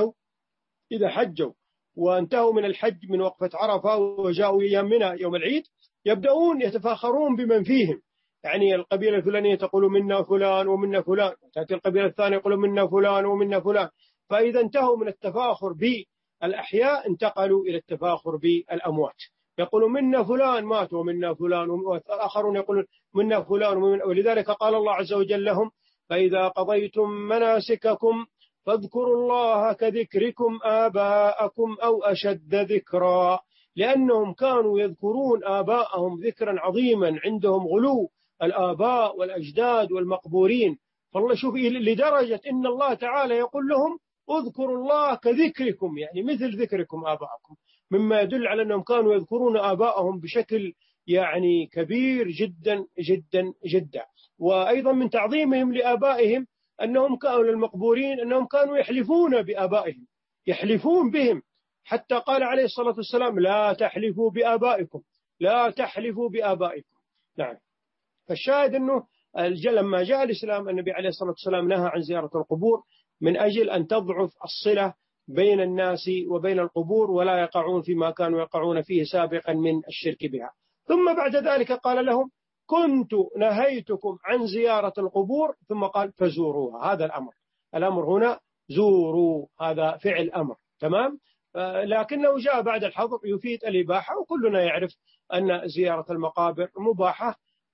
إذا حجوا وانتهوا من الحج من وقفة عرفة وجاءوا يومنا يوم العيد يبدأون يتفاخرون بمن فيهم، يعني القبيلة الفلانية تقول منا فلان ومنا فلان، تأتي القبيلة الثانية يقول منا فلان ومنا فلان، فإذا انتهوا من التفاخر بالأحياء انتقلوا إلى التفاخر بالأموات، يقولون منا فلان مات ومنا فلان، والآخرون يقولون منا فلان ولذلك قال الله عز وجل لهم فإذا قضيتم مناسككم فاذكروا الله كذكركم آباءكم أو أشد ذكرا، لأنهم كانوا يذكرون آباءهم ذكرا عظيما، عندهم غلو الآباء والأجداد والمقبورين. فالله شوف لدرجة إن الله تعالى يقول لهم اذكروا الله كذكركم، يعني مثل ذكركم آباءكم، مما يدل على أنهم كانوا يذكرون آباءهم بشكل يعني كبير جدا جدا جدا. وأيضا من تعظيمهم لآبائهم أنهم كانوا للمقبورين أنهم كانوا يحلفون بآبائهم، يحلفون بهم، حتى قال عليه الصلاة والسلام لا تحلفوا بآبائكم، لا تحلفوا بآبائكم. نعم. فالشاهد أنه لما جاء الإسلام النبي عليه الصلاة والسلام نهى عن زيارة القبور من أجل أن تضعف الصلة بين الناس وبين القبور ولا يقعون فيما كانوا يقعون فيه سابقا من الشرك بها. ثم بعد ذلك قال لهم كنت نهيتكم عن زيارة القبور، ثم قال فزوروها. هذا الأمر هنا زوروا، هذا فعل أمر، تمام. لكنه جاء بعد الحظر يفيد الإباحة، وكلنا يعرف أن زيارة المقابر مباحة.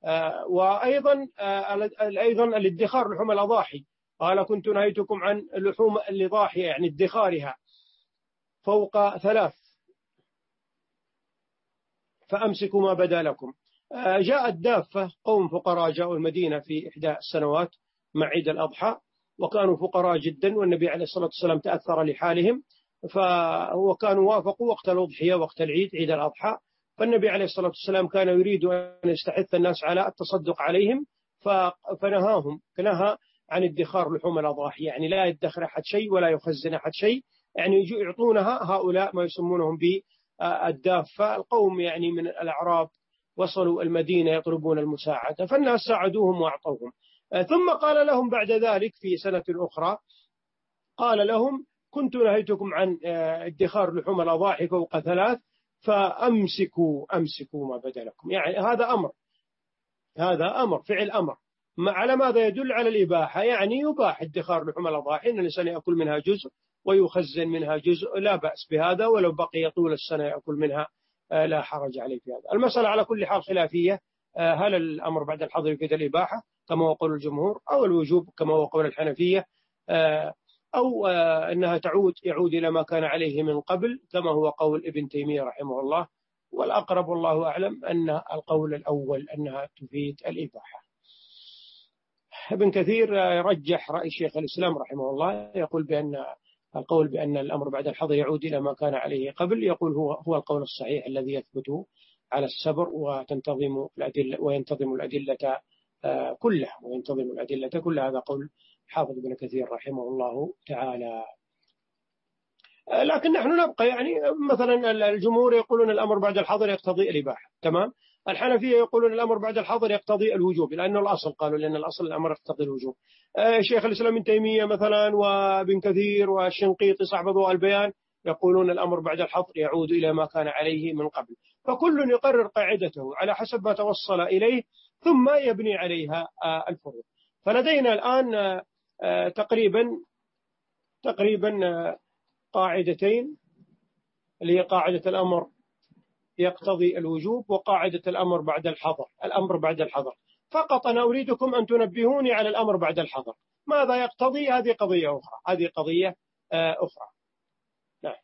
وأيضا الادخار لحوم الأضاحي، قال كنت نهيتكم عن لحوم الأضاحي يعني ادخارها فوق 3 فأمسكوا ما بدا لكم. جاءت دافة قوم فقراء جاءوا المدينة في إحدى السنوات مع عيد الأضحى، وكانوا فقراء جدا، والنبي عليه الصلاة والسلام تأثر لحالهم، وكانوا وافقوا وقت الأضحية وقت العيد عيد الأضحى، فالنبي عليه الصلاة والسلام كان يريد أن يستحث الناس على التصدق عليهم، فنهى عن ادخار لحوم الأضاحي، يعني لا يدخر أحد شيء ولا يخزن أحد شيء، يعني يعطونها هؤلاء ما يسمونهم بالدافة، القوم يعني من الأعراب وصلوا المدينة يطلبون المساعدة، فالناس ساعدوهم وأعطوهم. ثم قال لهم بعد ذلك في سنة أخرى قال لهم كنت نهيتكم عن ادخار لحوم الأضاحي فوق 3 فأمسكوا ما بدا لكم. يعني هذا أمر فعل أمر، على ماذا يدل؟ على الإباحة، يعني يباح ادخار لحوم الأضاحي، إن الإنسان يأكل منها جزء ويخزن منها جزء، لا بأس بهذا، ولو بقي طول السنة يأكل منها لا حرج عليه في هذا. المسألة على كل حال خلافية، هل الأمر بعد الحظر يفيد الإباحة كما هو قول الجمهور، أو الوجوب كما هو قول الحنفية، أو أنها يعود إلى ما كان عليه من قبل كما هو قول ابن تيمية رحمه الله، والأقرب والله أعلم أن القول الأول أنها تفيد الإباحة. ابن كثير رجح رأي شيخ الإسلام رحمه الله، يقول بأن القول بأن الأمر بعد الحظر يعود إلى ما كان عليه قبل، يقول هو القول الصحيح الذي يثبت على السبر وينتظم الأدلة كلها، هذا قول حافظ ابن كثير رحمه الله تعالى. لكن نحن نبقى يعني مثلا الجمهور يقولون الأمر بعد الحظر يقتضي الإباحة، تمام. الحنفية يقولون الأمر بعد الحظر يقتضي الوجوب، لأنه الأصل قالوا لأن الأصل الأمر يقتضي الوجوب. شيخ الإسلام ابن تيمية مثلا وابن كثير والشنقيطي صاحب ضوء البيان يقولون الأمر بعد الحظر يعود إلى ما كان عليه من قبل، فكل يقرر قاعدته على حسب ما توصل إليه ثم يبني عليها الفروع. فلدينا الآن تقريبا قاعدتين، اللي هي قاعدة الأمر يقتضي الوجوب وقاعدة الأمر بعد الحظر. فقط أنا أريدكم أن تنبهوني على الأمر بعد الحظر ماذا يقتضي. هذه قضية أخرى، هذه قضية أخرى. نعم.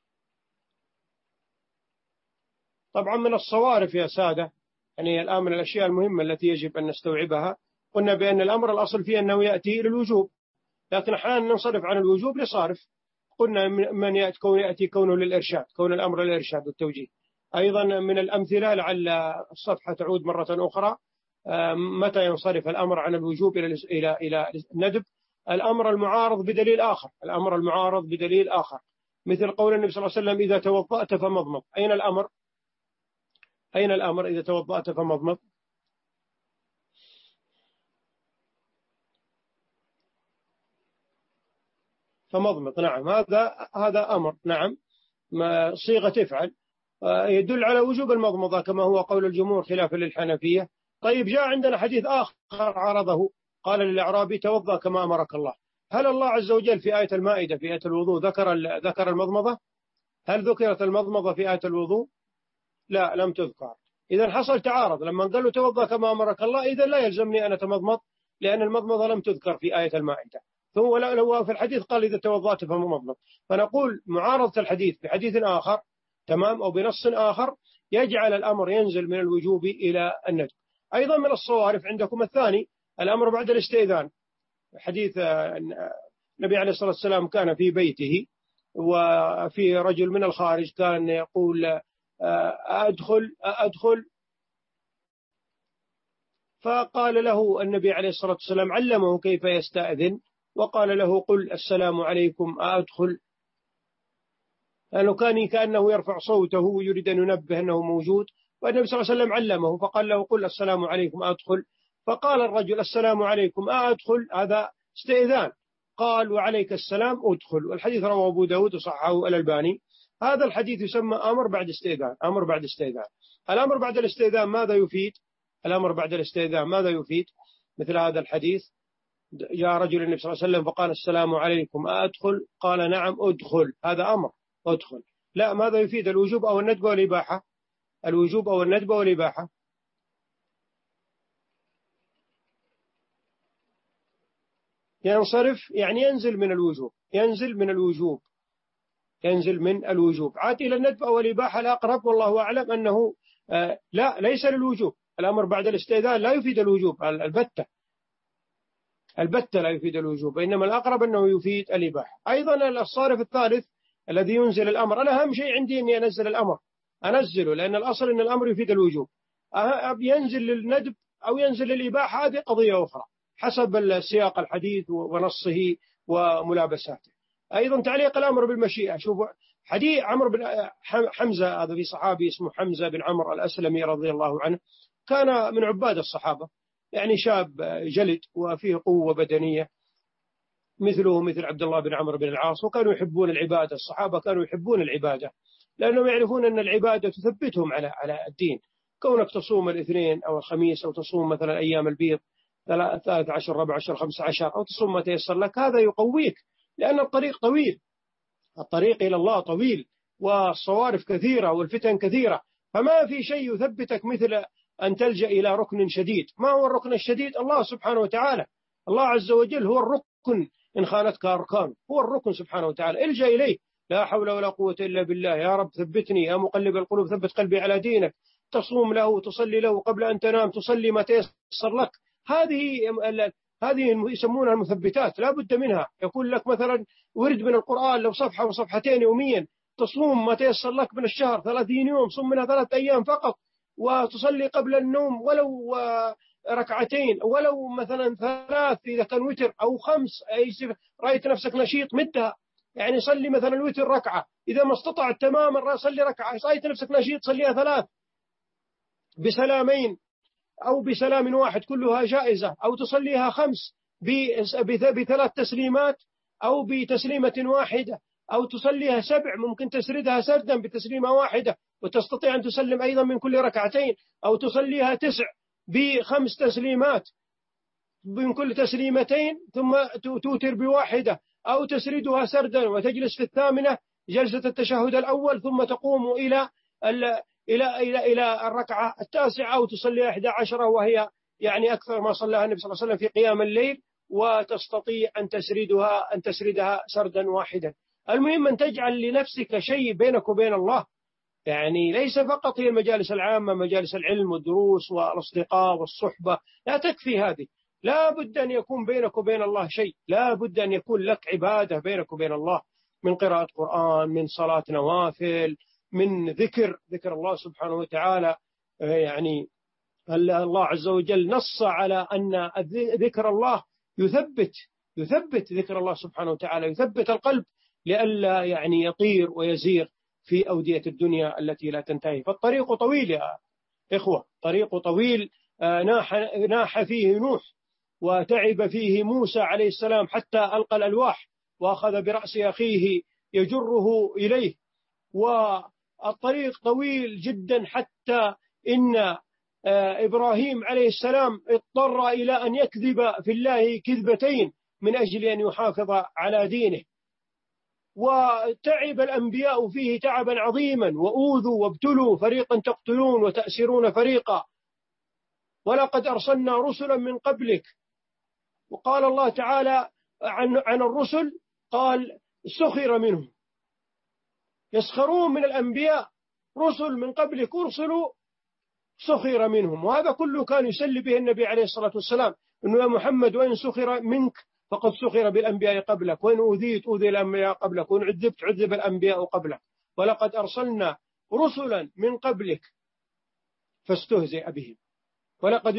طبعا من الصوارف يا سادة، يعني الآن من الأشياء المهمة التي يجب أن نستوعبها، قلنا بأن الأمر الأصل فيه أنه يأتي للوجوب، لكن أحيانا ننصرف عن الوجوب لصارف. قلنا من يأتي كونه للإرشاد، كون الأمر للإرشاد والتوجيه. أيضا من الأمثلة، لعل الصفحة تعود مرة أخرى، متى ينصرف الأمر عن الوجوب إلى الندب؟ الأمر المعارض بدليل آخر، الأمر المعارض بدليل آخر، مثل قول النبي صلى الله عليه وسلم: إذا توضأت فمضمض. أين الأمر؟ أين الأمر؟ إذا توضأت فمضمض. فمضمض، نعم، هذا أمر، نعم، صيغة افعل، يدل على وجوب المضمضة كما هو قول الجمهور خلافا للحنفية. طيب، جاء عندنا حديث آخر عرضه، قال للأعرابي: توضأ كما أمرك الله. هل الله عز وجل في آية المائدة في آية الوضوء ذكر المضمضة؟ هل ذكرت المضمضة في آية الوضوء؟ لا، لم تذكر. إذا حصل تعارض، لما قال له توضأ كما أمرك الله، إذا لا يلزمني أن أتمضمض، لأن المضمضة لم تذكر في آية المائدة. ثم لو في الحديث قال: إذا توضأت فمضمض. فنقول معارضة الحديث بحديث آخر، تمام، أو بنص آخر، يجعل الأمر ينزل من الوجوب إلى الندب. أيضا من الصوارف عندكم الثاني، الأمر بعد الاستئذان. حديث النبي عليه الصلاة والسلام كان في بيته، وفي رجل من الخارج كان يقول: أدخل. فقال له النبي عليه الصلاة والسلام، علمه كيف يستأذن، وقال له: قل السلام عليكم أدخل. لأنه كان كأنه يرفع صوته ويريد أن ينبه أنه موجود، والنبي صلى الله عليه وسلم علمه فقال له: قل السلام عليكم أدخل. فقال الرجل: السلام عليكم أدخل، هذا استئذان. قال: وعليك السلام أدخل. والحديث رواه أبو داود وصححه الألباني. هذا الحديث يسمى أمر بعد استئذان، أمر بعد استئذان. الأمر بعد الاستئذان ماذا يفيد؟ الأمر بعد الاستئذان ماذا يفيد؟ مثل هذا الحديث: جاء رجل النبي صلى الله عليه وسلم فقال: السلام عليكم أدخل؟ قال: نعم أدخل. هذا أمر، أدخل. لا، ماذا يفيد؟ الوجوب أو الندب والإباحة؟ الوجوب أو الندب والإباحة؟ ينصرف، يعني ينزل من الوجوب، ينزل من الوجوب، ينزل من الوجوب. عاد إلى الندب أو الإباحة الأقرب، والله أعلم أنه لا، ليس للوجوب. الأمر بعد الاستئذان لا يفيد الوجوب البتة لا يفيد الوجوب، إنما الأقرب أنه يفيد الإباحة. أيضا الصارف الثالث الذي ينزل الأمر، أنا أهم شيء عندي أني أنزل الأمر، أنزله، لأن الأصل أن الأمر يفيد الوجوب. ينزل للندب أو ينزل للإباحة، هذه قضية أخرى حسب سياق الحديث ونصه وملابساته. أيضا تعليق الأمر بالمشيئة. شوفوا حديث عمرو بن حمزة، هذا في صحابي اسمه حمزة بن عمرو الأسلمي رضي الله عنه، كان من عباد الصحابة، يعني شاب جلد وفيه قوة بدنية مثله مثل عبد الله بن عمرو بن العاص، وكانوا يحبون العبادة. الصحابة كانوا يحبون العبادة لأنهم يعرفون أن العبادة تثبتهم على الدين. كونك تصوم الاثنين أو الخميس، أو تصوم مثلا أيام البيض 13 14 15، أو تصوم ما تيسر لك، هذا يقويك، لأن الطريق طويل، الطريق إلى الله طويل، والصوارف كثيرة والفتن كثيرة. فما في شيء يثبتك مثل أن تلجأ إلى ركن شديد. ما هو الركن الشديد؟ الله سبحانه وتعالى. الله عز وجل هو الركن، إن خانتك أركان، هو الركن سبحانه وتعالى، الجأ إليه. لا حول ولا قوة إلا بالله. يا رب ثبتني، يا مقلب القلوب ثبت قلبي على دينك. تصوم له، تصلي له قبل أن تنام، تصلي ما تيسر لك. هذه يسمونها المثبتات، لا بد منها. يقول لك مثلا ورد من القرآن لو صفحة وصفحتين يوميا، تصوم ما تيسر لك من الشهر 30 يوم، صم منها 3 أيام فقط، وتصلي قبل النوم ولو ركعتين، ولو مثلا 3 إذا كان وتر، أو 5 رأيت نفسك نشيط مدها، يعني صلي مثلا الوتر ركعة، إذا ما استطعت تماما صلي ركعة، رأيت نفسك نشيط صليها 3 بسلامين أو بسلام واحد، كلها جائزة. أو تصليها 5 ب3 تسليمات أو بتسليمة واحدة. أو تصليها 7 ممكن تسردها سردا بتسليمة واحدة، وتستطيع أن تسلم أيضا من كل ركعتين. أو تصليها 9 ب5 تسليمات من كل تسليمتين، ثم توتر بواحدة. أو تسردها سردا وتجلس في 8 جلسة التشهد الأول، ثم تقوم إلى الركعة 9، أو تصلي 11 وهي يعني أكثر ما صلاها النبي صلى الله عليه وسلم في قيام الليل، وتستطيع أن تسردها سردا واحدا. المهم أن تجعل لنفسك شيء بينك وبين الله، يعني ليس فقط هي المجالس العامة، مجالس العلم والدروس والأصدقاء والصحبة، لا تكفي هذه. لا بد أن يكون بينك وبين الله شيء، لا بد أن يكون لك عبادة بينك وبين الله، من قراءة قرآن، من صلاة نوافل، من ذكر الله سبحانه وتعالى. يعني الله عز وجل نص على أن ذكر الله يثبت ذكر الله سبحانه وتعالى، يثبت القلب لئلا يعني يطير ويزير في أودية الدنيا التي لا تنتهي. فالطريق طويل يا إخوة، طريق طويل. ناح فيه نوح، وتعب فيه موسى عليه السلام حتى ألقى الألواح وأخذ برأس أخيه يجره إليه. والطريق طويل جدا، حتى إن إبراهيم عليه السلام اضطر إلى أن يكذب في الله كذبتين من أجل أن يحافظ على دينه. وتعب الأنبياء فيه تعبا عظيما، وأوذوا وابتلوا، فريقا تقتلون وتأسرون فريقا، ولقد أرسلنا رسلا من قبلك. وقال الله تعالى عن الرسل، قال سخر منهم، يسخرون من الأنبياء، رسل من قبلك أرسلوا سخر منهم. وهذا كله كان يسلي به النبي عليه الصلاة والسلام، أنه يا محمد وإن سخر منك فقد سخر بالأنبياء قبلك، وإن أوذيت أوذي الأنبياء قبلك، وإن عذبت عذب الأنبياء قبلك، ولقد أرسلنا رسلا من قبلك فاستهزئ بهم. ولقد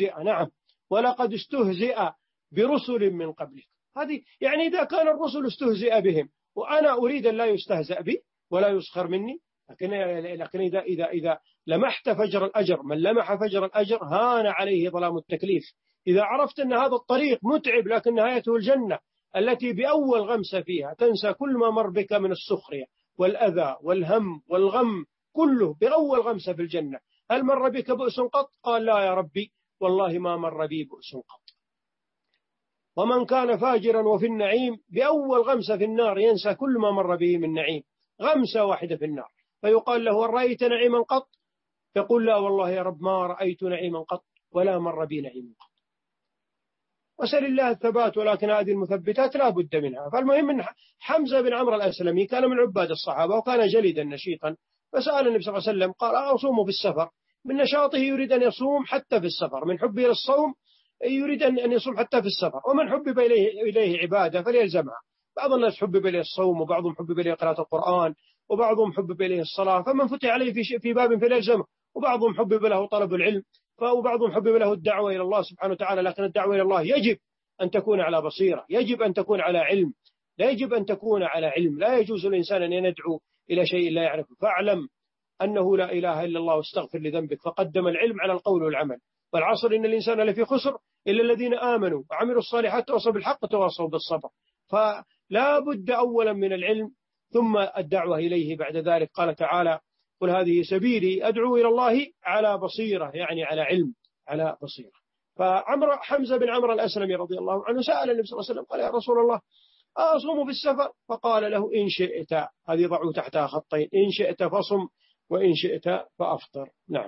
استهزئ برسل من قبلك. هذه يعني إذا كان الرسل استهزئ بهم، وأنا أريد أن لا يستهزأ بي ولا يسخر مني، لكن إذا لمحت فجر الأجر، من لمح فجر الأجر هان عليه ظلام التكليف. إذا عرفت أن هذا الطريق متعب لكن نهايته الجنة، التي بأول غمسة فيها تنسى كل ما مر بك من السخرية والأذى والهم والغم، كله بأول غمسة في الجنة. هل مر بك بؤس قط؟ قال لا يا ربي والله ما مر بي بؤس قط. ومن كان فاجرا وفي النعيم، بأول غمسة في النار ينسى كل ما مر به من نعيم، غمسة واحدة في النار، فيقال له رأيت نعيما قط؟ يقول لا والله يا رب ما رأيت نعيما قط ولا مر بي نعيم قط. وسل الله الثبات، ولكن هذه المثبتات لا بد منها. فالمهم أن حمزة بن عمرو الأسلمي كان من عباد الصحابة، وكان جليدا نشيطا، فسأل النبي صلى الله عليه وسلم قال أصوم في السفر؟ من نشاطه يريد أن يصوم حتى في السفر، من حبه للصوم يريد أن يصوم حتى في السفر. ومن حبب إليه عبادة فليلزمها. بعض الناس حبب إليه الصوم، وبعضهم حبب إليه قراءة القرآن، وبعضهم حبب إليه الصلاة، فمن فتح عليه في باب فليلزمه. وبعضهم حبب له طلب العلم، وبعضهم حبب له الدعوة إلى الله سبحانه وتعالى. لكن الدعوة إلى الله يجب أن تكون على بصيرة، يجب أن تكون على علم، لا يجب أن تكون على علم. لا يجوز الإنسان أن يدعو إلى شيء لا يعرفه. فاعلم أنه لا إله إلا الله واستغفر لذنبك، فقدم العلم على القول والعمل. والعصر إن الإنسان لفي خسر إلا الذين آمنوا وعملوا الصالحات وتواصوا بالحق وتواصوا بالصبر. فلا بد أولا من العلم ثم الدعوة إليه بعد ذلك. قال تعالى قل هذه سبيلي أدعو إلى الله على بصيرة، يعني على علم، على بصيرة. حمزة بن عمرو الأسلمي رضي الله عنه سأل النبي صلى الله عليه وسلم قال يا رسول الله أصوم في السفر؟ فقال له إن شئت، هذه ضعوا تحتها خطين، إن شئت فصم وإن شئت فأفطر. نعم.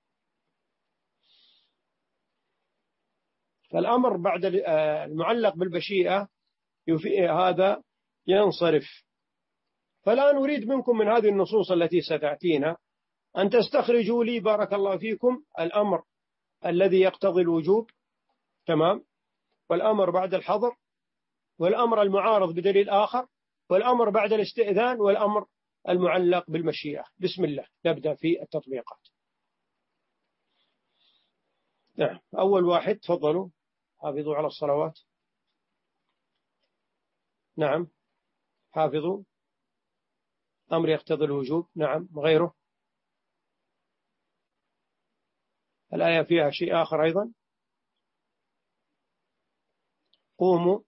فالأمر بعد المعلق بالمشيئة هذا ينصرف. فلا نريد منكم من هذه النصوص التي ستأتينا أن تستخرجوا لي بارك الله فيكم الأمر الذي يقتضي الوجوب، تمام، والأمر بعد الحظر، والأمر المعارض بدليل آخر، والأمر بعد الاستئذان، والأمر المعلق بالمشيئة. بسم الله نبدأ في التطبيقات. نعم. أول واحد تفضلوا حافظوا على الصلوات. نعم حافظوا، أمر يقتضي الوجوب. نعم. غيره؟ الآية فيها شيء آخر أيضا. قوموا،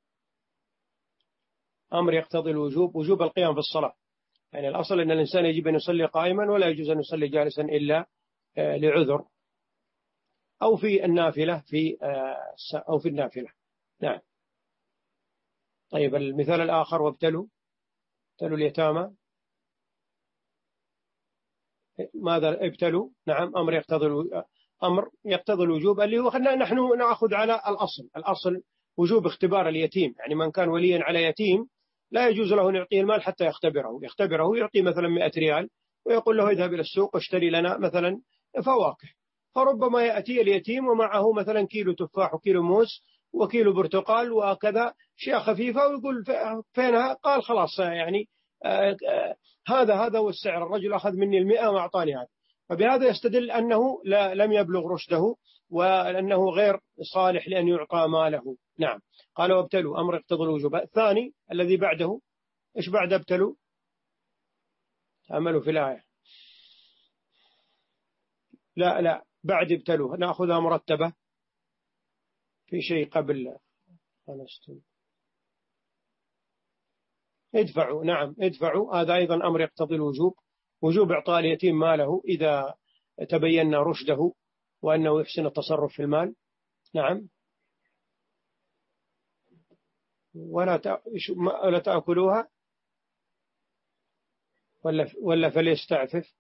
أمر يقتضي الوجوب، وجوب القيام في الصلاة. يعني الأصل أن الإنسان يجب أن يصلي قائما، ولا يجوز أن يصلي جالسا إلا لعذر، أو في النافلة أو في النافلة. نعم. طيب المثال الآخر وابتلوا اليتامى، ماذا ابتلوا؟ نعم أمر يقتضي أمر يقتضي الوجوب، اللي هو نحن نأخذ على الأصل وجوب اختبار اليتيم. يعني من كان وليا على يتيم لا يجوز له أن يعطيه المال حتى يختبره، يعطيه مثلا 100 ريال ويقول له اذهب إلى السوق واشتري لنا مثلا فواكه. فربما يأتي اليتيم ومعه مثلا كيلو تفاح وكيلو موز وكيلو برتقال وكذا شيء خفيفة، ويقول فينها؟ قال خلاص يعني هذا هو السعر، الرجل أخذ مني 100 وأعطاني هذا. فبهذا يستدل أنه لم يبلغ رشده وأنه غير صالح لأن يعطى ماله. نعم. قال وابتلوا أمر يقتضي الوجوب. الثاني الذي بعده، إيش بعد ابتلوا؟ عملوا في الآية. لا بعد ابتلوا نأخذها مرتبة في شيء قبل. ادفعوا. نعم ادفعوا، هذا أيضا أمر يقتضي الوجوب، وجوب إعطاء اليتيم ماله إذا تبين رشده وأنه يحسن التصرف في المال. نعم. ولا تأكلوها ولا فليستعفف.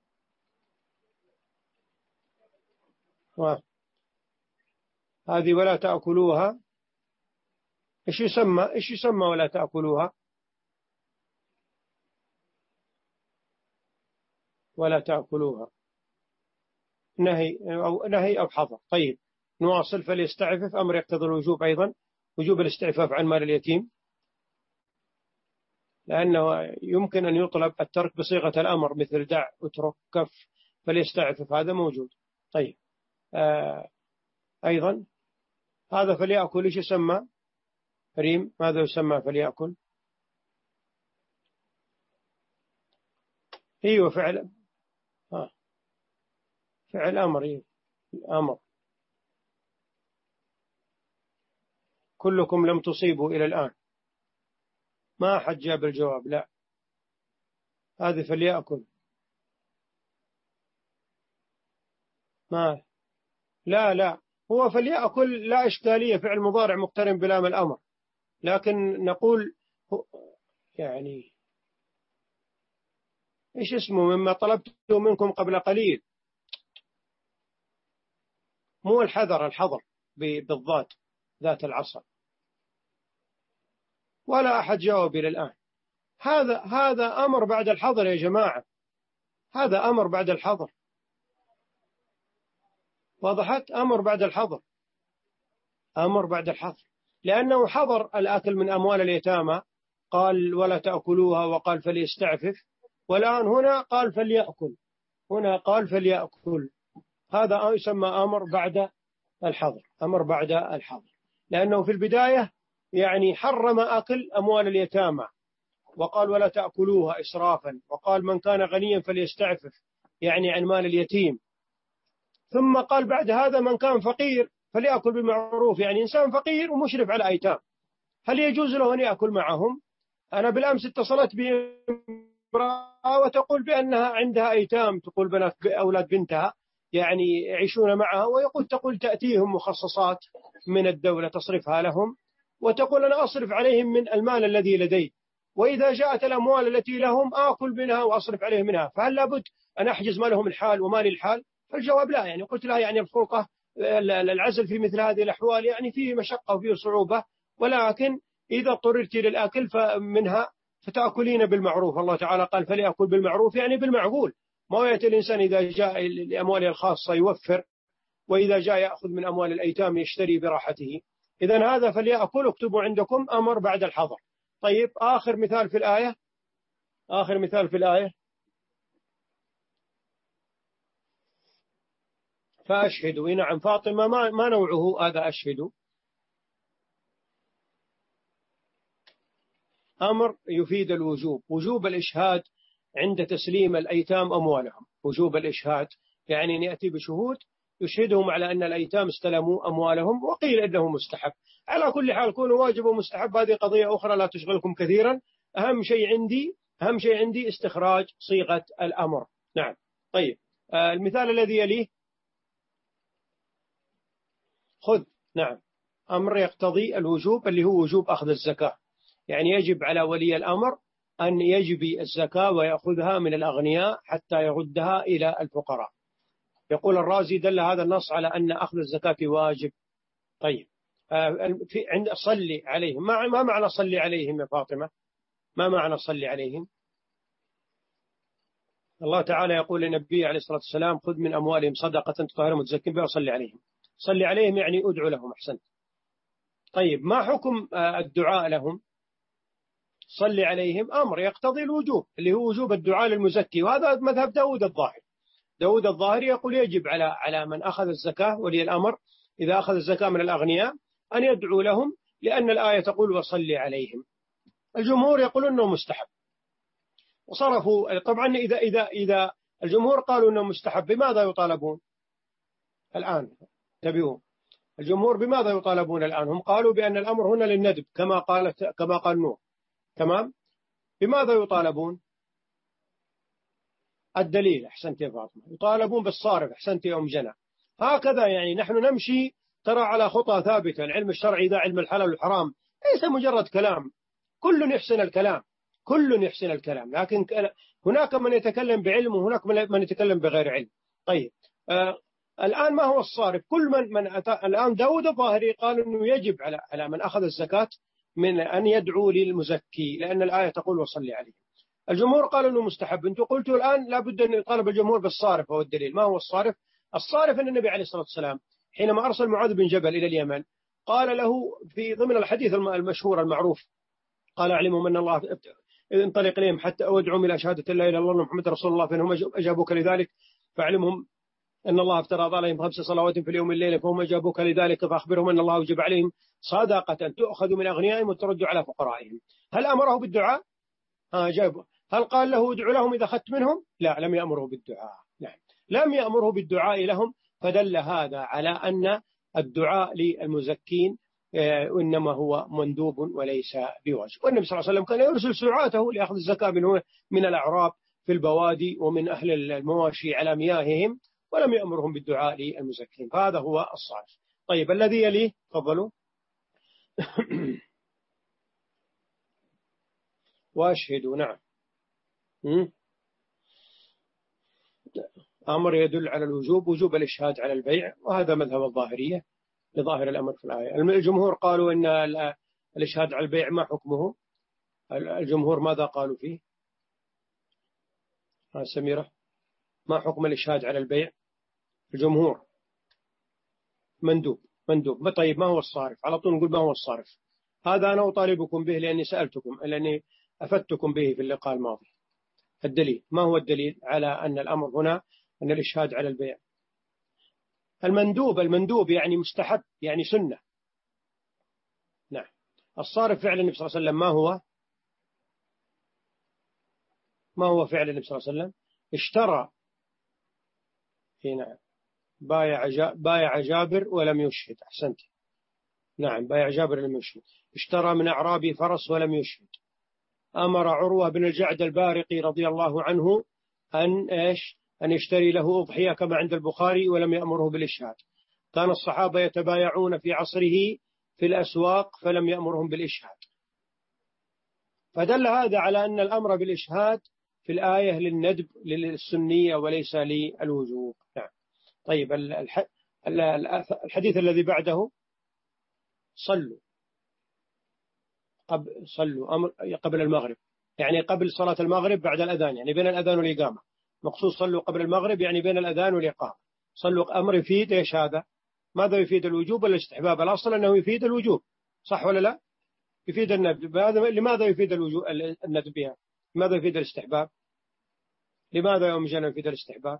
هذه ولا تأكلوها إيش يسمى ولا تأكلوها؟ ولا تأكلوها نهي أو حظر. طيب نواصل. فليستعفف أمر يقتضي الوجوب أيضا، وجوب الاستعفاف عن مال اليتيم، لأنه يمكن أن يطلب الترك بصيغة الأمر مثل دع، اترك، كف. فليستعفف هذا موجود. طيب أيضا هذا فليأكل إيش يسمى؟ ريم ماذا يسمى فليأكل؟ ايوه فعل أمر. أمر. كلكم لم تصيبوا إلى الآن، ما أحد جاب الجواب. لا هذه فليأكل. ما لا هو فليأكل لا إشكالية، فعل مضارع مقترن بلام الأمر، لكن نقول يعني إيش اسمه مما طلبته منكم قبل قليل، مو الحظر بالضاد ذات العصا. ولا أحد جاوب إلى الآن. هذا أمر بعد الحظر يا جماعة، هذا أمر بعد الحظر. وضحت؟ أمر بعد الحظر، أمر بعد الحظر، لأنه حظر الأكل من أموال اليتامى، قال ولا تأكلوها وقال فليستعفف، والآن هنا قال فليأكل، هنا قال فليأكل. هذا يسمى أمر بعد الحظر، أمر بعد الحظر، لأنه في البداية يعني حرم أكل أموال اليتامى وقال ولا تأكلوها إسرافا، وقال من كان غنيا فليستعفف يعني عن مال اليتيم، ثم قال بعد هذا من كان فقير فليأكل بالمعروف، يعني إنسان فقير ومشرف على أيتام هل يجوز له أن يأكل معهم؟ أنا بالأمس اتصلت بامرأة وتقول بأنها عندها أيتام، تقول بنات أولاد بنتها يعني يعيشون معها، تقول تأتيهم مخصصات من الدولة تصرفها لهم، وتقول أنا أصرف عليهم من المال الذي لدي، وإذا جاءت الأموال التي لهم آكل منها وأصرف عليهم منها، فهل لابد أن أحجز مالهم الحال ومالي الحال؟ فالجواب لا. يعني قلت لها يعني الخلقة العزل في مثل هذه الأحوال يعني فيه مشقة وفيه صعوبة، ولكن إذا اضطررت للآكل فمنها فتأكلين بالمعروف. الله تعالى قال فليأكل بالمعروف يعني بالمعقول، ما يأتي الإنسان إذا جاء لأمواله الخاصة يوفر، وإذا جاء يأخذ من أموال الأيتام يشتري براحته. إذن هذا فليأكل اكتبوا عندكم أمر بعد الحظر. طيب آخر مثال في الآية، آخر مثال في الآية فأشهدوا. نعم فاطمة ما نوعه هذا أشهدوا؟ أمر يفيد الوجوب، وجوب الإشهاد عند تسليم الأيتام أموالهم، وجوب الإشهاد يعني أن يأتي بشهود يشهدهم على أن الأيتام استلموا أموالهم، وقيل إنه مستحب. على كل حال كون واجب ومستحب هذه قضية أخرى لا تشغلكم كثيرا، أهم شيء عندي استخراج صيغة الأمر. نعم. طيب المثال الذي يليه خذ. نعم أمر يقتضي الوجوب اللي هو وجوب أخذ الزكاة، يعني يجب على ولي الأمر أن يجبي الزكاة ويأخذها من الأغنياء حتى يردها إلى الفقراء. يقول الرازي دل هذا النص على أن أخذ الزكاة واجب. طيب عند صلي عليهم، ما معنى صلي عليهم يا فاطمة؟ ما معنى صلي عليهم؟ الله تعالى يقول لنبيه عليه الصلاة والسلام خذ من أموالهم صدقة تطهرهم وتزكيهم بها وصلي عليهم. صلي عليهم يعني أدعو لهم. أحسنت. طيب ما حكم الدعاء لهم؟ صلي عليهم أمر يقتضي الوجوب، اللي هو وجوب الدعاء للمزكي، وهذا مذهب داود الظاهري. داود الظاهري يقول يجب على من أخذ الزكاة ولي الأمر إذا أخذ الزكاة من الأغنياء أن يدعو لهم، لأن الآية تقول وصلي عليهم. الجمهور يقول أنه مستحب، وصرفوا طبعا إذا الجمهور قالوا أنه مستحب بماذا يطالبون الآن؟ انتبهوا، الجمهور بماذا يطالبون الآن؟ هم قالوا بأن الأمر هنا للندب كما قال نوح. تمام. بماذا يطالبون؟ الدليل. أحسنت يا فاطمة. يطالبون بالصارف. أحسنت يا أم جنى. هكذا يعني نحن نمشي ترى على خطى ثابتة. العلم الشرعي ذا علم الحلال والحرام ليس مجرد كلام. كل يحسن الكلام، كل يحسن الكلام، لكن هناك من يتكلم بعلم وهناك من يتكلم بغير علم. طيب الآن ما هو الصارف؟ كل من أتى الآن داود الظاهري قال أنه يجب على من أخذ الزكاة من أن يدعو للمزكي، لأن الآية تقول وصلي عليه. الجمهور قال أنه مستحب. أنتم قلتوا الآن لابد أن يطالب الجمهور بالصارف. هو الدليل. ما هو الصارف؟ الصارف أن النبي عليه الصلاة والسلام حينما أرسل معاذ بن جبل إلى اليمن قال له في ضمن الحديث المشهور المعروف، قال أعلمهم أن الله انطلق إليهم حتى أدعوهم إلى شهادة لا إله إلا الله وأن محمد رسول الله فإنهم أجابوك لذلك فأعلمهم أن الله افترض عليهم 5 صلوات في اليوم والليلة فهم أجابوك لذلك فأخبرهم أن الله أوجب عليهم صدقة تؤخذ من أغنيائهم وترد على فقرائهم. هل أمره بالدعاء؟ جابوا. هل قال له ادعو لهم إذا أخذت منهم؟ لا، لم يأمره بالدعاء. نعم، لم يأمره بالدعاء لهم. فدل هذا على أن الدعاء للمزكين إنما هو مندوب وليس بواجب. والنبي صلى الله عليه وسلم كان يرسل سعاته لأخذ الزكاة من الأعراب في البوادي ومن أهل المواشي على مياههم، ولم يأمرهم بالدعاء للمزكين. فهذا هو الصالح. طيب الذي يليه تفضلوا. وأشهدوا. نعم. أمر يدل على الوجوب، وجوب الإشهاد على البيع، وهذا مذهب الظاهرية لظاهر الأمر في الآية. الجمهور قالوا إن الإشهاد على البيع ما حكمه؟ الجمهور ماذا قالوا فيه؟ سميرة، ما حكم الإشهاد على البيع؟ الجمهور مندوب. طيب ما هو الصارف؟ على طول نقول ما هو الصارف. هذا أنا أطالبكم به لأني سألتكم، لأني أفدتكم به في اللقاء الماضي. الدليل. ما هو الدليل على أن الأمر هنا أن الإشهاد على البيع؟ المندوب يعني مستحب، يعني سنة. نعم. الصارف فعل النبي صلى الله عليه وسلم. ما هو فعل النبي صلى الله عليه وسلم؟ اشترى. نعم. بايع جابر ولم يشهد. أحسنت. نعم، بايع جابر لم يشهد. اشترى من أعرابي فرس ولم يشهد. أمر عروة بن الجعد البارقي رضي الله عنه أن يشتري له أضحية كما عند البخاري ولم يأمره بالإشهاد. كان الصحابة يتبايعون في عصره في الأسواق فلم يأمرهم بالإشهاد. فدل هذا على أن الأمر بالإشهاد في الآية للندب للسنية وليس للوجوب. نعم. طيب الحديث الذي بعده صلوا قبل المغرب، يعني قبل صلاة المغرب بعد الأذان، يعني بين الأذان والإقامة. مقصود صلوا قبل المغرب يعني بين الأذان والإقامة. صلوا أمر يفيد إيش هذا؟ ماذا يفيد؟ الوجوب ولا الاستحباب؟ الأصل أنه يفيد الوجوب، صح ولا لا؟ يفيد الندب. لماذا يفيد الندب بها؟ لماذا يفيد الاستحباب؟ لماذا يوم جنة يفيد الاستحباب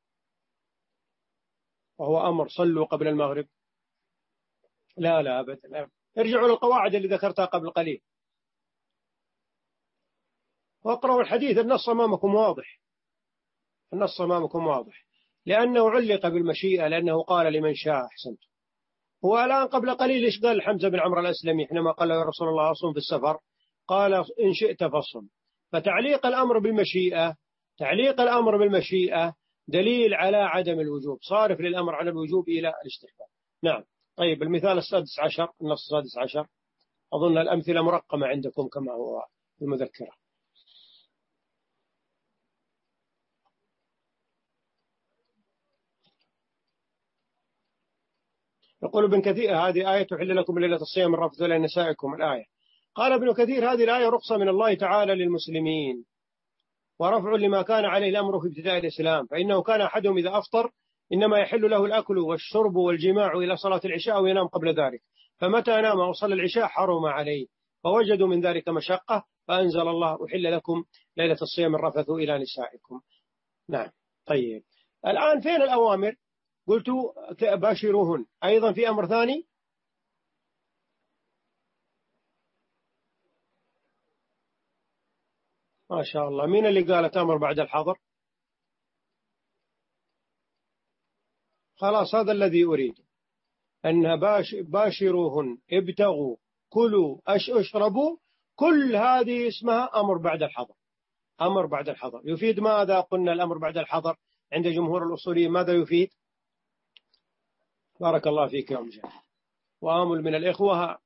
وهو أمر صلوا قبل المغرب؟ لا أبدا. ارجعوا للقواعد اللي ذكرتها قبل قليل واقرأوا الحديث. النص أمامكم واضح. لأنه علق بالمشيئة، لأنه قال لمن شاء. أحسنت. هو الآن قبل قليل إيش قال حمزة بن عمرو الأسلمي حينما قال يا رسول الله أصوم في السفر؟ قال إن شئت فصم. فتعليق الأمر بالمشيئة دليل على عدم الوجوب، صارف للأمر على الوجوب إلى الاستحباب. نعم. طيب النص السادس عشر أظن الأمثلة مرقمة عندكم كما هو المذكرة. يقول ابن كثير هذه آية تحل لكم ليلة الصيام الرفث إلى نسائكم الآية. قال ابن كثير هذه الآية رخصة من الله تعالى للمسلمين ورفع لما كان عليه الأمر في ابتداء الإسلام، فإنه كان أحدهم إذا أفطر إنما يحل له الأكل والشرب والجماع إلى صلاة العشاء وينام قبل ذلك، فمتى نام وصلى العشاء حرم عليه، فوجدوا من ذلك مشقة فأنزل الله أحل لكم ليلة الصيام الرفث إلى نسائكم. نعم. طيب الآن فين الأوامر؟ قلت باشروهن، أيضا في أمر ثاني. ما شاء الله، مين اللي قالت أمر بعد الحظر؟ خلاص هذا الذي أريد، أن باشروهن، ابتغوا، كلوا، اشربوا، كل هذه اسمها أمر بعد الحظر. أمر بعد الحظر يفيد ماذا؟ قلنا الأمر بعد الحظر عند جمهور الأصوليين ماذا يفيد؟ بارك الله فيك يا أمجد. وآمل من الإخوة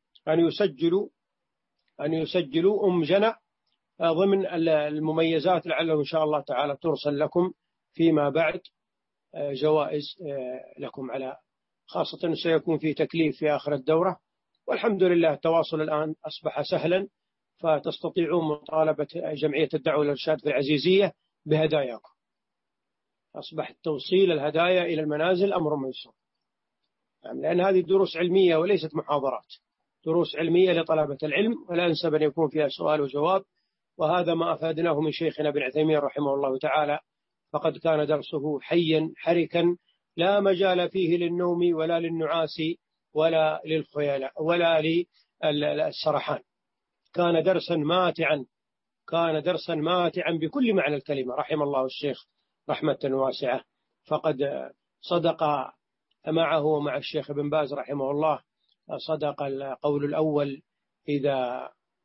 أن يسجلوا أمجنة ضمن المميزات، لعله إن شاء الله تعالى ترسل لكم فيما بعد جوائز لكم، على خاصة سيكون في تكليف في آخر الدورة. والحمد لله التواصل الآن أصبح سهلا، فتستطيعون مطالبة جمعية الدعوة والإرشاد في العزيزية بهداياكم. أصبح توصيل الهدايا إلى المنازل أمر ميسور، لأن هذه دروس علمية وليست محاضرات، دروس علمية لطلبة العلم، ولا أنسب أن يكون فيها سؤال وجواب. وهذا ما أفادناه من شيخنا ابن عثيمين رحمه الله تعالى، فقد كان درسه حيا حركا لا مجال فيه للنوم ولا للنعاس ولا للخيال ولا للسرحان. كان درسا ماتعا بكل معنى الكلمة، رحم الله الشيخ رحمة واسعة. فقد صدق معه ومع الشيخ ابن باز رحمه الله، صدق القول الأول إذا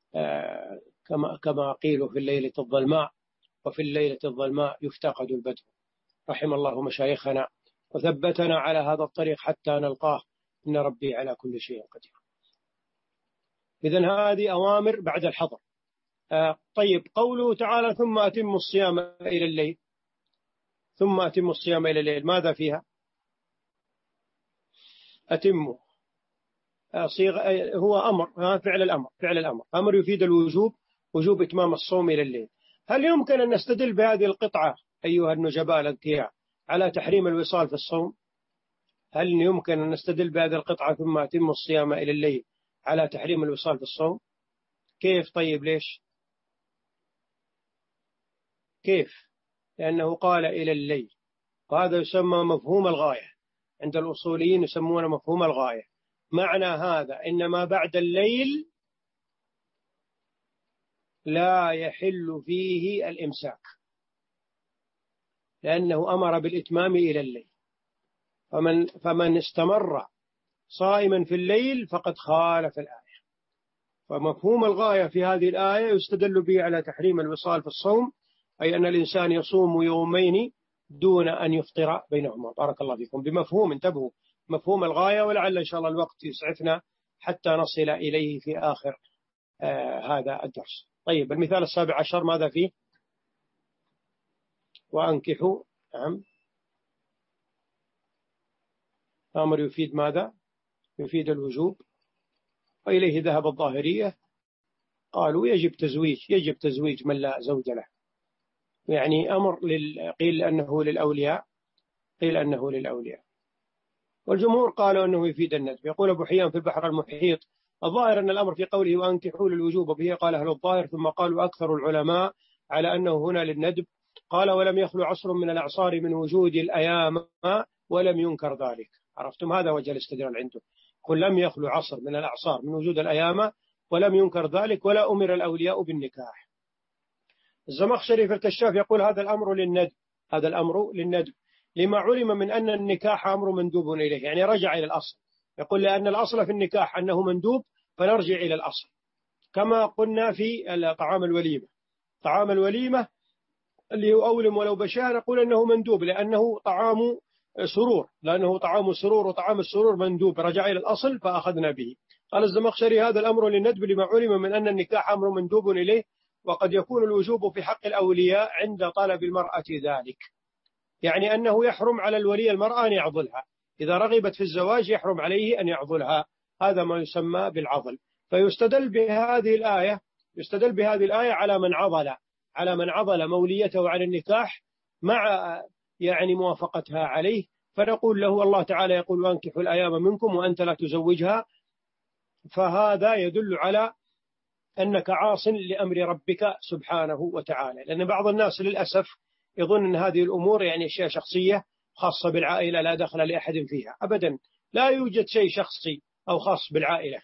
كما قيل في الليلة الظلماء، وفي الليلة الظلماء يفتقد البدر. رحم الله مشايخنا وثبتنا على هذا الطريق حتى نلقاه، إن ربي على كل شيء قدير. إذن هذه أوامر بعد الحظر. طيب قوله تعالى ثم أتم الصيام إلى الليل، ثم أتم الصيام إلى الليل، ماذا فيها؟ أتم صيغة، هو أمر، فعل الأمر، أمر يفيد الوجوب، وجوب إتمام الصوم إلى الليل. هل يمكن أن نستدل بهذه القطعة أيها النجباء الأذكياء على تحريم الوصال في الصوم؟ هل يمكن أن نستدل بهذه القطعة ثم أتم الصيام إلى الليل على تحريم الوصال في الصوم؟ كيف؟ طيب ليش؟ كيف؟ لأنه قال إلى الليل، وهذا يسمى مفهوم الغاية، عند الأصوليين يسمونه مفهوم الغاية. معنى هذا إن ما بعد الليل لا يحل فيه الإمساك، لأنه أمر بالإتمام إلى الليل، فمن استمر صائما في الليل فقد خالف الآية. فمفهوم الغاية في هذه الآية يستدل به على تحريم الوصال في الصوم، أي أن الإنسان يصوم يومين دون أن يفطر بينهما. بارك الله فيكم. بمفهوم، انتبهوا، مفهوم الغاية، ولعل إن شاء الله الوقت يسعفنا حتى نصل إليه في آخر هذا الدرس. طيب المثال 17 ماذا فيه؟ وأنكحوا. نعم، أمر يفيد ماذا؟ يفيد الوجوب، وإليه ذهب الظاهرية، قالوا يجب تزويج من لا زوج له، يعني أمر قيل أنه للأولياء، والجمهور قالوا أنه يفيد الندب. يقول أبو حيان في البحر المحيط: الظاهر أن الأمر في قوله وأنكحوا للوجوب، وبه قال أهل الظاهر، ثم قالوا أكثر العلماء على أنه هنا للندب. قال: ولم يخلو عصر من الأعصار من وجود الأيام ولم ينكر ذلك. عرفتم؟ هذا وجه الاستدلال عنده، قل لم يخلو عصر من الأعصار من وجود الأيام ولم ينكر ذلك، ولا أمر الأولياء بالنكاح. الزمخشري في الكشاف يقول: هذا الأمر للندب لما علم من أن النكاح أمر مندوب إليه، يعني رجع إلى الأصل. يقول لأن الأصل في النكاح أنه مندوب، فنرجع إلى الأصل. كما قلنا في طعام الوليمة اللي هو أولم ولو بشاء، نقول أنه مندوب لأنه طعام سرور، وطعام السرور مندوب، رجع إلى الأصل فأخذنا به. قال الزمخشري: هذا الأمر للندب لما علم من أن النكاح أمر مندوب إليه، وقد يكون الوجوب في حق الأولياء عند طلب المرأة ذلك، يعني أنه يحرم على الولي المرأة أن يعضلها، إذا رغبت في الزواج يحرم عليه أن يعضلها، هذا ما يسمى بالعضل. فيستدل بهذه الآية على من عضل موليته عن النكاح مع يعني موافقتها عليه، فنقول له الله تعالى يقول وانكحوا الأيام منكم وأنت لا تزوجها، فهذا يدل على أنك عاص لأمر ربك سبحانه وتعالى. لأن بعض الناس للأسف يظن أن هذه الأمور يعني أشياء شخصية خاصة بالعائلة لا دخل لأحد فيها، أبدا، لا يوجد شيء شخصي أو خاص بالعائلة،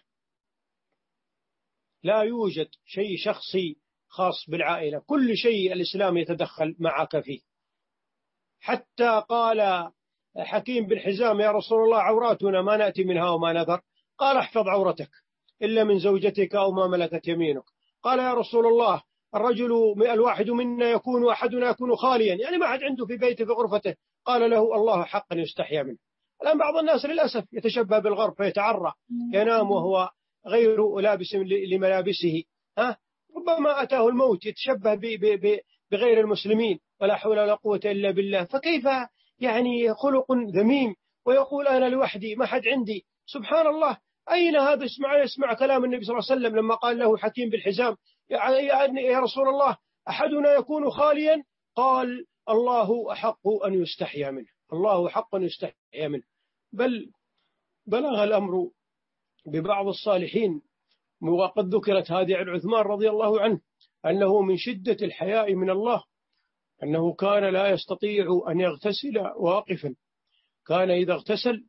لا يوجد شيء شخصي خاص بالعائلة، كل شيء الإسلام يتدخل معك فيه. حتى قال حكيم بن حزام يا رسول الله عوراتنا ما نأتي منها وما نذر، قال احفظ عورتك إلا من زوجتك أو ما ملكت يمينك. قال يا رسول الله الواحد منا أحدنا يكون خاليا، يعني ما حد عنده في بيته في غرفته. قال له الله حقا يستحيا منه. الآن بعض الناس للأسف يتشبه بالغرب فيتعرى، ينام وهو غير لابس لملابسه، ربما أتاه الموت يتشبه بغير المسلمين، ولا حول ولا قوة إلا بالله. فكيف يعني خلق ذميم ويقول أنا لوحدي ما حد عندي؟ سبحان الله، أين هذا؟ يسمع كلام النبي صلى الله عليه وسلم لما قال له حكيم بالحزام يا رسول الله أحدنا يكون خاليا، قال الله أحق أن يستحيا منه، الله حق أن يستحيا منه. بل بلغ الأمر ببعض الصالحين وقد ذكرت هذه عن عثمان رضي الله عنه أنه من شدة الحياء من الله أنه كان لا يستطيع أن يغتسل واقفا، كان إذا اغتسل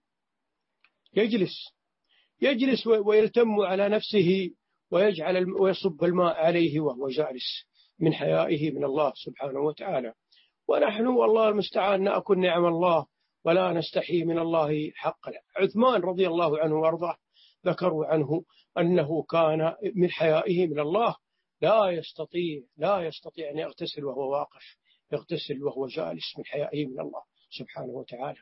يجلس ويلتم على نفسه ويصب الماء عليه وهو جالس من حيائه من الله سبحانه وتعالى. ونحن والله المستعان نأكل نعم الله ولا نستحي من الله حقا. عثمان رضي الله عنه وارضاه ذكروا عنه أنه كان من حيائه من الله لا يستطيع أن يغتسل وهو واقف، يغتسل وهو جالس من حيائه من الله سبحانه وتعالى.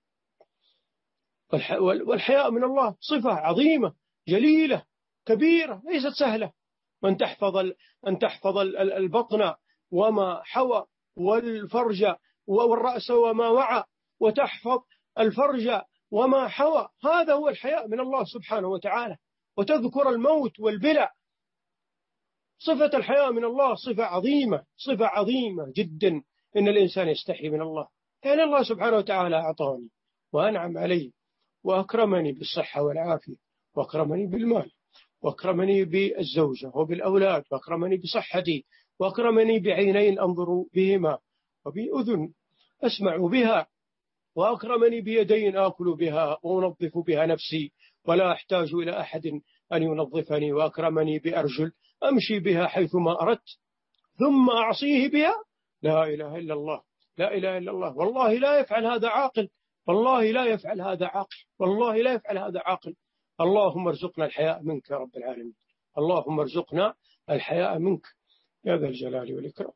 والحياء من الله صفة عظيمة جليلة كبيرة ليست سهلة. أن تحفظ البطن وما حوى والفرج والرأس وما وعى، وتحفظ الفرج وما حوى، هذا هو الحياء من الله سبحانه وتعالى. وتذكر الموت والبلع. صفة الحياء من الله صفة عظيمة جدا، إن الإنسان يستحي من الله. يعني الله سبحانه وتعالى أعطاني وأنعم علي وأكرمني بالصحة والعافية، وأكرمني بالمال، وأكرمني بالزوجة وبالأولاد، وأكرمني بصحتي، وأكرمني بعينين أنظر بهما، وبأذن أسمع بها، وأكرمني بيدين آكل بها وأنظف بها نفسي ولا أحتاج إلى أحد أن ينظفني، وأكرمني بأرجل أمشي بها حيثما أردت ثم أعصيه بها. لا إله إلا الله، لا إله إلا الله. والله لا يفعل هذا عاقل، والله لا يفعل هذا عاقل، والله لا يفعل هذا عاقل. اللهم ارزقنا الحياء منك يا رب العالمين، اللهم ارزقنا الحياء منك يا ذا الجلال والإكرام.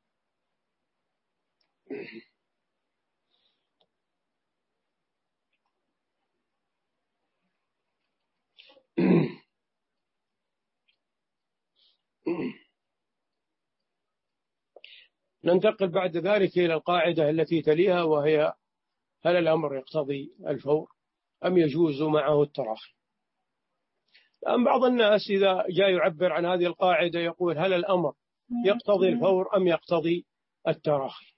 ننتقل بعد ذلك إلى القاعدة التي تليها، وهي هل الأمر يقتضي الفور أم يجوز معه التراخي؟ الآن بعض الناس إذا جاء يعبر عن هذه القاعدة يقول هل الأمر يقتضي الفور أم يقتضي التراخي؟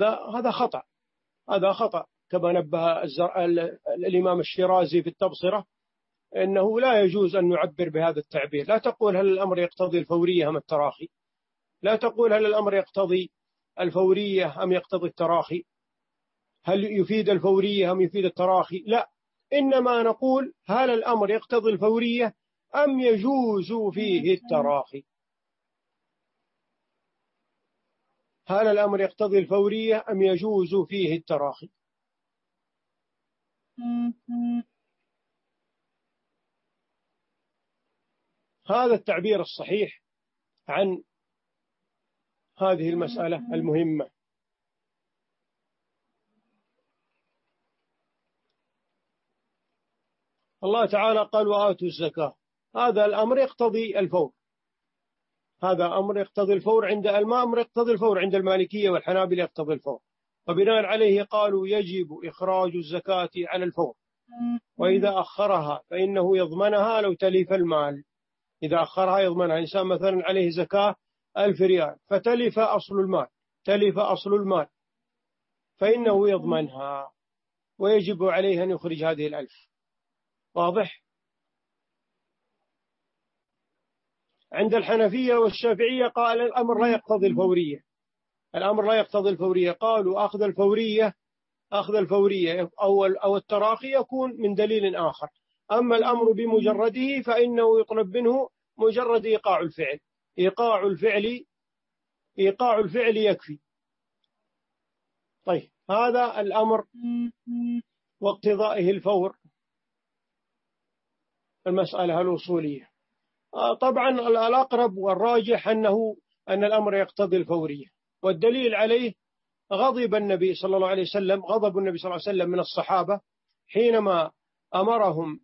هذا خطأ كما نبه الإمام الشيرازي في التبصرة، إنه لا يجوز أن نعبر بهذا التعبير. لا تقول هل الأمر يقتضي الفورية أم التراخي، لا تقول هل الأمر يقتضي الفورية أم يقتضي التراخي، هل يفيد الفورية أم يفيد التراخي، لا، إنما نقول هل الأمر يقتضي الفورية أم يجوز فيه التراخي. هل الأمر يقتضي الفورية أم يجوز فيه التراخي. هذا التعبير الصحيح عن هذه المسألة المهمة. الله تعالى قال وآتوا الزكاة، هذا الأمر يقتضي الفور، هذا أمر يقتضي الفور عند أمر يقتضي الفور عند المالكية والحنابلة يقتضي الفور، وبناء عليه قالوا يجب إخراج الزكاة على الفور. وإذا أخرها فإنه يضمنها لو تلف المال. إذا أخرها يضمنها. إنسان مثلا عليه زكاة 1000 ريال فتلف أصل المال، تلف أصل المال، فإنه يضمنها ويجب عليه أن يخرج هذه 1000. واضح؟ عند الحنفية والشافعية قال الأمر لا يقتضي الفورية. الأمر لا يقتضي الفورية. قالوا أخذ الفورية أو التراخي يكون من دليل آخر. أما الأمر بمجرده فإنه يطلب منه مجرد إيقاع الفعل. إيقاع الفعل يكفي. طيب، هذا الأمر واقتضائه الفور، المسألة الوصولية. طبعا الأقرب والراجح أن الأمر يقتضي الفورية، والدليل عليه غضب النبي صلى الله عليه وسلم من الصحابة حينما أمرهم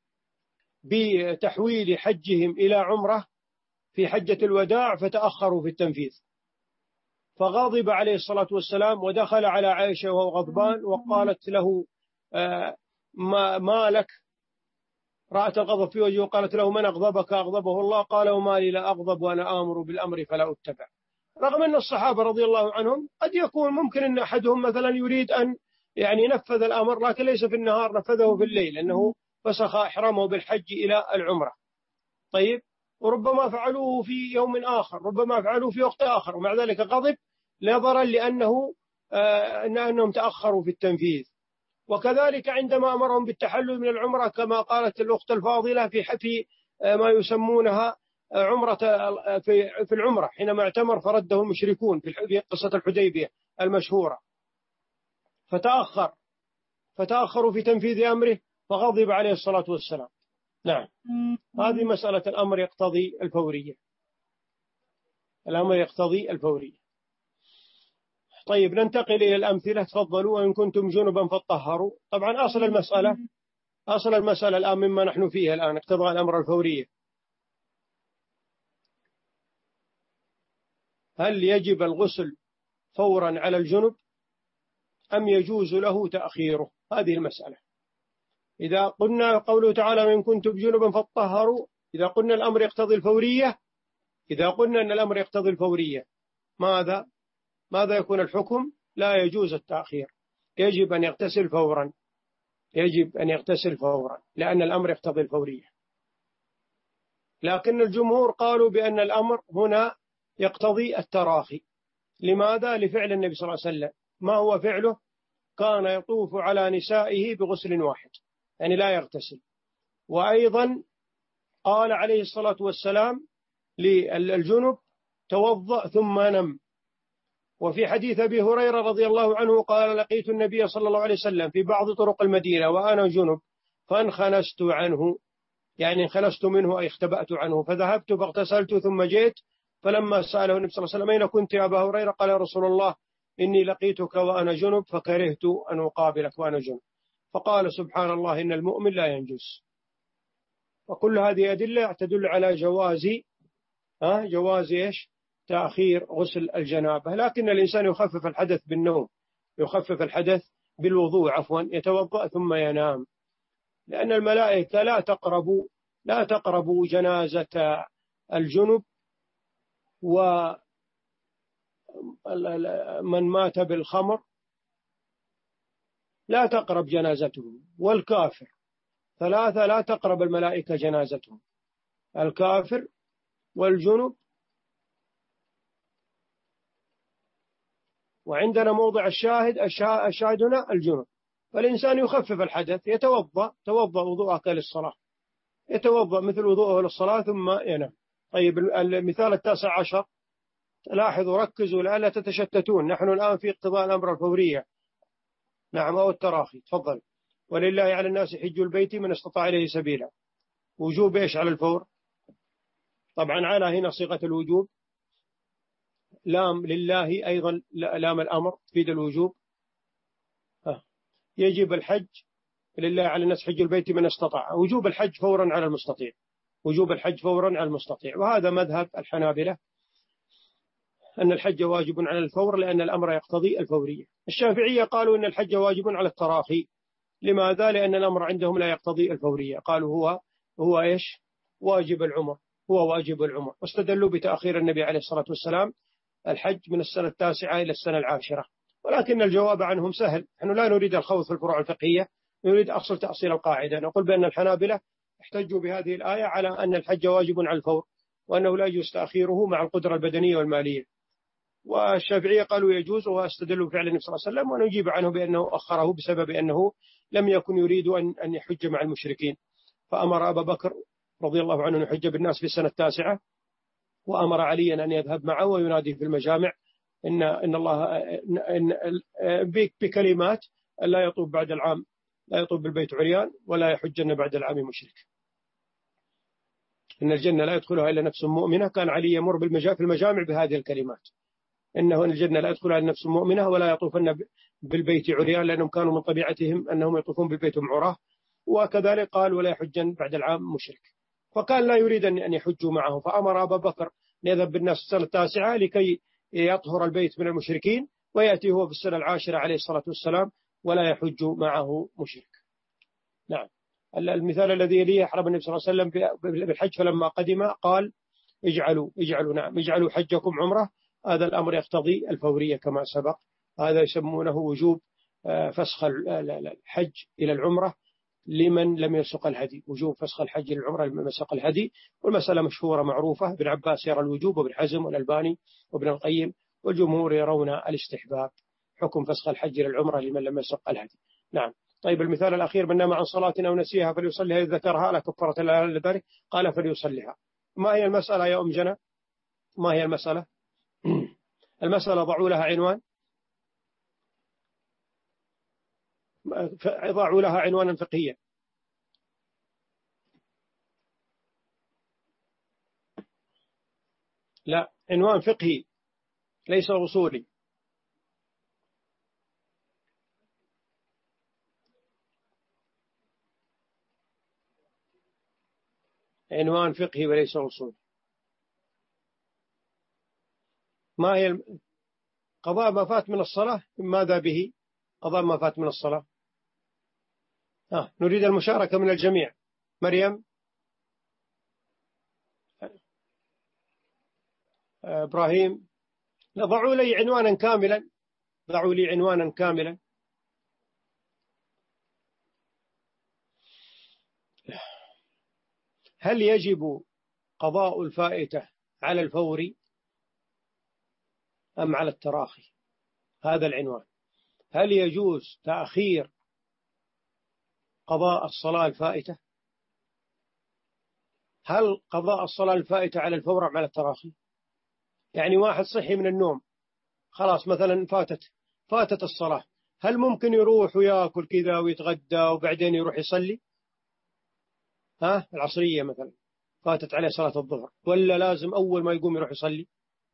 بتحويل حجهم إلى عمرة في حجة الوداع فتأخروا في التنفيذ، فغضب عليه الصلاة والسلام ودخل على عائشة وهو غضبان وقالت له ما لك؟ رأت الغضب في وجهه وقالت له من أغضبك؟ أغضبه الله. قال وما لي لا أغضب وأنا آمر بالأمر فلا أتبع. رغم أن الصحابة رضي الله عنهم قد يكون ممكن أن أحدهم مثلا يريد أن ينفذ الأمر، لكن ليس في النهار، نفذه في الليل، أنه فسخ إحرامه بالحج إلى العمرة. طيب، وربما فعلوه في يوم آخر، ربما فعلوه في وقت آخر، ومع ذلك غضب نظرا لأنهم تأخروا في التنفيذ. وكذلك عندما أمرهم بالتحلل من العمرة كما قالت الأخت الفاضلة في ما يسمونها عمرة في العمرة، حينما اعتمر فرده المشركون في قصة الحديبية المشهورة، فتأخروا في تنفيذ أمره فغضب عليه الصلاة والسلام. نعم، هذه مسألة الأمر يقتضي الفورية. الأمر يقتضي الفورية. طيب، ننتقل إلى الأمثلة. تفضلوا. وإن كنتم جنبا فاطهروا. طبعا أصل المسألة الآن مما نحن فيه الآن اقتضاء الأمر الفورية. هل يجب الغسل فورا على الجنب أم يجوز له تأخيره؟ هذه المسألة. إذا قلنا قوله تعالى وإن كنتم جنبا فاطهروا، إذا قلنا الأمر يقتضي الفورية، إذا قلنا أن الأمر يقتضي الفورية، ماذا يكون الحكم؟ لا يجوز التأخير، يجب أن يغتسل فورا، يجب أن يغتسل فورا، لأن الأمر يقتضي الفورية. لكن الجمهور قالوا بأن الأمر هنا يقتضي التراخي. لماذا؟ لفعل النبي صلى الله عليه وسلم. ما هو فعله؟ كان يطوف على نسائه بغسل واحد، يعني لا يغتسل. وأيضا قال عليه الصلاة والسلام للجنب توضأ ثم نم. وفي حديث أبي هريرة رضي الله عنه قال لقيت النبي صلى الله عليه وسلم في بعض طرق المدينة وأنا جنب فانخنست عنه، يعني انخنست منه أي اختبأت عنه، فذهبت فاغتسلت ثم جئت، فلما سأله النبي صلى الله عليه وسلم أين كنت يا أبا هريرة؟ قال يا رسول الله إني لقيتك وأنا جنب فكرهت أن أقابلك وأنا جنب. فقال سبحان الله إن المؤمن لا ينجس. وكل هذه أدلة تدل على جواز تأخير غسل الجنابة. لكن الإنسان يخفف الحدث بالنوم، يخفف الحدث بالوضوء، يتوضأ ثم ينام، لأن الملائكة لا تقرب جنازة الجنب ومن مات بالخمر لا تقرب جنازتهم، والكافر 3 لا تقرب الملائكة جنازتهم، الكافر والجنب. وعندنا موضع الشاهد هنا الجنب. فالإنسان يخفف الحدث، توضأ وضوءك للصلاة، يتوضأ مثل وضوءه للصلاة ثم ينام. طيب، المثال 19، لاحظوا ركزوا لئلا تتشتتون. نحن الآن في اقتضاء الأمر الفورية، نعم، أو التراخي. تفضل. ولله على الناس حج البيت من استطاع إليه سبيلا. وجوب إيش على الفور؟ طبعا على هنا صيغة الوجوب، لام لله أيضا، لام الأمر تفيد الوجوب. يجب الحج، لله على الناس حج البيت من استطاع، وجوب الحج فورا على المستطيع، وجوب الحج فورا على المستطيع. وهذا مذهب الحنابلة أن الحج واجب على الفور لأن الأمر يقتضي الفورية. الشافعية قالوا أن الحج واجب على التراخي لماذا؟ لأن الأمر عندهم لا يقتضي الفورية. قالوا هو إيش؟ واجب العمر، هو واجب العمر، واستدلوا بتأخير النبي عليه الصلاة والسلام الحج من السنة 9 إلى السنة 10. ولكن الجواب عنهم سهل، نحن لا نريد الخوض في الفروع الفقهية، نريد أصل تأصيل القاعدة. نقول بأن الحنابلة احتجوا بهذه الآية على أن الحج واجب على الفور، وأنه لا يجوز تأخيره مع القدرة البدنية والمالية. والشافعية قالوا يجوز، واستدلوا بفعل النبي صلى الله عليه وسلم، ونجيب عنه بأنه أخره بسبب أنه لم يكن يريد أن يحج مع المشركين، فأمر أبا بكر رضي الله عنه أن يحج بالناس في السنة 9، وأمر عليا أن يذهب معه وينادي في المجامع إن الله بكلمات: لا يطوف بعد العام، لا يطوف بالبيت عريان، ولا يحجن بعد العام مشرك. إن الجنة لا يدخلها إلا نفس مؤمنة. كان علي يمر في المجامع بهذه الكلمات: إنه الجنة لا يدخلها إلا نفس مؤمنة، ولا يطوفن بالبيت عريان، لأنهم كانوا من طبيعتهم أنهم يطوفون بالبيت عراه. وكذلك قال: ولا يحجن بعد العام مشرك. فكان لا يريد أن يحجوا معه، فأمر أبا بكر أن يذهب بالناس السنة 9 لكي يطهر البيت من المشركين، ويأتي هو في السنة 10 عليه الصلاة والسلام ولا يحج معه مشرك. نعم. المثال الذي يليه: أحرم النبي صلى الله عليه وسلم بالحج، فلما قدم قال: اجعلوا حجكم عمرة. هذا الأمر يقتضي الفورية كما سبق. هذا يسمونه وجوب فسخ الحج إلى العمرة لمن لم يسق الهدي، وجوب فسخ الحج إلى العمرة لمن سق الهدي. والمسألة مشهورة معروفة، ابن عباس يرى الوجوب، وابن حزم والألباني وابن القيم، والجمهور يرون الاستحباب، حكم فسخ الحج إلى العمرة لمن لم يسق الهدي. نعم. طيب، المثال الأخير: من نام عن صلاة أو نسيها فليصليها إذ ذكرها، لا كفارة لها إلا ذلك. قال: فليصليها. ما هي المسألة يا أم جنى؟ ما هي المسألة؟ المسألة ضعوا لها عنوان، ضعوا لها عنوانا فقهيا. لا، عنوان فقهي ليس أصولي. عنوان فقهي وليس أصولي. ما هي قضاء ما فات من الصلاة؟ ماذا به قضاء ما فات من الصلاة؟ نريد المشاركة من الجميع. مريم، إبراهيم. ضعوا لي عنوانا كاملا، ضعوا لي عنوانا كاملا. هل يجب قضاء الفائتة على الفور أم على التراخي؟ هذا العنوان. هل يجوز تأخير قضاء الصلاة الفائتة؟ هل قضاء الصلاة الفائتة على الفور أم على التراخي؟ يعني واحد صحي من النوم، خلاص مثلا فاتت الصلاة، هل ممكن يروح ويأكل كذا ويتغدى وبعدين يروح يصلي؟ العصرية مثلا فاتت عليه صلاة الظهر، ولا لازم أول ما يقوم يروح يصلي؟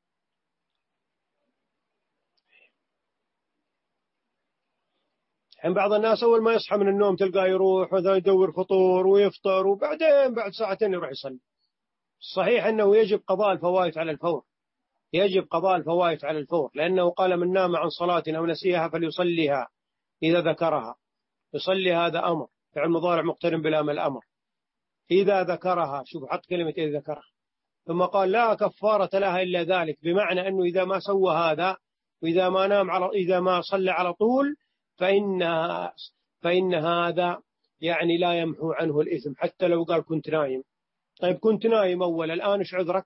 يعني بعض الناس أول ما يصحى من النوم تلقاه يروح وذا يدور فطور ويفطر، وبعدين بعد ساعتين يروح يصلي. صحيح أنه يجب قضاء الفوائت على الفور، يجب قضاء الفوائت على الفور، لأنه قال: من نام عن صلاة أو نسيها فليصليها إذا ذكرها. يصلي هذا أمر، فعل مضارع مقترن بلام الأمر. إذا ذكرها، شوف حط كلمة إذا ذكرها، ثم قال: لا كفارة لها إلا ذلك، بمعنى أنه إذا ما سوى هذا، وإذا ما نام إذا ما صلى على طول، فإن هذا يعني لا يمحو عنه الإثم، حتى لو قال كنت نايم. طيب، كنت نايم أول، الآن إيش عذرك؟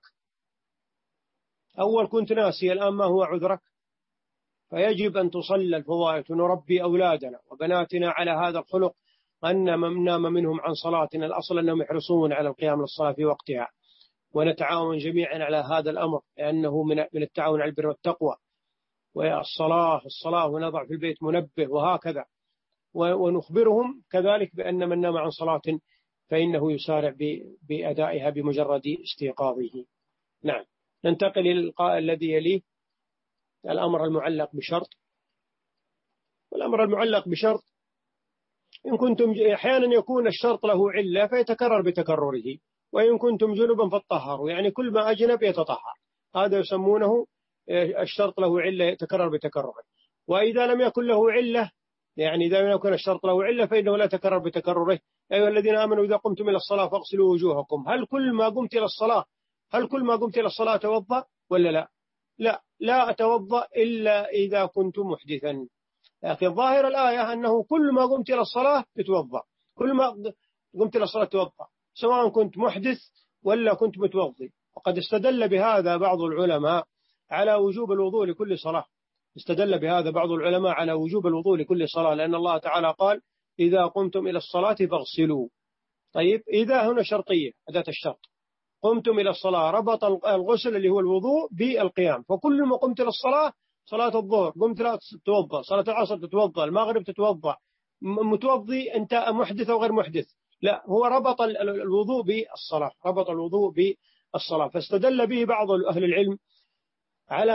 أول كنت ناسي، الآن ما هو عذرك؟ فيجب أن تصلى الفوائت، ونربي أولادنا وبناتنا على هذا الخلق، أن من نام منهم عن صلاتنا، الأصل أنهم يحرصون على القيام للصلاة في وقتها، ونتعاون جميعا على هذا الأمر، لأنه من التعاون على البر والتقوى. والصلاة ونضع في البيت منبه، وهكذا. ونخبرهم كذلك بأن من نام عن صلاة فإنه يسارع بأدائها بمجرد استيقاظه. نعم. ننتقل إلى القاء الذي يليه: الأمر المعلق بشرط. والأمر المعلق بشرط إن كنتم أحيانا يكون الشرط له علة فيتكرر بتكرره، وإن كنتم جنبا فاطهروا، يعني كل ما أجنب يتطهر. هذا يسمونه الشرط له علة يتكرر بتكرره. وإذا لم يكن له علة يعني إذا لم يكن الشرط له علة فإنه لا يتكرر بتكرره. يا أيها الذين آمنوا إذا قمتم إلى الصلاة فاغسلوا وجوهكم. هل كل ما قمت إلى الصلاة أتوضأ ولا لا؟ لا أتوضأ إلا إذا كنت محدثا. لكن ظاهر الآية أنه كل ما قمت إلى الصلاة تتوضأ، كل ما قمت إلى الصلاة تتوضأ، سواء كنت محدث ولا كنت متوضي. وقد استدل بهذا بعض العلماء على وجوب الوضوء لكل صلاة. استدل بهذا بعض العلماء على وجوب الوضوء لكل صلاة، لأن الله تعالى قال إذا قمتم إلى الصلاة فاغسلوا. طيب إذا هنا شرطية، أداة الشرط، قمتم إلى الصلاة، ربط الغسل اللي هو الوضوء بالقيام. فكل ما قمت إلى الصلاة، صلاة الظهر قمت لا تتوضأ، صلاة العصر تتوضأ، المغرب تتوضأ، متوضي أنت محدث أو غير محدث، لا، هو ربط الوضوء بالصلاة، ربط الوضوء بالصلاة. فاستدل به بعض أهل العلم على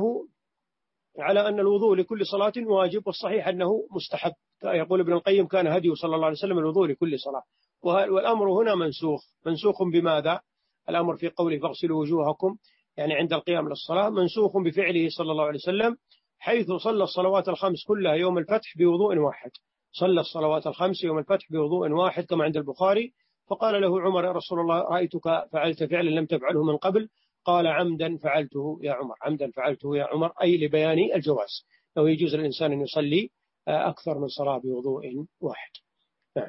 أن الوضوء لكل صلاة واجب، والصحيح أنه مستحب. يقول ابن القيم كان هديه صلى الله عليه وسلم الوضوء لكل صلاة. والأمر هنا منسوخ بماذا؟ الأمر في قوله فاغسلوا وجوهكم يعني عند القيام للصلاة منسوخ بفعله صلى الله عليه وسلم، حيث صلى الصلوات الخمس كلها يوم الفتح بوضوء واحد. صلى الصلوات الخمس يوم الفتح بوضوء واحد كما عند البخاري. فقال له عمر يا رسول الله رأيتك فعلت فعلا لم تفعله من قبل. قال عمدا فعلته يا عمر، عمدا فعلته يا عمر، أي لبيان الجواز، لو يجوز للإنسان أن يصلي أكثر من صلاة بوضوء واحد. نعم.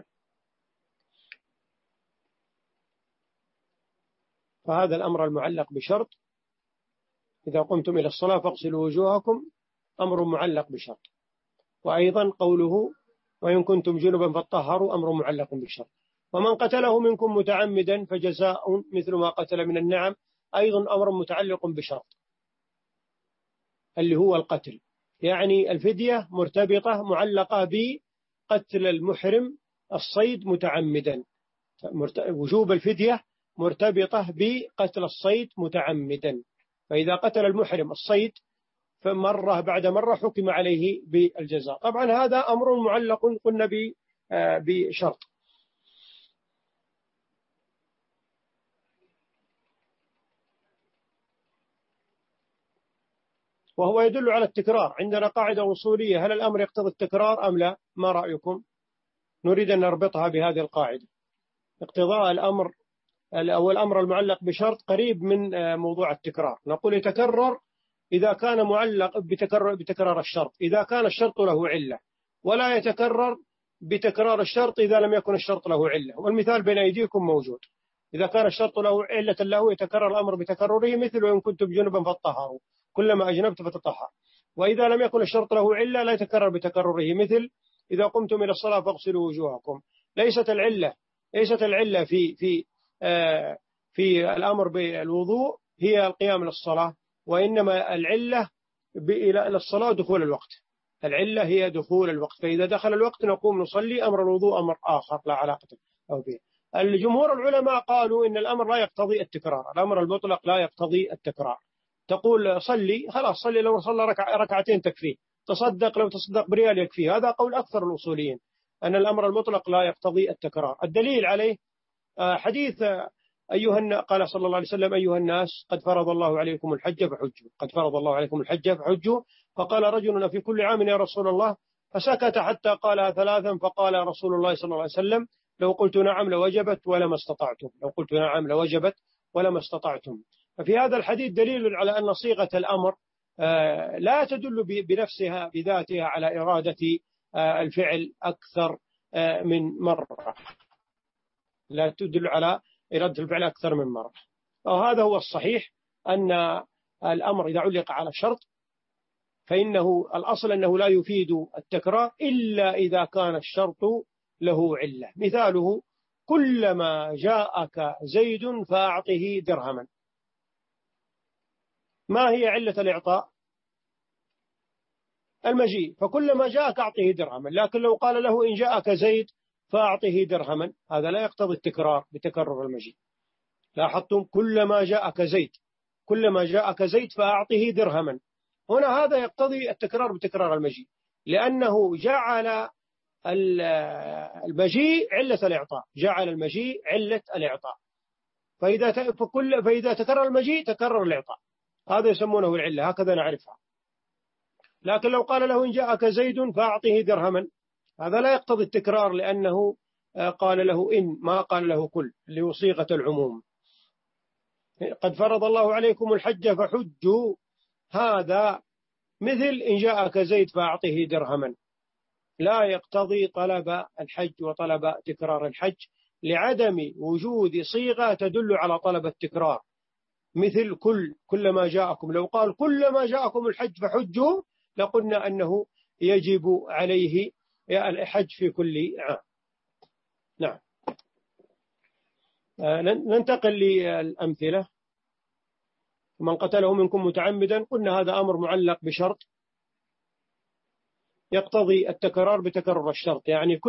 فهذا الأمر المعلق بشرط، إذا قمتم إلى الصلاة فاغسلوا وجوهكم، أمر معلق بشرط. وأيضا قوله وإن كنتم جنبا فاطهروا، أمر معلق بشرط. ومن قتله منكم متعمدا فجزاء مثل ما قتل من النعم، أيضا أمر متعلق بشرط اللي هو القتل، يعني الفدية مرتبطة معلقة بقتل المحرم الصيد متعمدا. وجوب الفدية مرتبطة بقتل الصيد متعمدا. فإذا قتل المحرم الصيد فمرة بعد مرة حكم عليه بالجزاء. طبعا هذا أمر معلق قلنا بشرط. وهو يدل على التكرار. عندنا قاعدة أصولية: هل الأمر يقتضي التكرار أم لا؟ ما رأيكم؟ نريد أن نربطها بهذه القاعدة. اقتضاء الأمر أو الأمر المعلق بشرط قريب من موضوع التكرار. نقول يتكرر إذا كان معلق بتكرار الشرط، إذا كان الشرط له علة، ولا يتكرر بتكرار الشرط إذا لم يكن الشرط له علة. والمثال بين أيديكم موجود. إذا كان الشرط له علة له يتكرر الأمر بتكرره، مثل وإن كنتم جنبا فاطهروا، كلما أجنبت فتطهر. وإذا لم يكن الشرط له علة لا يتكرر بتكرره، مثل إذا قمتم إلى الصلاة فاغسلوا وجوهكم. ليست العلة في الأمر بالوضوء هي القيام للصلاة، وإنما العلة إلى الصلاة دخول الوقت. العلة هي دخول الوقت، فإذا دخل الوقت نقوم نصلي. أمر الوضوء أمر آخر لا علاقة له به. الجمهور العلماء قالوا إن الأمر لا يقتضي التكرار، الأمر المطلق لا يقتضي التكرار. تقول صلي، خلاص صلي، لو صلى ركعتين تكفيه. تصدق، لو تصدق بريال يكفيه. هذا قول أكثر الأصوليين، أن الأمر المطلق لا يقتضي التكرار. الدليل عليه حديث قال صلى الله عليه وسلم أيها الناس قد فرض الله عليكم الحج فحجوا، قد فرض الله عليكم الحج فحجوا. فقال رجل في كل عام يا رسول الله، فسكت حتى قالها ثلاثا. فقال رسول الله صلى الله عليه وسلم لو قلت نعم لوجبت ولما استطعتم، لو قلت نعم لوجبت ولما استطعتم. ففي هذا الحديث دليل على أن صيغة الأمر لا تدل بنفسها بذاتها على إرادة الفعل أكثر من مرة، لا تدل على إرادة الفعل أكثر من مرة. وهذا هو الصحيح، أن الأمر إذا علق على شرط فإنه الأصل أنه لا يفيد التكرار إلا إذا كان الشرط له علة. مثاله كلما جاءك زيد فأعطه درهما. ما هي علة الإعطاء؟ المجيء. فكلما جاءك أعطه درهما. لكن لو قال له إن جاءك زيد فأعطه درهما، هذا لا يقتضي التكرار بتكرر المجيء. لاحظتم؟ كلما جاءك زيد فأعطه درهما. هنا هذا يقتضي التكرار بتكرار المجيء، لأنه جعل المجيء علة الإعطاء، جعل المجيء علة الإعطاء. فإذا تكرر المجيء تكرر الإعطاء. هذا يسمونه العلة، هكذا نعرفها. لكن لو قال له إن جاءك زيد فأعطه درهما، هذا لا يقتضي التكرار، لأنه قال له إن، ما قال له كل، اللي هو صيغة العموم. قد فرض الله عليكم الحج فحجوا، هذا مثل إن جاءك زيد فأعطه درهما، لا يقتضي طلب الحج وطلب تكرار الحج، لعدم وجود صيغة تدل على طلب التكرار. مثل كلما جاءكم، لو قال كلما جاءكم الحج فحجوا لقلنا أنه يجب عليه الحج في كل عام. نعم. ننتقل للأمثلة. من قتله منكم متعمدا، قلنا هذا أمر معلق بشرط يقتضي التكرار بتكرر الشرط، يعني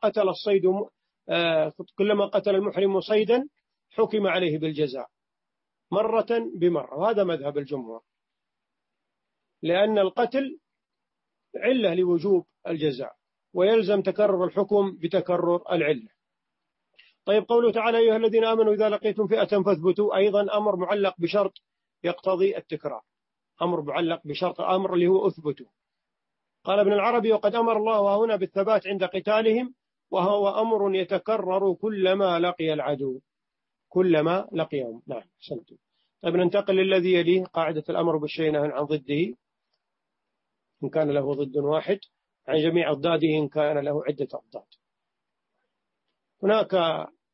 كلما قتل المحرم صيدا حكم عليه بالجزاء مرة بمرة، وهذا مذهب الجمهور، لأن القتل علة لوجوب الجزاء، ويلزم تكرر الحكم بتكرر العلة. طيب، قوله تعالى أيها الذين آمنوا إذا لقيتم فئة فاثبتوا، أيضا أمر معلق بشرط يقتضي التكرار، أمر معلق بشرط، أمر اللي هو أثبتوا. قال ابن العربي وقد أمر الله هنا بالثبات عند قتالهم، وهو أمر يتكرر كلما لقي العدو، كلما لقيهم. نعم، سنتم. طيب، ننتقل للذي يليه، قاعدة الأمر بالشيء نهي عن ضده إن كان له ضد واحد، عن جميع أضداده إن كان له عدة أضداد. هناك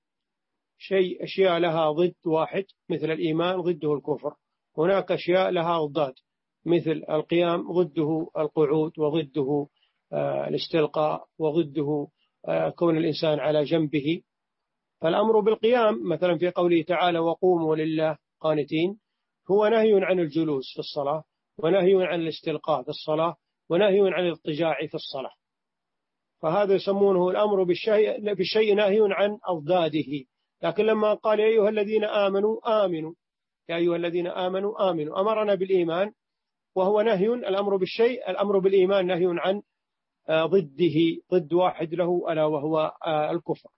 أشياء لها ضد واحد مثل الإيمان ضده الكفر، هناك أشياء لها أضداد مثل القيام ضده القعود، وضده الاستلقاء، وضده كون الإنسان على جنبه. فالأمر بالقيام مثلا في قوله تعالى وقوموا لله قانتين، هو نهي عن الجلوس في الصلاة، ونهي عن الاستلقاء في الصلاة، ونهي عن الاضطجاع في الصلاة. فهذا يسمونه الأمر بالشيء نهي عن أضداده. لكن لما قال يا أيها الذين آمنوا آمنوا، يا أيها الذين آمنوا آمنوا، أمرنا بالإيمان، وهو نهي، الأمر بالشيء، الأمر بالإيمان نهي عن ضده، ضد واحد له ألا وهو الكفر.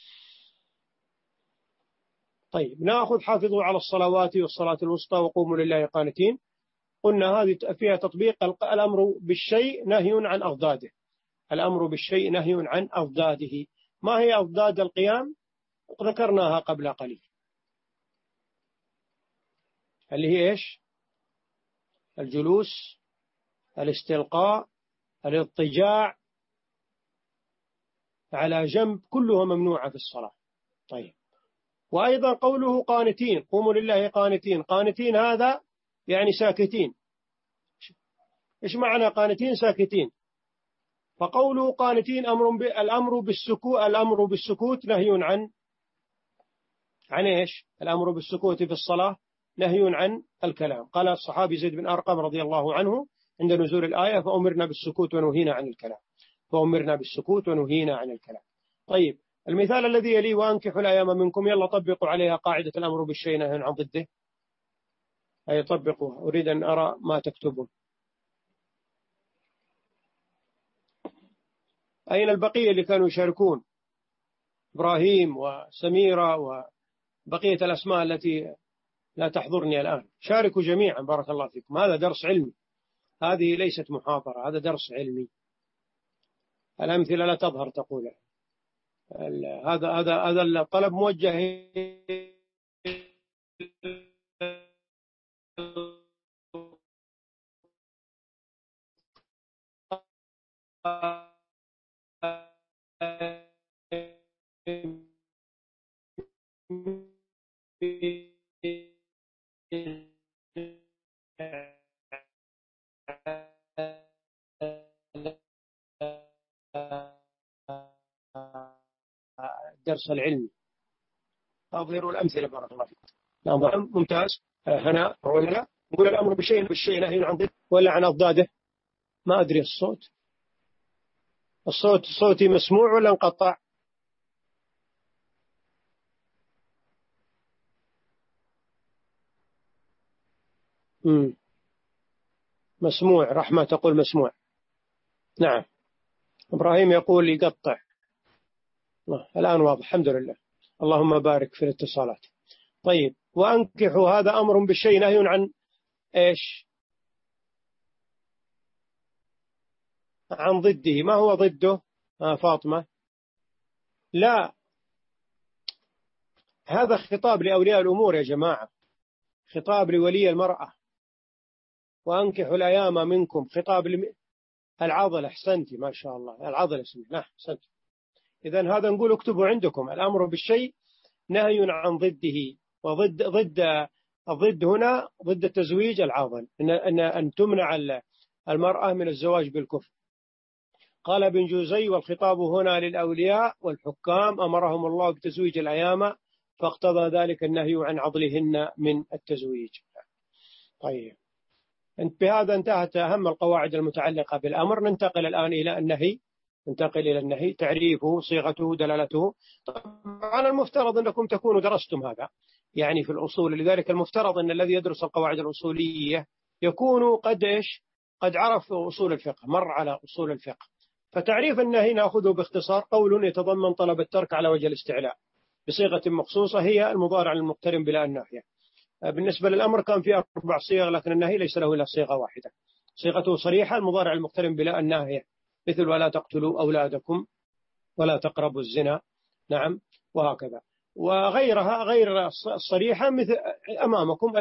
طيب، نأخذ حافظوا على الصلوات والصلاة الوسطى وقوموا لله قانتين. قلنا هذه فيها تطبيق الأمر بالشيء نهي عن أضداده، الأمر بالشيء نهي عن أضداده. ما هي أضداد القيام؟ ذكرناها قبل قليل، اللي هي إيش؟ الجلوس، الاستلقاء، الاضطجاع على جنب، كلها ممنوعة في الصلاة. طيب، وأيضا قوله قانتين، قوموا لله قانتين، قانتين هذا يعني ساكتين. إيش معنى قانتين؟ ساكتين. فقوله قانتين الأمر بالسكوت نهي عن إيش؟ الأمر بالسكوت في الصلاة نهي عن الكلام. قال الصحابي زيد بن أرقم رضي الله عنه عند نزول الآية فأمرنا بالسكوت ونهينا عن الكلام، فأمرنا بالسكوت ونهينا عن الكلام. طيب، المثال الذي يليه وأنكحوا الأيام منكم، يلا طبقوا عليها قاعدة الأمر بالشيء نهي عن ضده، أي طبقوها، أريد أن أرى ما تكتبون. أين البقية اللي كانوا يشاركون؟ إبراهيم وسميرة وبقية الأسماء التي لا تحضرني الآن، شاركوا جميعا، بارك الله فيكم. هذا درس علمي، هذه ليست محاضرة، هذا درس علمي. الأمثلة لا تظهر تقول هذا الطلب موجه الدرس العلمي. أظهروا الأمثلة بارك الله فيكم. نعم، ممتاز. هنا ولا نقول الأمر بالشيء نهي عن ضده ولا عن أضداده؟ ما أدري، صوتي مسموع ولا انقطع؟ مسموع. رحمة تقول مسموع. نعم. إبراهيم يقول يقطع. الآن واضح، الحمد لله. اللهم بارك في الاتصالات. طيب، وأنكحوا هذا أمر بالشيء نهي عن إيش؟ عن ضده. ما هو ضده؟ فاطمة. لا، هذا خطاب لأولياء الأمور يا جماعة، خطاب لولي المرأة. وأنكحوا الأيام منكم، خطاب العضل. أحسنتي ما شاء الله، العضل اسمه. نعم أحسنت. إذن هذا نقول اكتبوا عندكم، الأمر بالشيء نهي عن ضده. وضد الضد هنا ضد التزويج العاضل، أن تمنع المرأة من الزواج بالكفر. قال ابن جوزي: والخطاب هنا للأولياء والحكام، أمرهم الله بتزويج الأيام، فاقتضى ذلك النهي عن عضلهن من التزويج. طيب، بهذا انتهت أهم القواعد المتعلقة بالأمر. ننتقل الآن إلى النهي، تعريفه، صيغته، دلالته. طبعا المفترض أنكم تكونوا درستم هذا يعني في الأصول، لذلك المفترض أن الذي يدرس القواعد الأصولية يكون قد عرف أصول الفقه، مر على أصول الفقه. فتعريف النهي نأخذه باختصار: قول يتضمن طلب الترك على وجه الاستعلاء بصيغة مخصوصة، هي المضارع المقترن بلا الناهية. بالنسبة للأمر كان فيه 4 صيغ، لكن النهي ليس له إلا صيغة واحدة. صيغته صريحة، المضارع المقترن بلا الناهية، مثل: ولا تقتلوا أولادكم، ولا تقربوا الزنا. نعم، وهكذا. وغيرها غير الصريحة، مثل أمامكم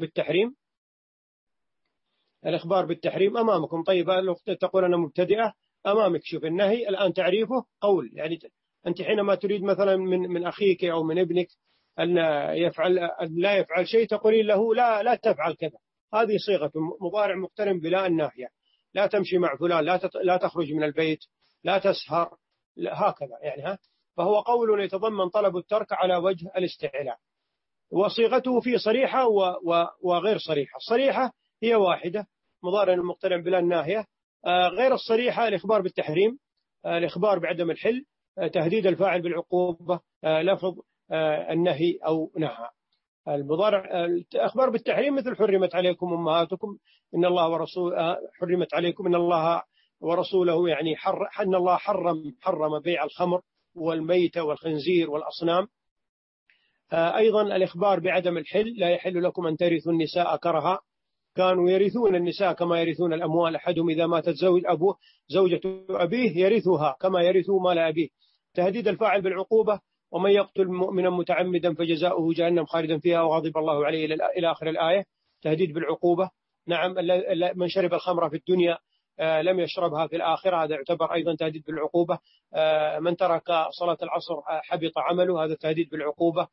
الإخبار بالتحريم أمامكم. طيب، تقول أنا مبتدئة، أمامك شوف النهي الآن تعريفه قول. يعني أنت حينما تريد مثلا من أخيك أو من ابنك أن لا يفعل شيء، تقولين له لا تفعل كذا. هذه صيغة مضارع مقترن بلا الناهية. لا تمشي مع فلان، لا تخرج من البيت، لا تسهر، هكذا يعني. فهو قول يتضمن طلب الترك على وجه الاستعلاء. وصيغته في صريحة وغير صريحة. الصريحة هي واحدة، مضارع مقترن بلا الناهية. غير الصريحة الإخبار بالتحريم، الإخبار بعدم الحل، تهديد الفاعل بالعقوبة، لفظ النهي أو نهى. المضارع الأخبار بالتحريم مثل: حرمت عليكم أمهاتكم، إن الله ورسوله، حرمت عليكم، إن الله ورسوله، يعني أن الله حرم بيع الخمر والميت والخنزير والأصنام. أيضا الإخبار بعدم الحل: لا يحل لكم أن ترثوا النساء كرها، كانوا يرثون النساء كما يرثون الأموال، أحدهم إذا ماتت زوجة أبيه يرثها كما يرث مال أبيه. تهديد الفاعل بالعقوبة: ومن يقتل مؤمنا متعمدا فجزاؤه جهنم خالدا فيها وغضب الله عليه إلى آخر الآية، تهديد بالعقوبة. نعم، من شرب الخمر في الدنيا لم يشربها في الآخرة، هذا يعتبر أيضا تهديد بالعقوبة. من ترك صلاة العصر حبط عمله، هذا تهديد بالعقوبة.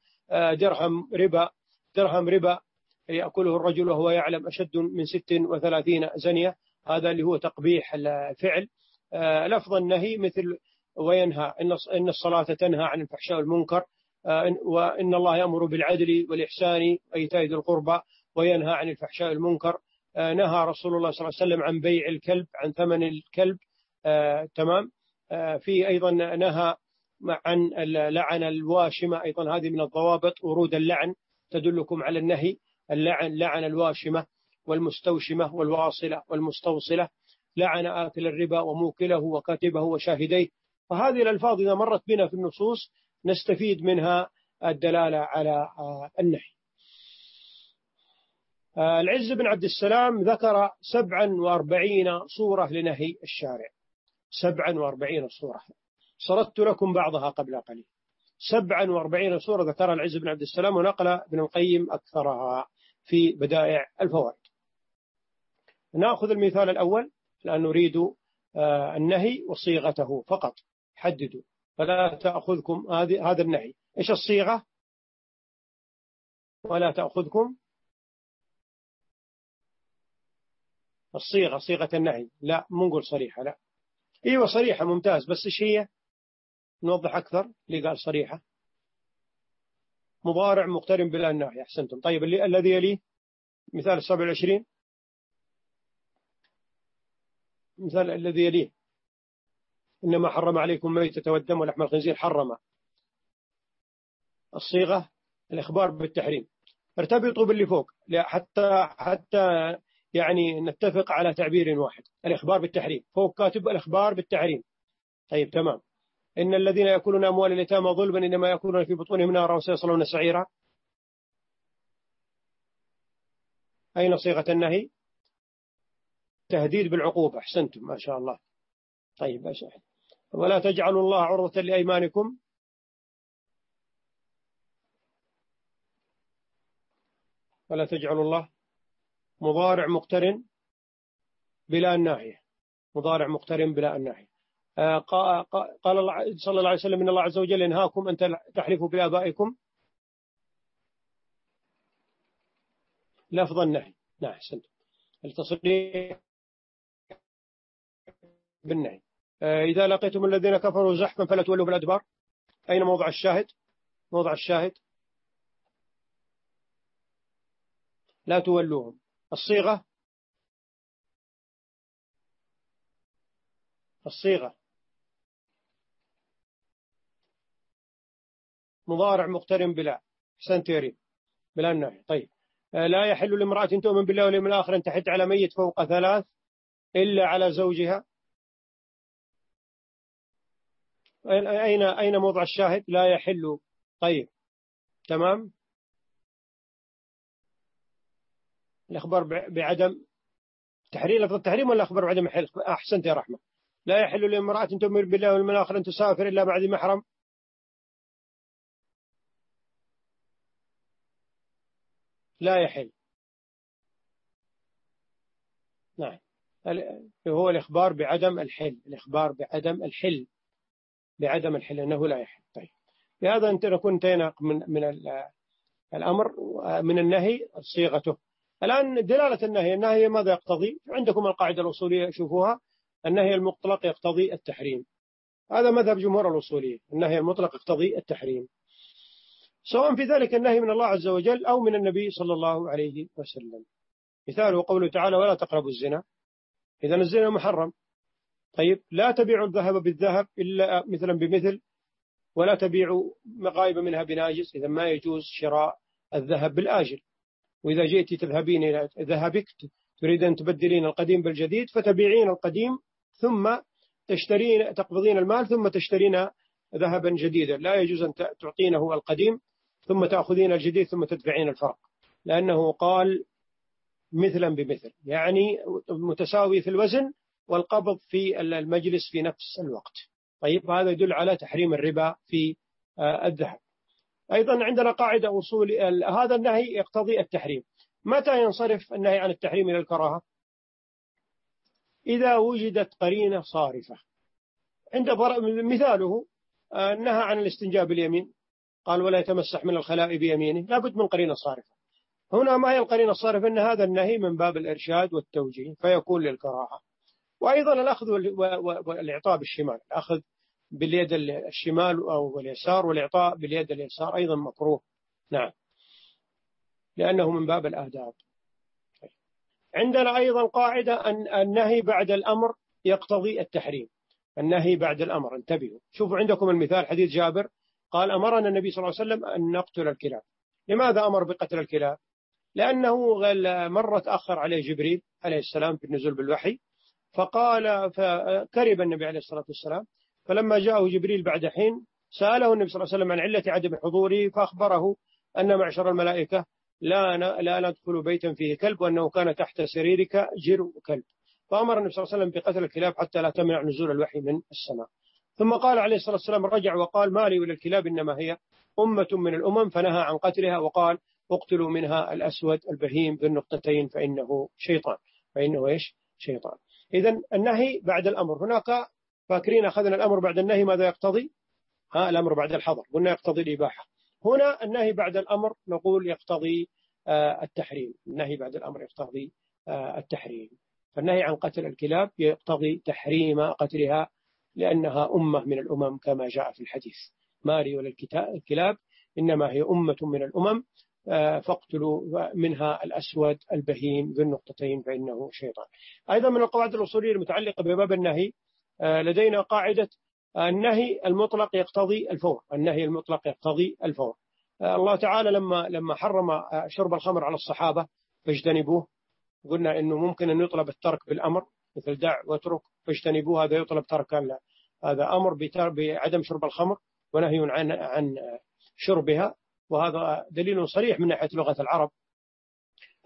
درهم ربا يأكله الرجل وهو يعلم أشد من 36 زنية، هذا اللي هو تقبيح الفعل. لفظ النهي مثل: وينهى، إن الصلاة تنهى عن الفحشاء والمنكر، وإن الله يأمر بالعدل والإحسان وإيتاء ذي القربى، وينهى عن الفحشاء والمنكر. نهى رسول الله صلى الله عليه وسلم عن بيع الكلب، عن ثمن الكلب. تمام. في أيضا نهى عن لعن الواشمة، أيضا هذه من الضوابط، ورود اللعن تدلكم على النهي. لعن الواشمة والمستوشمة والواصلة والمستوصلة، لعن آكل الربا وموكله وكاتبه وشاهديه. فهذه الألفاظ إذا مرت بنا في النصوص نستفيد منها الدلالة على النهي. العز بن عبد السلام ذكر 47 صورة لنهي الشارع، 47 صورة، سردت لكم بعضها قبل قليل. 47 صورة ذكرها العز بن عبد السلام، ونقل ابن القيم أكثرها في بدائع الفوائد. نأخذ المثال الأول، لأن نريد النهي وصيغته فقط. حددوا، فلا تأخذكم هذا النهي. إيش الصيغة؟ ولا تأخذكم الصيغة، صيغة النهي. لا، مو نقول صريحة، لا. ايوه صريحة، ممتاز، بس ايش هي؟ نوضح أكثر. اللي قال صريحة مضارع مقترن بلا الناهي. أحسنتم. طيب، الذي يليه مثال 27، مثال الذي يليه: إنما حرم عليكم ميتة والدم ولحم الخنزير. حرم، الصيغة الإخبار بالتحريم. ارتبطوا باللي فوق حتى يعني نتفق على تعبير واحد. الإخبار بالتحريم فوق كاتب الإخبار بالتحريم. طيب تمام. إن الذين يأكلون أموال اليتامى ظلما إنما يأكلون في بطونهم نارا وسيصلون سعيرا. أين صيغة النهي؟ تهديد بالعقوبة. أحسنتم ما شاء الله. طيب ولا تجعلوا الله عرضة لأيمانكم. ولا تجعلوا الله مضارع مقترن بلا الناهية. مضارع مقترن بلا الناهية. قال الله صلى الله عليه وسلم إن الله عز وجل ينهاكم أن تحلفوا بآبائكم. لفظ النهي. نعم أحسنت. التصريح بالنهي. إذا لقيتم الذين كفروا زحفا فلا تولوا بالأدبار. أين موضع الشاهد؟ موضع الشاهد لا تولوهم. الصيغة مضارع مقترن بلا. أحسنت يا ريم. بلا النهي. طيب. لا يحل لامرأة تؤمن بالله واليوم الآخر أن تحد على ميت فوق 3 إلا على زوجها. أين موضع الشاهد؟ لا يحل. طيب تمام. الأخبار بعدم تحريم. لفظ التحريم ولا أخبار بعدم الحل؟ أحسنت يا رحمة. لا يحل لامرأة تؤمن بالله واليوم الآخر أن تسافر إلا مع ذي محرم. لا يحل. نعم. هو الإخبار بعدم الحل. الإخبار بعدم الحل. بعدم الحل أنه لا يحل. طيب بهذا نكون انتهينا من الأمر من النهي صيغته. الآن دلالة النهي ماذا يقتضي؟ عندكم القاعدة الأصولية شوفوها. النهي المطلق يقتضي التحريم. هذا مذهب جمهور الأصولية. النهي المطلق يقتضي التحريم سواء في ذلك النهي من الله عز وجل أو من النبي صلى الله عليه وسلم. مثاله قوله تعالى ولا تقربوا الزنا. إذا الزنا محرم. طيب لا تبيعوا الذهب بالذهب إلا مثلا بمثل ولا تبيعوا مغايب منها بناجس. إذا ما يجوز شراء الذهب بالآجل. وإذا جئت تذهبين إلى ذهبك تريد أن تبدلين القديم بالجديد فتبيعين القديم ثم تقبضين المال ثم تشترين ذهبا جديدا. لا يجوز أن تعطينه القديم ثم تأخذين الجديد ثم تدفعين الفرق لأنه قال مثلا بمثل يعني متساوي في الوزن والقبض في المجلس في نفس الوقت. طيب هذا يدل على تحريم الربا في الذهب. أيضا عندنا قاعدة أصول هذا النهي يقتضي التحريم. متى ينصرف النهي عن التحريم إلى الكراهة؟ إذا وجدت قرينة صارفة. عند مثاله نهى عن الاستنجاء باليمين قال ولا يتمسح من الخلاء بيمينه. لابد من قرينة صارفة. هنا ما هي القرينة الصارفة؟ أن هذا النهي من باب الإرشاد والتوجيه فيكون للكراهة. وأيضا الأخذ والإعطاء بالشمال. الأخذ باليد الشمال أو اليسار والإعطاء باليد اليسار أيضا مكروه. نعم لأنه من باب الآداب. عندنا أيضا قاعدة أن النهي بعد الأمر يقتضي التحريم. النهي بعد الأمر. انتبهوا شوفوا عندكم المثال حديث جابر قال أمرنا النبي صلى الله عليه وسلم أن نقتل الكلاب. لماذا أمر بقتل الكلاب؟ لأنه مرة تأخر عليه جبريل عليه السلام في النزول بالوحي فكرب النبي عليه الصلاة والسلام. فلما جاءه جبريل بعد حين سأله النبي صلى الله عليه وسلم عن علة عدم حضوره فأخبره أن معشر الملائكة لا ندخل بيتا فيه كلب وأنه كان تحت سريرك جرو كلب. فأمر النبي صلى الله عليه وسلم بقتل الكلاب حتى لا تمنع نزول الوحي من السماء. ثم قال عليه الصلاة والسلام رجع وقال ما لي وللكلاب إنما هي أمة من الأمم فنهى عن قتلها وقال اقتلوا منها الأسود البهيم ذو النقطتين فإنه شيطان. فإنه إيش؟ شيطان. إذن النهي بعد الأمر. هناك فاكرين أخذنا الأمر بعد النهي ماذا يقتضي؟ الأمر بعد الحظر قلنا يقتضي الإباحة. هنا النهي بعد الأمر نقول يقتضي التحريم. النهي بعد الأمر يقتضي التحريم. فالنهي عن قتل الكلاب يقتضي تحريم قتلها لأنها أمة من الأمم كما جاء في الحديث ما لي ولا الكلاب إنما هي أمة من الأمم فاقتلوا منها الأسود البهيم ذو النقطتين فإنه شيطان. أيضا من القواعد الأصولية المتعلقة بباب النهي لدينا قاعدة النهي المطلق يقتضي الفور. النهي المطلق يقتضي الفور. الله تعالى لما حرم شرب الخمر على الصحابة فاجتنبوه قلنا إنه ممكن أن يطلب الترك بالأمر مثل دع واترك فاجتنبوه. هذا يطلب تركا لا. هذا أمر بعدم شرب الخمر ونهي عن شربها وهذا دليل صريح من ناحية لغة العرب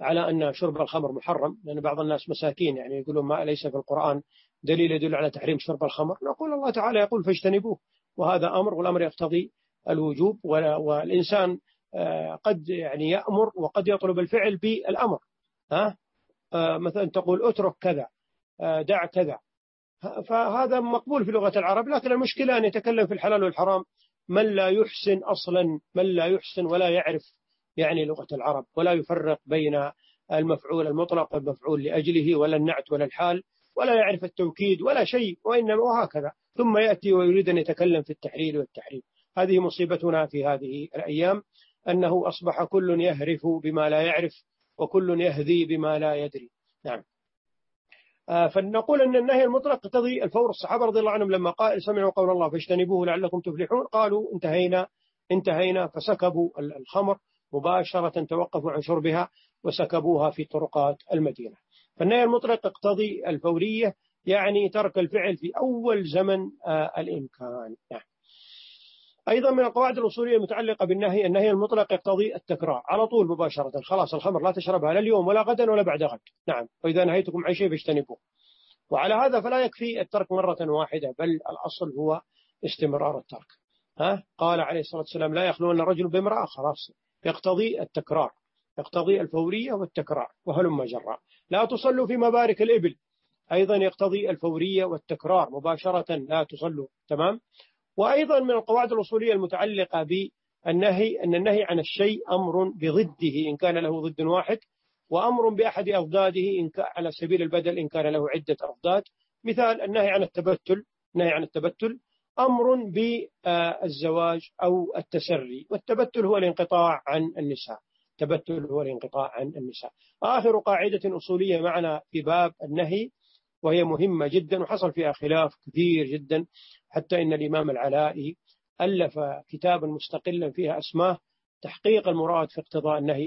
على أن شرب الخمر محرم، لأن بعض الناس مساكين يعني يقولون ما ليس في القرآن دليل يدل على تحريم شرب الخمر، نقول الله تعالى يقول فاجتنبوه، وهذا أمر، والأمر يقتضي الوجوب، والإنسان قد يعني يأمر وقد يطلب الفعل بالأمر. مثلا تقول اترك كذا، دع كذا، فهذا مقبول في لغة العرب. لكن المشكلة أن يتكلم في الحلال والحرام من لا يحسن أصلا، من لا يحسن ولا يعرف يعني لغة العرب، ولا يفرق بين المفعول المطلق والمفعول لأجله، ولا النعت ولا الحال، ولا يعرف التوكيد ولا شيء، وإنما وهكذا، ثم يأتي ويريد أن يتكلم في التحليل والتحريم. هذه مصيبتنا في هذه الأيام، أنه أصبح كل يهرف بما لا يعرف، وكل يهذي بما لا يدري. نعم. فنقول أن النهي المطلق يقتضي الفور. الصحابة رضي الله عنهم لما سمعوا قول الله فاجتنبوه لعلكم تفلحون قالوا انتهينا، فسكبوا الخمر مباشرة، توقفوا عن شربها وسكبوها في طرقات المدينة. فالنهي المطلق يقتضي الفورية، يعني ترك الفعل في أول زمن الإمكان. يعني أيضا من القواعد الأصولية المتعلقة بالنهي، النهي المطلق يقتضي التكرار على طول مباشرة. خلاص الخمر لا تشربها لا اليوم ولا غدا ولا بعد غد. نعم. وإذا نهيتكم عن شيء فاجتنبوه. وعلى هذا فلا يكفي الترك مرة واحدة، بل الأصل هو استمرار الترك. قال عليه الصلاة والسلام لا يخلون الرجل بامرأة، خلاص يقتضي التكرار، يقتضي الفورية والتكرار، وهلم جرا. لا تصلوا في مبارك الإبل، أيضا يقتضي الفورية والتكرار مباشرة، لا تصلوا. تمام. وأيضا من القواعد الأصولية المتعلقة بالنهي أن النهي عن الشيء أمر بضده إن كان له ضد واحد، وأمر بأحد أضداده إن كان على سبيل البدل إن كان له عدة أضداد. مثال النهي عن التبتل أمر بالزواج أو التسري، والتبتل هو الانقطاع عن النساء. آخر قاعدة أصولية معنا في باب النهي، وهي مهمة جدا وحصل فيها خلاف كثير جدا، حتى إن الإمام العلائي ألف كتابا مستقلا فيها اسماه تحقيق المراد في اقتضاء النهي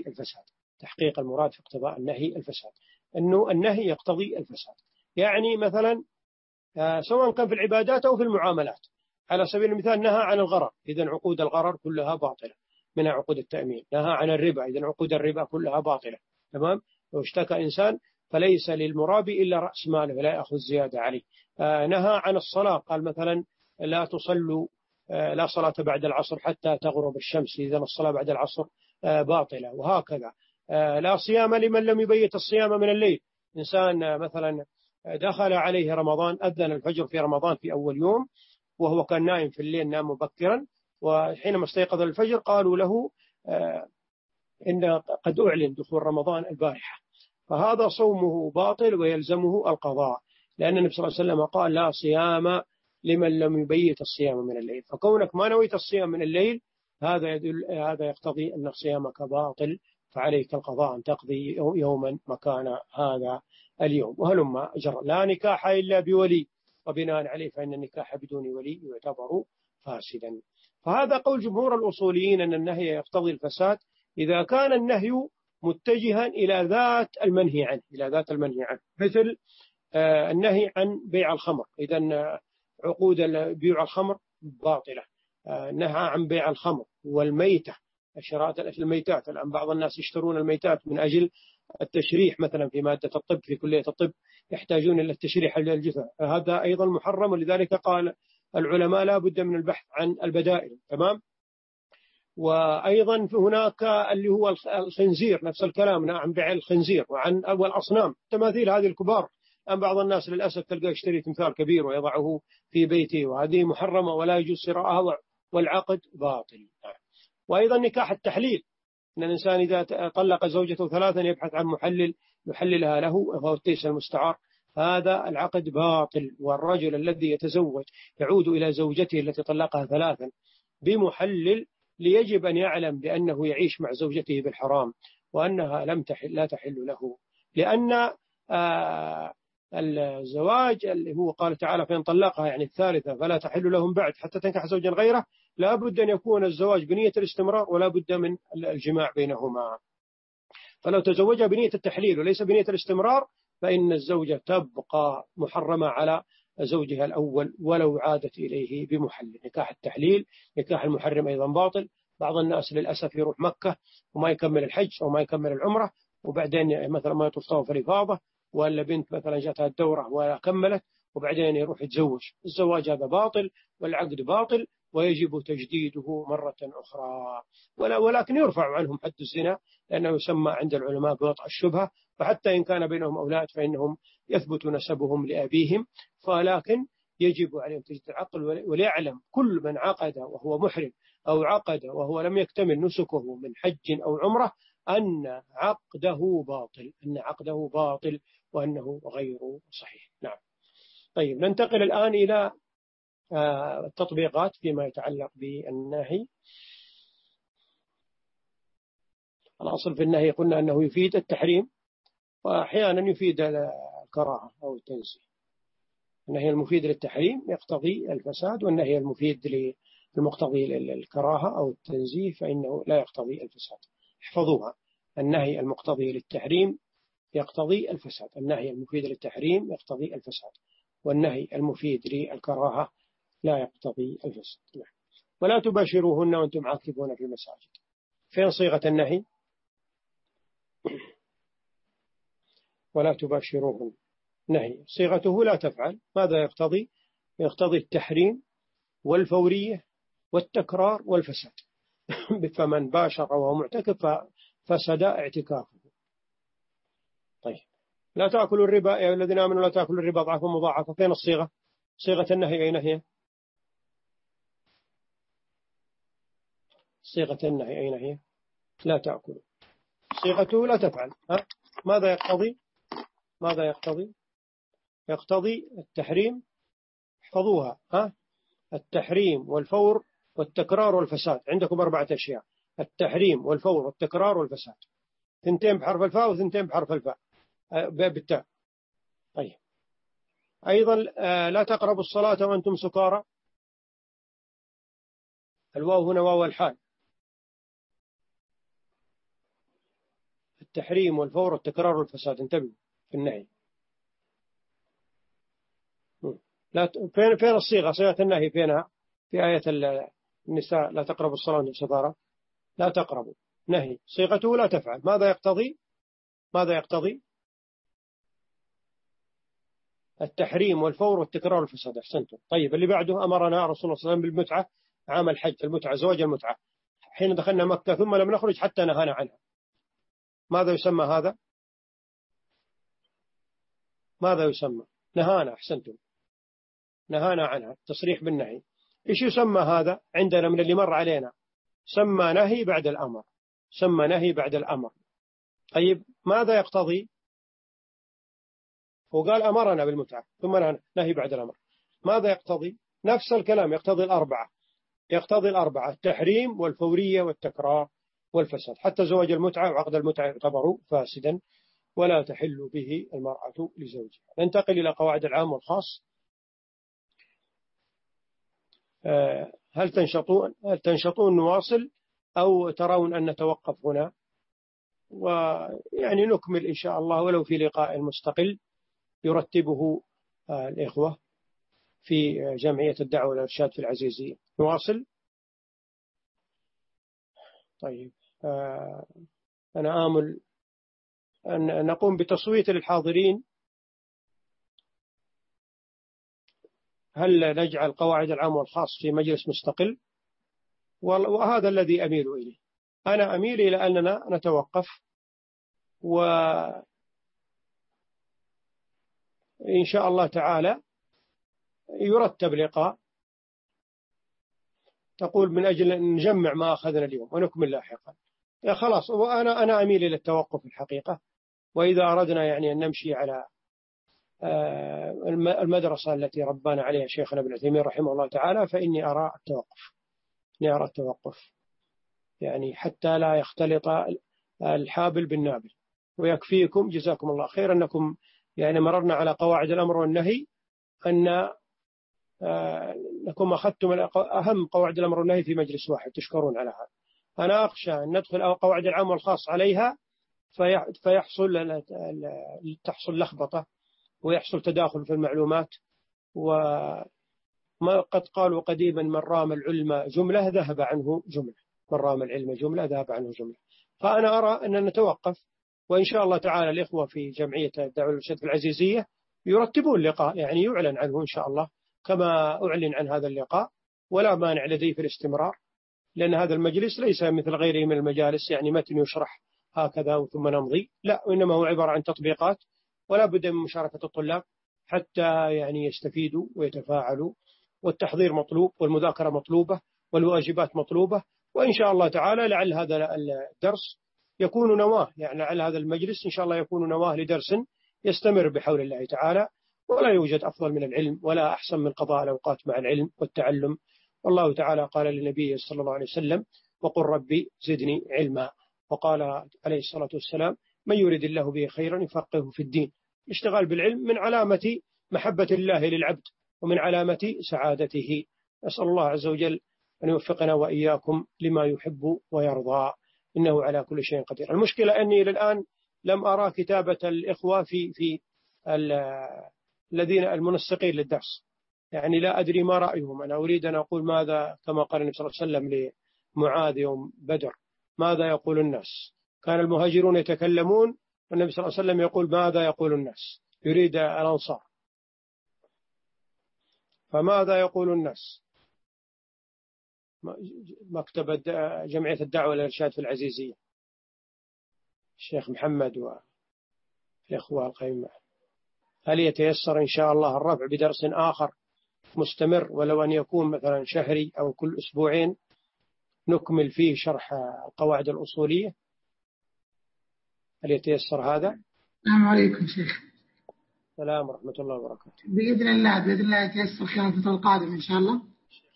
الفساد. أنه النهي يقتضي الفساد، يعني مثلا سواء كان في العبادات أو في المعاملات. على سبيل المثال نهى عن الغرر، إذن عقود الغرر كلها باطلة، منها عقود التأمين. نهى عن الربا، إذن عقود الربا كلها باطلة. تمام. لو اشتكى إنسان فليس للمرابي إلا رأس ماله ولا يأخذ زيادة عليه. نهى عن الصلاة، قال مثلا لا تصلوا لا صلاة بعد العصر حتى تغرب الشمس، إذن الصلاة بعد العصر باطلة. وهكذا لا صيام لمن لم يبيت الصيام من الليل. إنسان مثلا دخل عليه رمضان، أذن الفجر في رمضان في أول يوم، وهو كان نائم في الليل، نام مبكرا، وحينما استيقظ الفجر قالوا له إن قد أعلن دخول رمضان البارحة، فهذا صومه باطل ويلزمه القضاء، لأن النبي صلى الله عليه وسلم قال لا صيام لمن لم يبيت الصيام من الليل. فكونك ما نويت الصيام من الليل هذا يقتضي أن صيامك باطل، فعليك القضاء أن تقضي يوما مكان هذا اليوم. وهلما أجر. لا نكاح إلا بولي، وبناء عليه فإن النكاح بدون ولي يعتبر فاسدا. فهذا قول جمهور الأصوليين أن النهي يقتضي الفساد إذا كان النهي متجها إلى ذات المنهي عنه، مثل النهي عن بيع الخمر، إذن عقود بيع الخمر باطلة. نهى عن بيع الخمر والميتة، شراء الميتات. الآن بعض الناس يشترون الميتات من أجل التشريح، مثلا في مادة الطب في كلية الطب يحتاجون إلى التشريح للجثة، هذا أيضا محرم، ولذلك قال العلماء لا بد من البحث عن البدائل. تمام. وأيضا هناك اللي هو الخنزير، نفس الكلام، عن بيع الخنزير وعن أول أصنام تماثيل هذه الكبار. أن بعض الناس للأسف تلقى يشتري تمثال كبير ويضعه في بيته، وهذه محرمة ولا يجوز شراءها، والعقد باطل. وأيضا نكاح التحليل، أن الإنسان إذا طلق زوجته 3 يبحث عن محلل يحللها له، وهو التيس المستعار، هذا العقد باطل. والرجل الذي يتزوج يعود إلى زوجته التي طلقها 3 بمحلل، ليجب أن يعلم بأنه يعيش مع زوجته بالحرام، وأنها لا تحل له، لأن الزواج اللي هو قال تعالى فإن طلقها يعني الثالثة فلا تحل لهم بعد حتى تنكح زوجا غيره، لا بد أن يكون الزواج بنية الاستمرار، ولا بد من الجماع بينهما. فلو تزوجها بنية التحليل وليس بنية الاستمرار، فإن الزوجة تبقى محرمة على زوجها الأول ولو عادت إليه بمحلل. نكاح التحليل، نكاح المحرم أيضا باطل. بعض الناس للأسف يروح مكة وما يكمل الحج أو ما يكمل العمرة، وبعدين مثلا ما يطوف طواف الإفاضة، ولا بنت مثلا جاتها الدورة وكملت وبعدين يروح يتزوج، الزواج هذا باطل والعقد باطل ويجب تجديده مرة أخرى. ولكن يرفع عنهم حد الزنا، لأنه يسمى عند العلماء بوطأ الشبهة، فحتى إن كان بينهم أولاد فإنهم يثبت نسبهم لأبيهم، ولكن يجب عليهم تجديد العقل. وليعلم كل من عقد وهو محرم أو عقد وهو لم يكتمل نسكه من حج أو عمرة أن عقده باطل، وأنه غير صحيح. نعم. طيب، ننتقل الآن إلى التطبيقات فيما يتعلق بالنهي. الأصل في النهي قلنا أنه يفيد التحريم، وأحيانا يفيد الكراهة أو التنزيه. النهي المفيد للتحريم يقتضي الفساد، والنهي المفيد للمقتضي للكراهة أو التنزيه فإنه لا يقتضي الفساد. احفظوها: النهي المقتضي للتحريم يقتضي الفساد، النهي المفيد للتحريم يقتضي الفساد، والنهي المفيد للكراهة لا يقتضي الفساد. ولا تباشروهن وأنتم عاكفون في المساجد. فين صيغة النهي؟ ولا تباشروهن نهي، صيغته لا تفعل. ماذا يقتضي؟ يقتضي التحريم والفورية والتكرار والفساد. فمن باشر وهو معتكف فسد اعتكافه. طيب، لا تأكلوا الربا يا الذين آمنوا لا تأكلوا الربا ضعفا مضاعفا. فين الصيغة؟ صيغة النهي أين هي؟ صيغة النهي أين هي؟ لا تأكلوا. صيغته لا تفعل. ماذا يقتضي؟ ماذا يقتضي؟ يقتضي التحريم. احفظوها. التحريم والفور والتكرار والفساد. عندكم 4 أشياء: التحريم والفور والتكرار والفساد. 2 بحرف الفاء و2 بحرف الفاء بالتاء. طيب، أيضا لا تقربوا الصلاة وأنتم سكارى. الواو هنا واو الحال. التحريم والفور والتكرار والفساد، انتبهوا في النهي. لا فين الصيغة؟ صيغة النهي فينها؟ في آية النساء: لا تقربوا الصلاة وأنتم سكارى. لا تقربوا نهي، صيغته لا تفعل. ماذا يقتضي؟ ماذا يقتضي؟ التحريم والفور والتكرار والفساد. أحسنتم. طيب، اللي بعده: أمرنا رسول الله صلى الله عليه وسلم بالمتعة عام الحج، المتعة زواج المتعة، حين دخلنا مكة ثم لم نخرج حتى نهانا عنها. ماذا يسمى هذا؟ ماذا يسمى؟ نهانا. أحسنتم، نهانا عنها، تصريح بالنهي. إيش يسمى هذا عندنا من اللي مر علينا؟ سمى نهي بعد الأمر، سمى نهي بعد الأمر. طيب، ماذا يقتضي؟ وقال أمرنا بالمتعة ثم نهي بعد الأمر. ماذا يقتضي؟ نفس الكلام، يقتضي الأربعة. يقتضي الأربعة: التحريم والفورية والتكرار والفساد. حتى زواج المتعة وعقد المتعة يعتبر فاسدا ولا تحل به المرأة لزوجها. ننتقل إلى قواعد العام والخاص. هل تنشطون نواصل أو ترون أن نتوقف هنا؟ ويعني نكمل إن شاء الله ولو في لقاء مستقل يرتبه الإخوة في جمعية الدعوة والإرشاد في العزيزية. نواصل. طيب، أنا آمل أن نقوم بتصويت للحاضرين. هل نجعل قواعد العام والخاص في مجلس مستقل؟ وهذا الذي أميل إليه. أنا أميل إلى أننا نتوقف، وإن شاء الله تعالى يرتب لقاء تقول من أجل أن نجمع ما أخذنا اليوم ونكمل لاحقا. خلاص، وأنا أميل إلى التوقف الحقيقة. وإذا أردنا يعني أن نمشي على المدرسة التي ربنا عليها شيخنا ابن عثيمين رحمه الله تعالى فإني أرى التوقف يعني حتى لا يختلط الحابل بالنابل. ويكفيكم جزاكم الله خير أنكم يعني مررنا على قواعد الأمر والنهي، أن لكم أخذتم أهم قواعد الأمر والنهي في مجلس واحد، تشكرون على هذا. أنا أخشى أن ندخل قواعد العام والخاص عليها تحصل لخبطة ويحصل تداخل في المعلومات. وما قد قالوا قديما: من رام العلم جملة ذهب عنه جملة، من رام العلم جملة ذهب عنه جملة. فأنا أرى أن نتوقف وإن شاء الله تعالى الإخوة في جمعية الدعوة والإرشاد في العزيزية يرتبون لقاء يعني يعلن عنه إن شاء الله كما أعلن عن هذا اللقاء، ولا مانع لدي في الاستمرار، لأن هذا المجلس ليس مثل غيره من المجالس يعني متن يشرح هكذا ثم نمضي، لا، وإنما هو عبارة عن تطبيقات، ولا بد من مشاركة الطلاب حتى يعني يستفيدوا ويتفاعلوا، والتحضير مطلوب والمذاكرة مطلوبة والواجبات مطلوبة. وإن شاء الله تعالى لعل هذا الدرس يكون نواة، يعني لعل هذا المجلس إن شاء الله يكون نواة لدرس يستمر بحول الله تعالى. ولا يوجد أفضل من العلم ولا أحسن من قضاء الأوقات مع العلم والتعلم. والله تعالى قال للنبي صلى الله عليه وسلم: وقل ربي زدني علما. وقال عليه الصلاة والسلام: من يريد الله به خيرا يفقهه في الدين. الاشتغال بالعلم من علامة محبة الله للعبد ومن علامة سعادته. أسأل الله عز وجل أن يوفقنا وإياكم لما يحب ويرضى، إنه على كل شيء قدير. المشكلة أني للآن لم أرى كتابة الإخوة في الذين المنسقين للدرس، يعني لا أدري ما رأيهم. أنا أريد أن أقول ماذا، كما قال النبي صلى الله عليه وسلم لمعاذ يوم بدر: ماذا يقول الناس؟ كان المهاجرون يتكلمون والنبي صلى الله عليه وسلم يقول: ماذا يقول الناس؟ يريد الأنصار، فماذا يقول الناس؟ مكتب جمعية الدعوة والإرشاد في العزيزية، الشيخ محمد والإخوة القيمة، هل يتيسر إن شاء الله الرفع بدرس آخر مستمر، ولو أن يكون مثلا شهري أو كل أسبوعين، نكمل فيه شرح القواعد الأصولية؟ هل يتيسر هذا؟ السلام عليكم شيخ. السلام ورحمة الله وبركاته. بإذن الله يتيسر خلال الفترة القادمة إن شاء الله.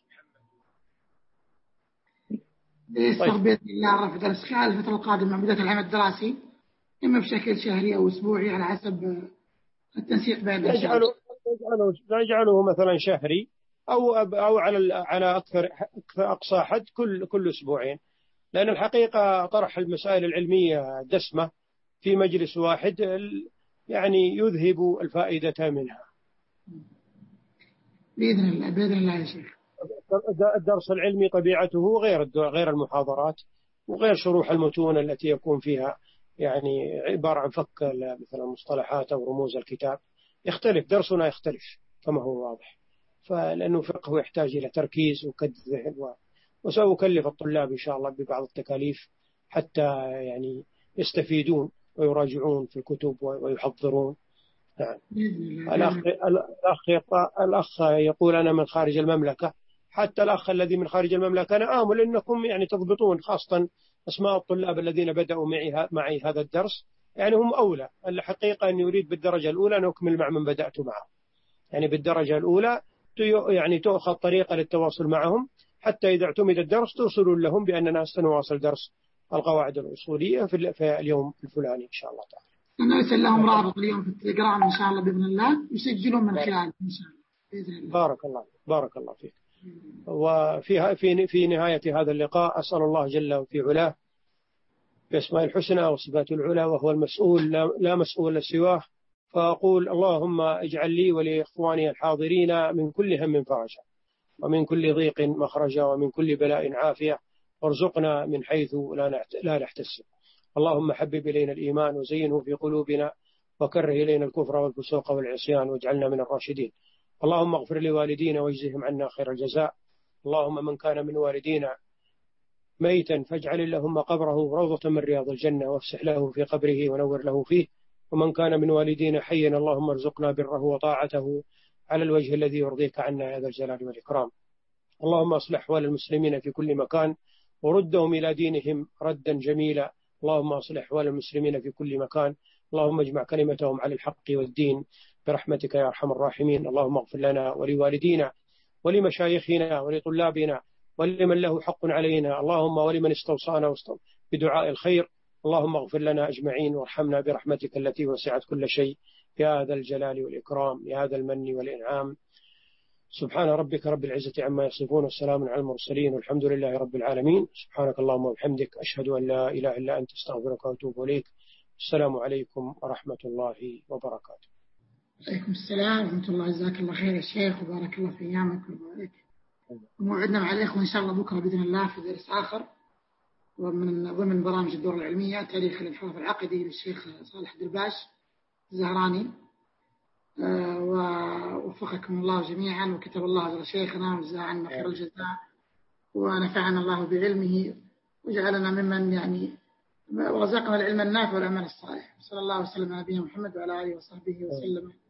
يتيسر بإذن الله الرفع درس خلال الفترة القادمة من بداية العام الدراسي، إما بشكل شهري أو أسبوعي على حسب التنسيق بين نجعله مثلا شهري أو على أقصى حد كل أسبوعين، لأن الحقيقة طرح المسائل العلمية دسمة في مجلس واحد يعني يذهب الفائدة منها. بإذن الله يا شيخ. الدرس العلمي طبيعته غير المحاضرات وغير شروح المتون التي يكون فيها يعني عبارة عن فك مثلا مصطلحات أو رموز الكتاب. يختلف درسنا، يختلف كما هو واضح، فلأنه فقه يحتاج إلى تركيز وكد ذهن، وسأكلف الطلاب إن شاء الله ببعض التكاليف حتى يعني يستفيدون ويراجعون في الكتب ويحضرون. يعني الأخ يقول أنا من خارج المملكة، حتى الأخ الذي من خارج المملكة أنا آمل أنكم يعني تضبطون، خاصة أسماء الطلاب الذين بدأوا معي هذا الدرس، يعني هم أولى. الحقيقة أن يريد بالدرجة الأولى نكمل مع من بدأت معه، يعني بالدرجة الأولى يعني تؤخذ طريقة للتواصل معهم، حتى إذا اعتمد الدرس توصلون لهم بأننا سنواصل درس القواعد الأصولية في اليوم الفلاني إن شاء الله تعالى. نرسل لهم رابط اليوم في التليجرام إن شاء الله بإذن الله، يسجلون من خلاله إن شاء الله بإذن الله. بارك الله فيك. في نهاية هذا اللقاء أسأل الله جل في علاه بأسماء الحسنى وصفات العلى وهو المسؤول لا مسؤول سواه، فأقول: اللهم اجعل لي ولإخواني الحاضرين من كل هم فرجا، ومن كل ضيق مخرجا، ومن كل بلاء عافية، وارزقنا من حيث لا نحتسب. اللهم حبب إلينا الإيمان وزينه في قلوبنا، وكره إلينا الكفر والفسوق والعصيان، واجعلنا من الراشدين. اللهم اغفر لوالدينا واجزهم عنا خير الجزاء. اللهم من كان من والدينا ميتا فاجعل اللهم قبره روضة من رياض الجنة، وافسح له في قبره ونور له فيه. ومن كان من والدينا حيا اللهم ارزقنا بره وطاعته على الوجه الذي يرضيك عنا يا ذا الجلال والإكرام. اللهم اصلح أحوال المسلمين في كل مكان وردهم إلى دينهم ردا جميلا. اللهم اصلح أحوال المسلمين في كل مكان، اللهم اجمع كلمتهم على الحق والدين برحمتك يا أرحم الراحمين. اللهم اغفر لنا ولوالدينا ولمشايخنا ولطلابنا ولمن له حق علينا، اللهم ولمن استوصانا بدعاء الخير. اللهم اغفر لنا أجمعين وارحمنا برحمتك التي وسعت كل شيء يا ذا الجلال والإكرام يا ذا المن والإنعام. سبحان ربك رب العزة عما يصفون والسلام على المرسلين والحمد لله رب العالمين. سبحانك اللهم وبحمدك أشهد أن لا إله إلا أنت استغفرك وأتوب إليك. السلام عليكم ورحمة الله وبركاته. عليكم السلام ورحمة الله. جزاك الله خير يا شيخ وبارك الله في أيامك وبارك. وموعدنا مع الإخوة إن شاء الله بكرة بإذن الله في درس آخر، ومن ضمن برامج الدورة العلمية تاريخ الانحراف العقدي للشيخ صالح الدرباش الزهراني. ووفقكم الله جميعا، وكتب الله أجر شيخنا وجزاه عنا خير الجزاء، ونفعنا الله بعلمه، وجعلنا ممن يعني ورزقنا العلم النافع والعمل الصالح. صلى الله وسلم على نبينا محمد وعلى آله وصحبه وسلم.